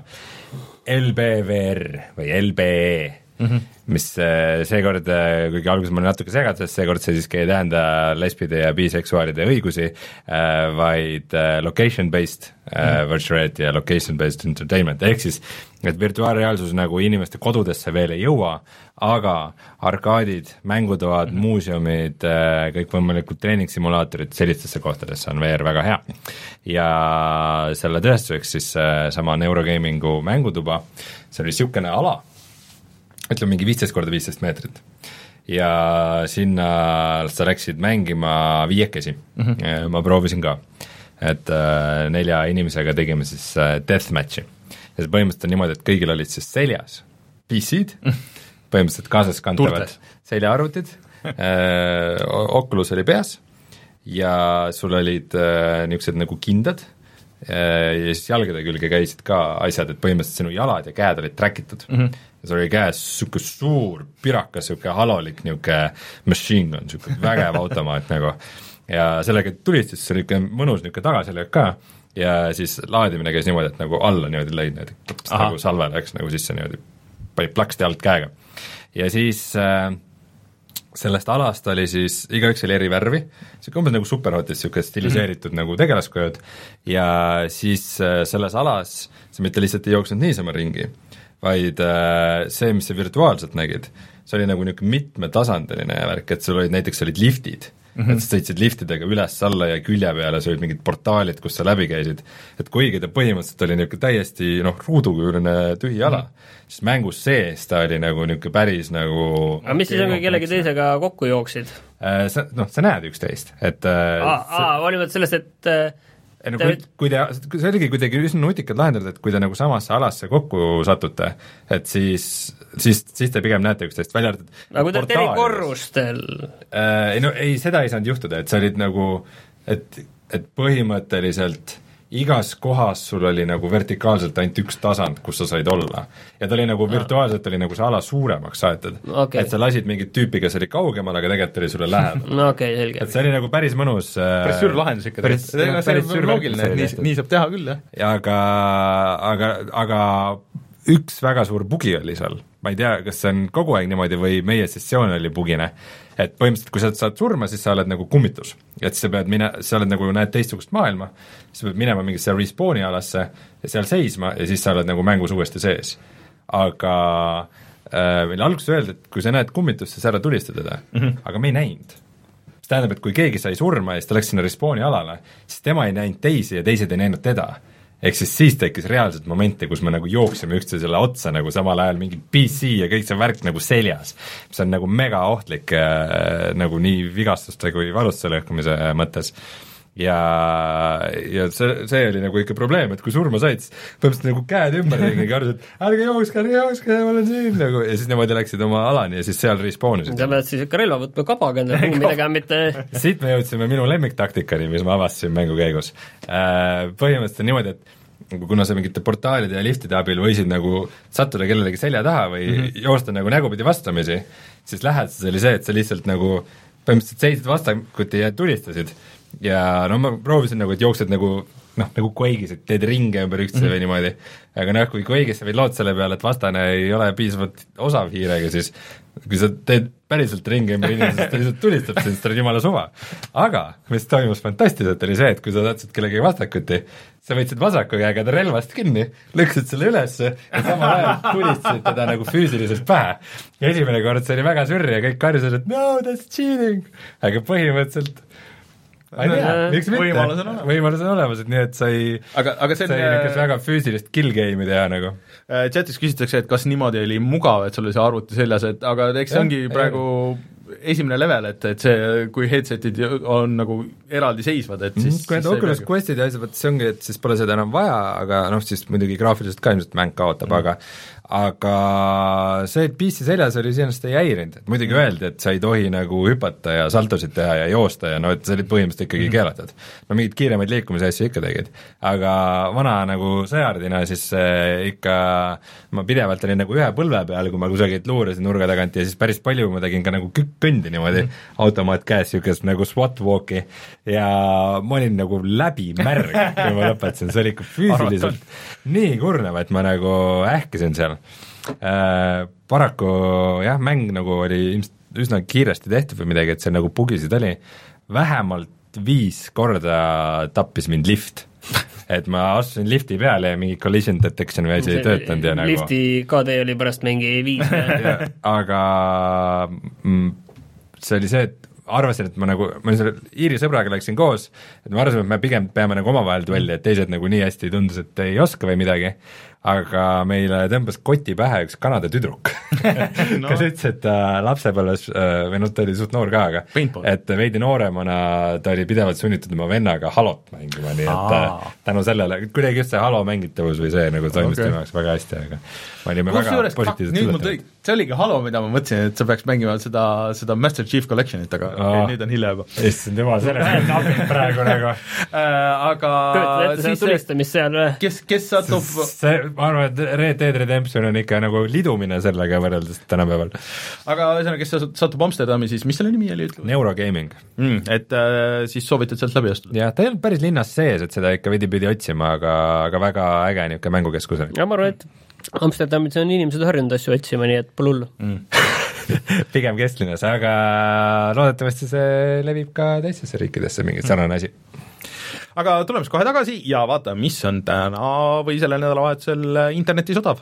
L B V R või L B E mm, -hmm. mis seekord, kuigi alguses ma olin natuke segatud, sest seekord see siiski ei tähenda lesbide ja biseksuaalide õigusi, vaid location-based mm -hmm. virtual reality ja location-based entertainment, ehk siis et virtuaalreaalsus nagu inimeste kodudesse veel ei jõua, aga arkaadid, mängutoad mm, -hmm. muuseumid, kõikvõimalikud treeningsimulaatorid, sellistesse kohtadesse on V R väga hea. ja selle tõestuseks siis sama Neurogamingu mängutuba, see oli niisugune ala, ütleme mingi viisteist korda viisteist meetrit. ja sinna sa läksid mängima viiekesi mm, -hmm. ma proovisin ka, et äh, nelja inimesega tegime siis äh, deathmatchi. ja see põhimõtteliselt on niimoodi, et kõigil olid siis seljas P C-d, põhimõtteliselt kaasas kantavad seljaarvutid äh,, Oculus oli peas ja sul olid äh, niisugused nagu kindad äh, ja siis jalgade külge käisid ka asjad, et põhimõtteliselt sinu jalad ja käed olid track itud mm. -hmm. ja sul oli käes niisugune suur pirakas, niisugune halolik niisugune machine gun, niisugune vägev automaat nagu, ja sellega tulid siis see niisugune mõnus niisugune tagaselg ka ja siis laadimine käis niimoodi, et nagu alla niimoodi lõid, niimoodi nagu salve läks nagu sisse niimoodi, panid plaksti alt käega. ja siis äh, sellest alast oli siis, igaüks oli eri värvi, niisugune umbes nagu Superhotis, niisugune stiliseeritud mm -hmm. nagu tegelaskujud, ja siis äh, selles alas sa mitte lihtsalt ei jooksnud niisama ringi, vaid äh, see, mis sa virtuaalselt nägid, see oli nagu niisugune mitmetasandiline värk, et sul olid näiteks olid liftid mm, -hmm. et sa sõitsid liftidega üles-alla ja külje peale, sul olid mingid portaalid, kus sa läbi käisid, et kuigi ta põhimõtteliselt oli niisugune täiesti noh, ruudukujuline tühi ala mm, -hmm. siis mängus sees ta oli nagu niisugune päris nagu aga mis siis on, kui kellegi teisega kokku jooksid? Äh, sa, noh, sa näed üksteist, et äh, aa, aa, olimata sellest, et äh, ei no kui, kui te, see oligi kuidagi üsna nutikad lahendada, et kui te nagu samasse alasse kokku satute, et siis, siis, siis te pigem näete üksteist, välja arvatud aga kui te olete eri korrustel äh,? Ei no ei, seda ei saanud juhtuda, et sa olid nagu, et, et põhimõtteliselt igas kohas sul oli nagu vertikaalselt ainult üks tasand, kus sa said olla. ja ta oli nagu virtuaalselt oli nagu see ala suuremaks saetud okay.. et sa lasid mingit tüüpi, kes oli kaugemal, aga tegelikult oli sulle lähedal. no okei okay,, selge. et see oli nagu päris mõnus päris suur lahendus ikka. päris, päris, päris suur loogiline, et nii, nii saab teha küll, jah. aga, aga, aga üks väga suur bugi oli seal, ma ei tea, kas see on kogu aeg niimoodi või meie sessioon oli bugine, et põhimõtteliselt kui sa saad surma, siis sa oled nagu kummitus, et sa pead mine-, sa oled nagu, näed teistsugust maailma, sa pead minema mingisse respawn'i alasse ja seal seisma ja siis sa oled nagu mängus uuesti sees. aga äh, meile alguses öeldi, et kui sa näed kummitust, siis ära tulista teda mm, -hmm. aga me ei näinud. see tähendab, et kui keegi sai surma ja siis ta läks sinna respawn'i alale, siis tema ei näinud teisi ja teised ei näinud teda. ehk siis siis tekkis reaalselt momente, kus me nagu jooksime üksteisele otsa nagu samal ajal mingi P C ja kõik see värk nagu seljas, mis on nagu mega ohtlik äh, nagu nii vigastuste kui valustuse lõhkumise mõttes. ja, ja see, see oli nagu ikka probleem, et kui surma said, siis põhimõtteliselt nagu käed ümber ja karjusid, ärge jookske, ärge jookske, ma olen siin nagu, ja siis niimoodi läksid oma alani ja siis seal respawnisid. sa pead siis ikka relva võtma kabaga endale ruumi tegema, mitte siit me jõudsime minu lemmiktaktikani, mis ma avastasin mängu käigus. Põhimõtteliselt on niimoodi, et nagu kuna sa mingite portaalide ja liftide abil võisid nagu sattuda kellelegi selja taha või mm -hmm. joosta nagu nägupidi vastamisi, siis lähedus oli see, et sa lihtsalt nagu põhimõtteliselt seisid vastakuti ja tulistasid ja no ma proovisin nagu, et jooksed nagu noh, nagu Quake'is, et teed ringe ümber üksteise mm -hmm. või niimoodi, aga noh, kui Quake'is sa võid loota selle peale, et vastane ei ole piisavalt osav hiirega, siis kui sa teed päriselt ringi ümber inimesest, ta lihtsalt tulistab sind, siis ta on jumala suva. aga mis toimus fantastiliselt, oli see, et kui sa sattusid kellegagi vastakuti, sa võtsid vasaku käega ta relvast kinni, lükkasid selle ülesse ja samal ajal tulistasid teda nagu füüsiliselt pähe. ja esimene kord see oli väga sürri ja kõik karjusid, et no that's cheating, aga põhimõtteliselt ma ei tea, miks mitte, võimalus on olemas, võimalus on olemas, et nii, et sai aga, aga see on niisugust väga füüsilist kill-game'i teha nagu. Chatis küsitakse, et kas niimoodi oli mugav, et sul oli see arvuti seljas, et aga eks see ongi praegu esimene level, et, et see, kui headsetid on nagu eraldiseisvad, et siis kui need Oculus Questid ja asjad, vot see ongi, et siis pole seda enam vaja, aga noh, siis muidugi graafiliselt ka ilmselt mäng kaotab mm., aga aga see, et P C seljas oli iseenesest ei häirinud, et muidugi mm. öeldi, et sa ei tohi nagu hüpata ja saltosid teha ja joosta ja no et see oli põhimõtteliselt ikkagi mm. keelatud. no mingeid kiiremaid liikumise asju ikka tegid, aga vana nagu sõjardina siis äh, ikka ma pidevalt olin nagu ühe põlve peal, kui ma kusagilt luurasin nurga tagant ja siis päris palju ma tegin ka nagu kõndi niimoodi mm. automaat käes, niisugust nagu SWAT walk'i ja ma olin nagu läbi märg, kui ma lõpetasin, see oli ikka füüsiliselt nii kurnav, et ma nagu ähkisin seal. Äh, paraku jah, mäng nagu oli ilmselt üsna kiiresti tehtud või midagi, et see nagu bugisid oli, vähemalt viis korda tappis mind lift et ma astusin lifti peale ja mingi collision detection või asi ei töötanud ja nagu lifti K D oli pärast mingi viis aga mm, see oli see, et arvasin, et ma nagu, ma selle Iiri sõbraga läksin koos, et ma arvasin, et me pigem peame nagu omavahel duelli, et teised nagu nii hästi tundus, et ei oska või midagi, aga meile tõmbas koti pähe üks Kanada tüdruk no. kes ütles, et ta lapsepõlves, või noh, ta oli suht noor ka, aga Paintball. Et veidi nooremana ta oli pidevalt sunnitud oma vennaga Halot mängima, nii et Aa. tänu sellele, kuidagi just see Halo mängitavus või see nagu toimus okay. tema jaoks väga hästi, aga me olime Kus väga positiivselt üllatanud. See oligi Halo, mida ma mõtlesin, et sa peaks mängima seda, seda Master Chief Collectionit, aga okay, nüüd on hilja juba. issand jumal, selle on napid praegu nagu aga kujutled ette seda tulistamist seal või? kes, kes satub see, ma arvan, et Red Dead Redemption on ikka nagu lidumine sellega võrreldes tänapäeval. aga ühesõnaga, kes satub Amsterdami, siis mis selle nimi oli? Neurogaming mm,. Et äh, siis soovitad sealt läbi astuda? jah, ta ei olnud päris linnas sees, et seda ikka veidi pidi otsima, aga, aga väga äge niisugune mängukeskus on. ja ma arvan, et Amsterdamis on inimesed harjunud asju otsima, nii et pole hullu mm. pigem kesklinnas, aga loodetavasti see levib ka teistesse riikidesse, mingi sarnane asi. aga tuleme siis kohe tagasi ja vaatame, mis on täna või sellel nädalavahetusel internetis odav.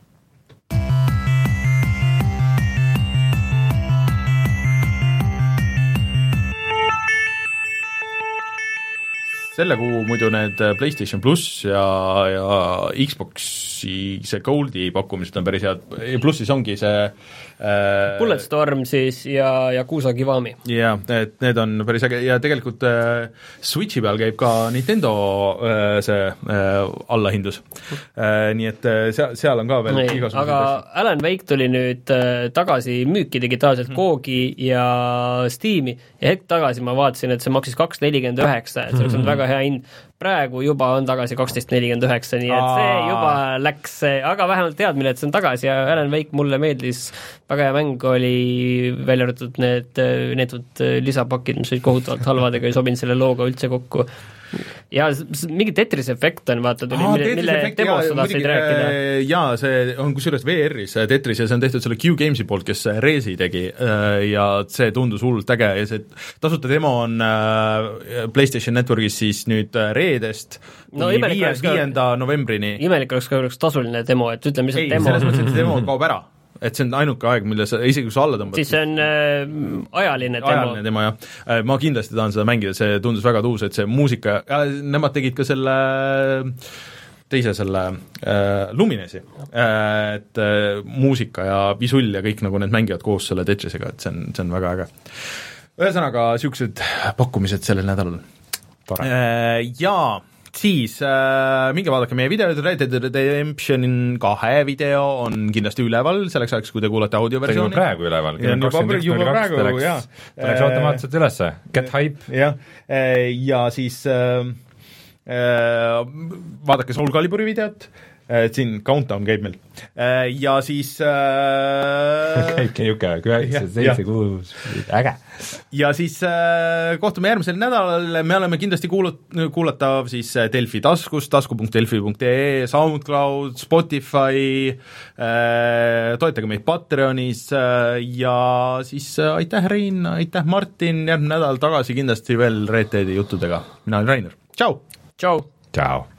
selle kuu muidu need PlayStation pluss ja, ja Xboxi see Goldi pakkumised on päris head, plussis ongi see äh, Bulletstorm siis ja, ja Yakuza Kiwami. jah, et need on päris äge ja tegelikult äh, Switchi peal käib ka Nintendo äh, see äh, allahindlus äh,, nii et äh, seal, seal on ka veel Ei, aga Alan Wake tuli nüüd äh, tagasi müüki digitaalselt mm. Googi ja Steam'i ja hetk tagasi ma vaatasin, et see maksis kaks nelikümmend üheksa, et see oleks olnud väga hea hind. Praegu juba on tagasi kaksteist nelikümmend üheksa, nii et see juba läks, aga vähemalt teadmine, et see on tagasi ja Alan Wake mulle meeldis, väga hea mäng oli, välja arvatud need neetud lisapakid, mis olid kohutavalt halvad ega ei sobinud selle looga üldse kokku. Ja mingi Tetris efekt on, vaata, tuli, mille, mille demos sa tahtsid rääkida. Jaa, see on kusjuures V R-is Tetris ja see on tehtud selle Q-Gamesi poolt, kes Rezi tegi ja see tundus hullult äge ja see tasuta demo on PlayStation Networkis siis nüüd reedest no, viie, viienda novembrini. Imelik oleks ka oleks tasuline demo, et ütleme lihtsalt ei, demo. selles mõttes, et demo kaob ära. Et see on ainuke aeg, mille sa, isegi kui sa alla tõmbad siis see on äh, ajaline demo. Ajaline demo, jah. Ma kindlasti tahan seda mängida, see tundus väga tuus, et see muusika, ja nemad tegid ka selle teise selle äh, Luminesi, äh, et äh, muusika ja visull ja kõik nagu need mängivad koos selle Tetrisega, et see on, see on väga äge. Ühesõnaga, siuksed pakkumised sellel nädalal. Äh, jaa, siis äh, minge vaadake meie videod, Red Dead Redemption kahe video on kindlasti üleval, selleks ajaks, kui te kuulate audioversiooni. See on juba praegu üleval. Ja juba, juba praegu, jah. Ta läks automaatselt ülesse, get hype. Jah, ja siis äh, vaadake Soul Caliburi videot, et siin countdown käib meil. Ja siis käibki niisugune üheksa, seitse, kuus, äge. Ja siis kohtume järgmisel nädalal, me oleme kindlasti kuulut-, kuulatav siis Delfi taskus, tasku punkt delfi punkt ee, SoundCloud, Spotify, toetage meid Patreonis ja siis aitäh Rein, aitäh Martin, järgmine nädal tagasi kindlasti veel Red Deadi juttudega. Mina olen Rainer, tšau! Tšau! Tšau!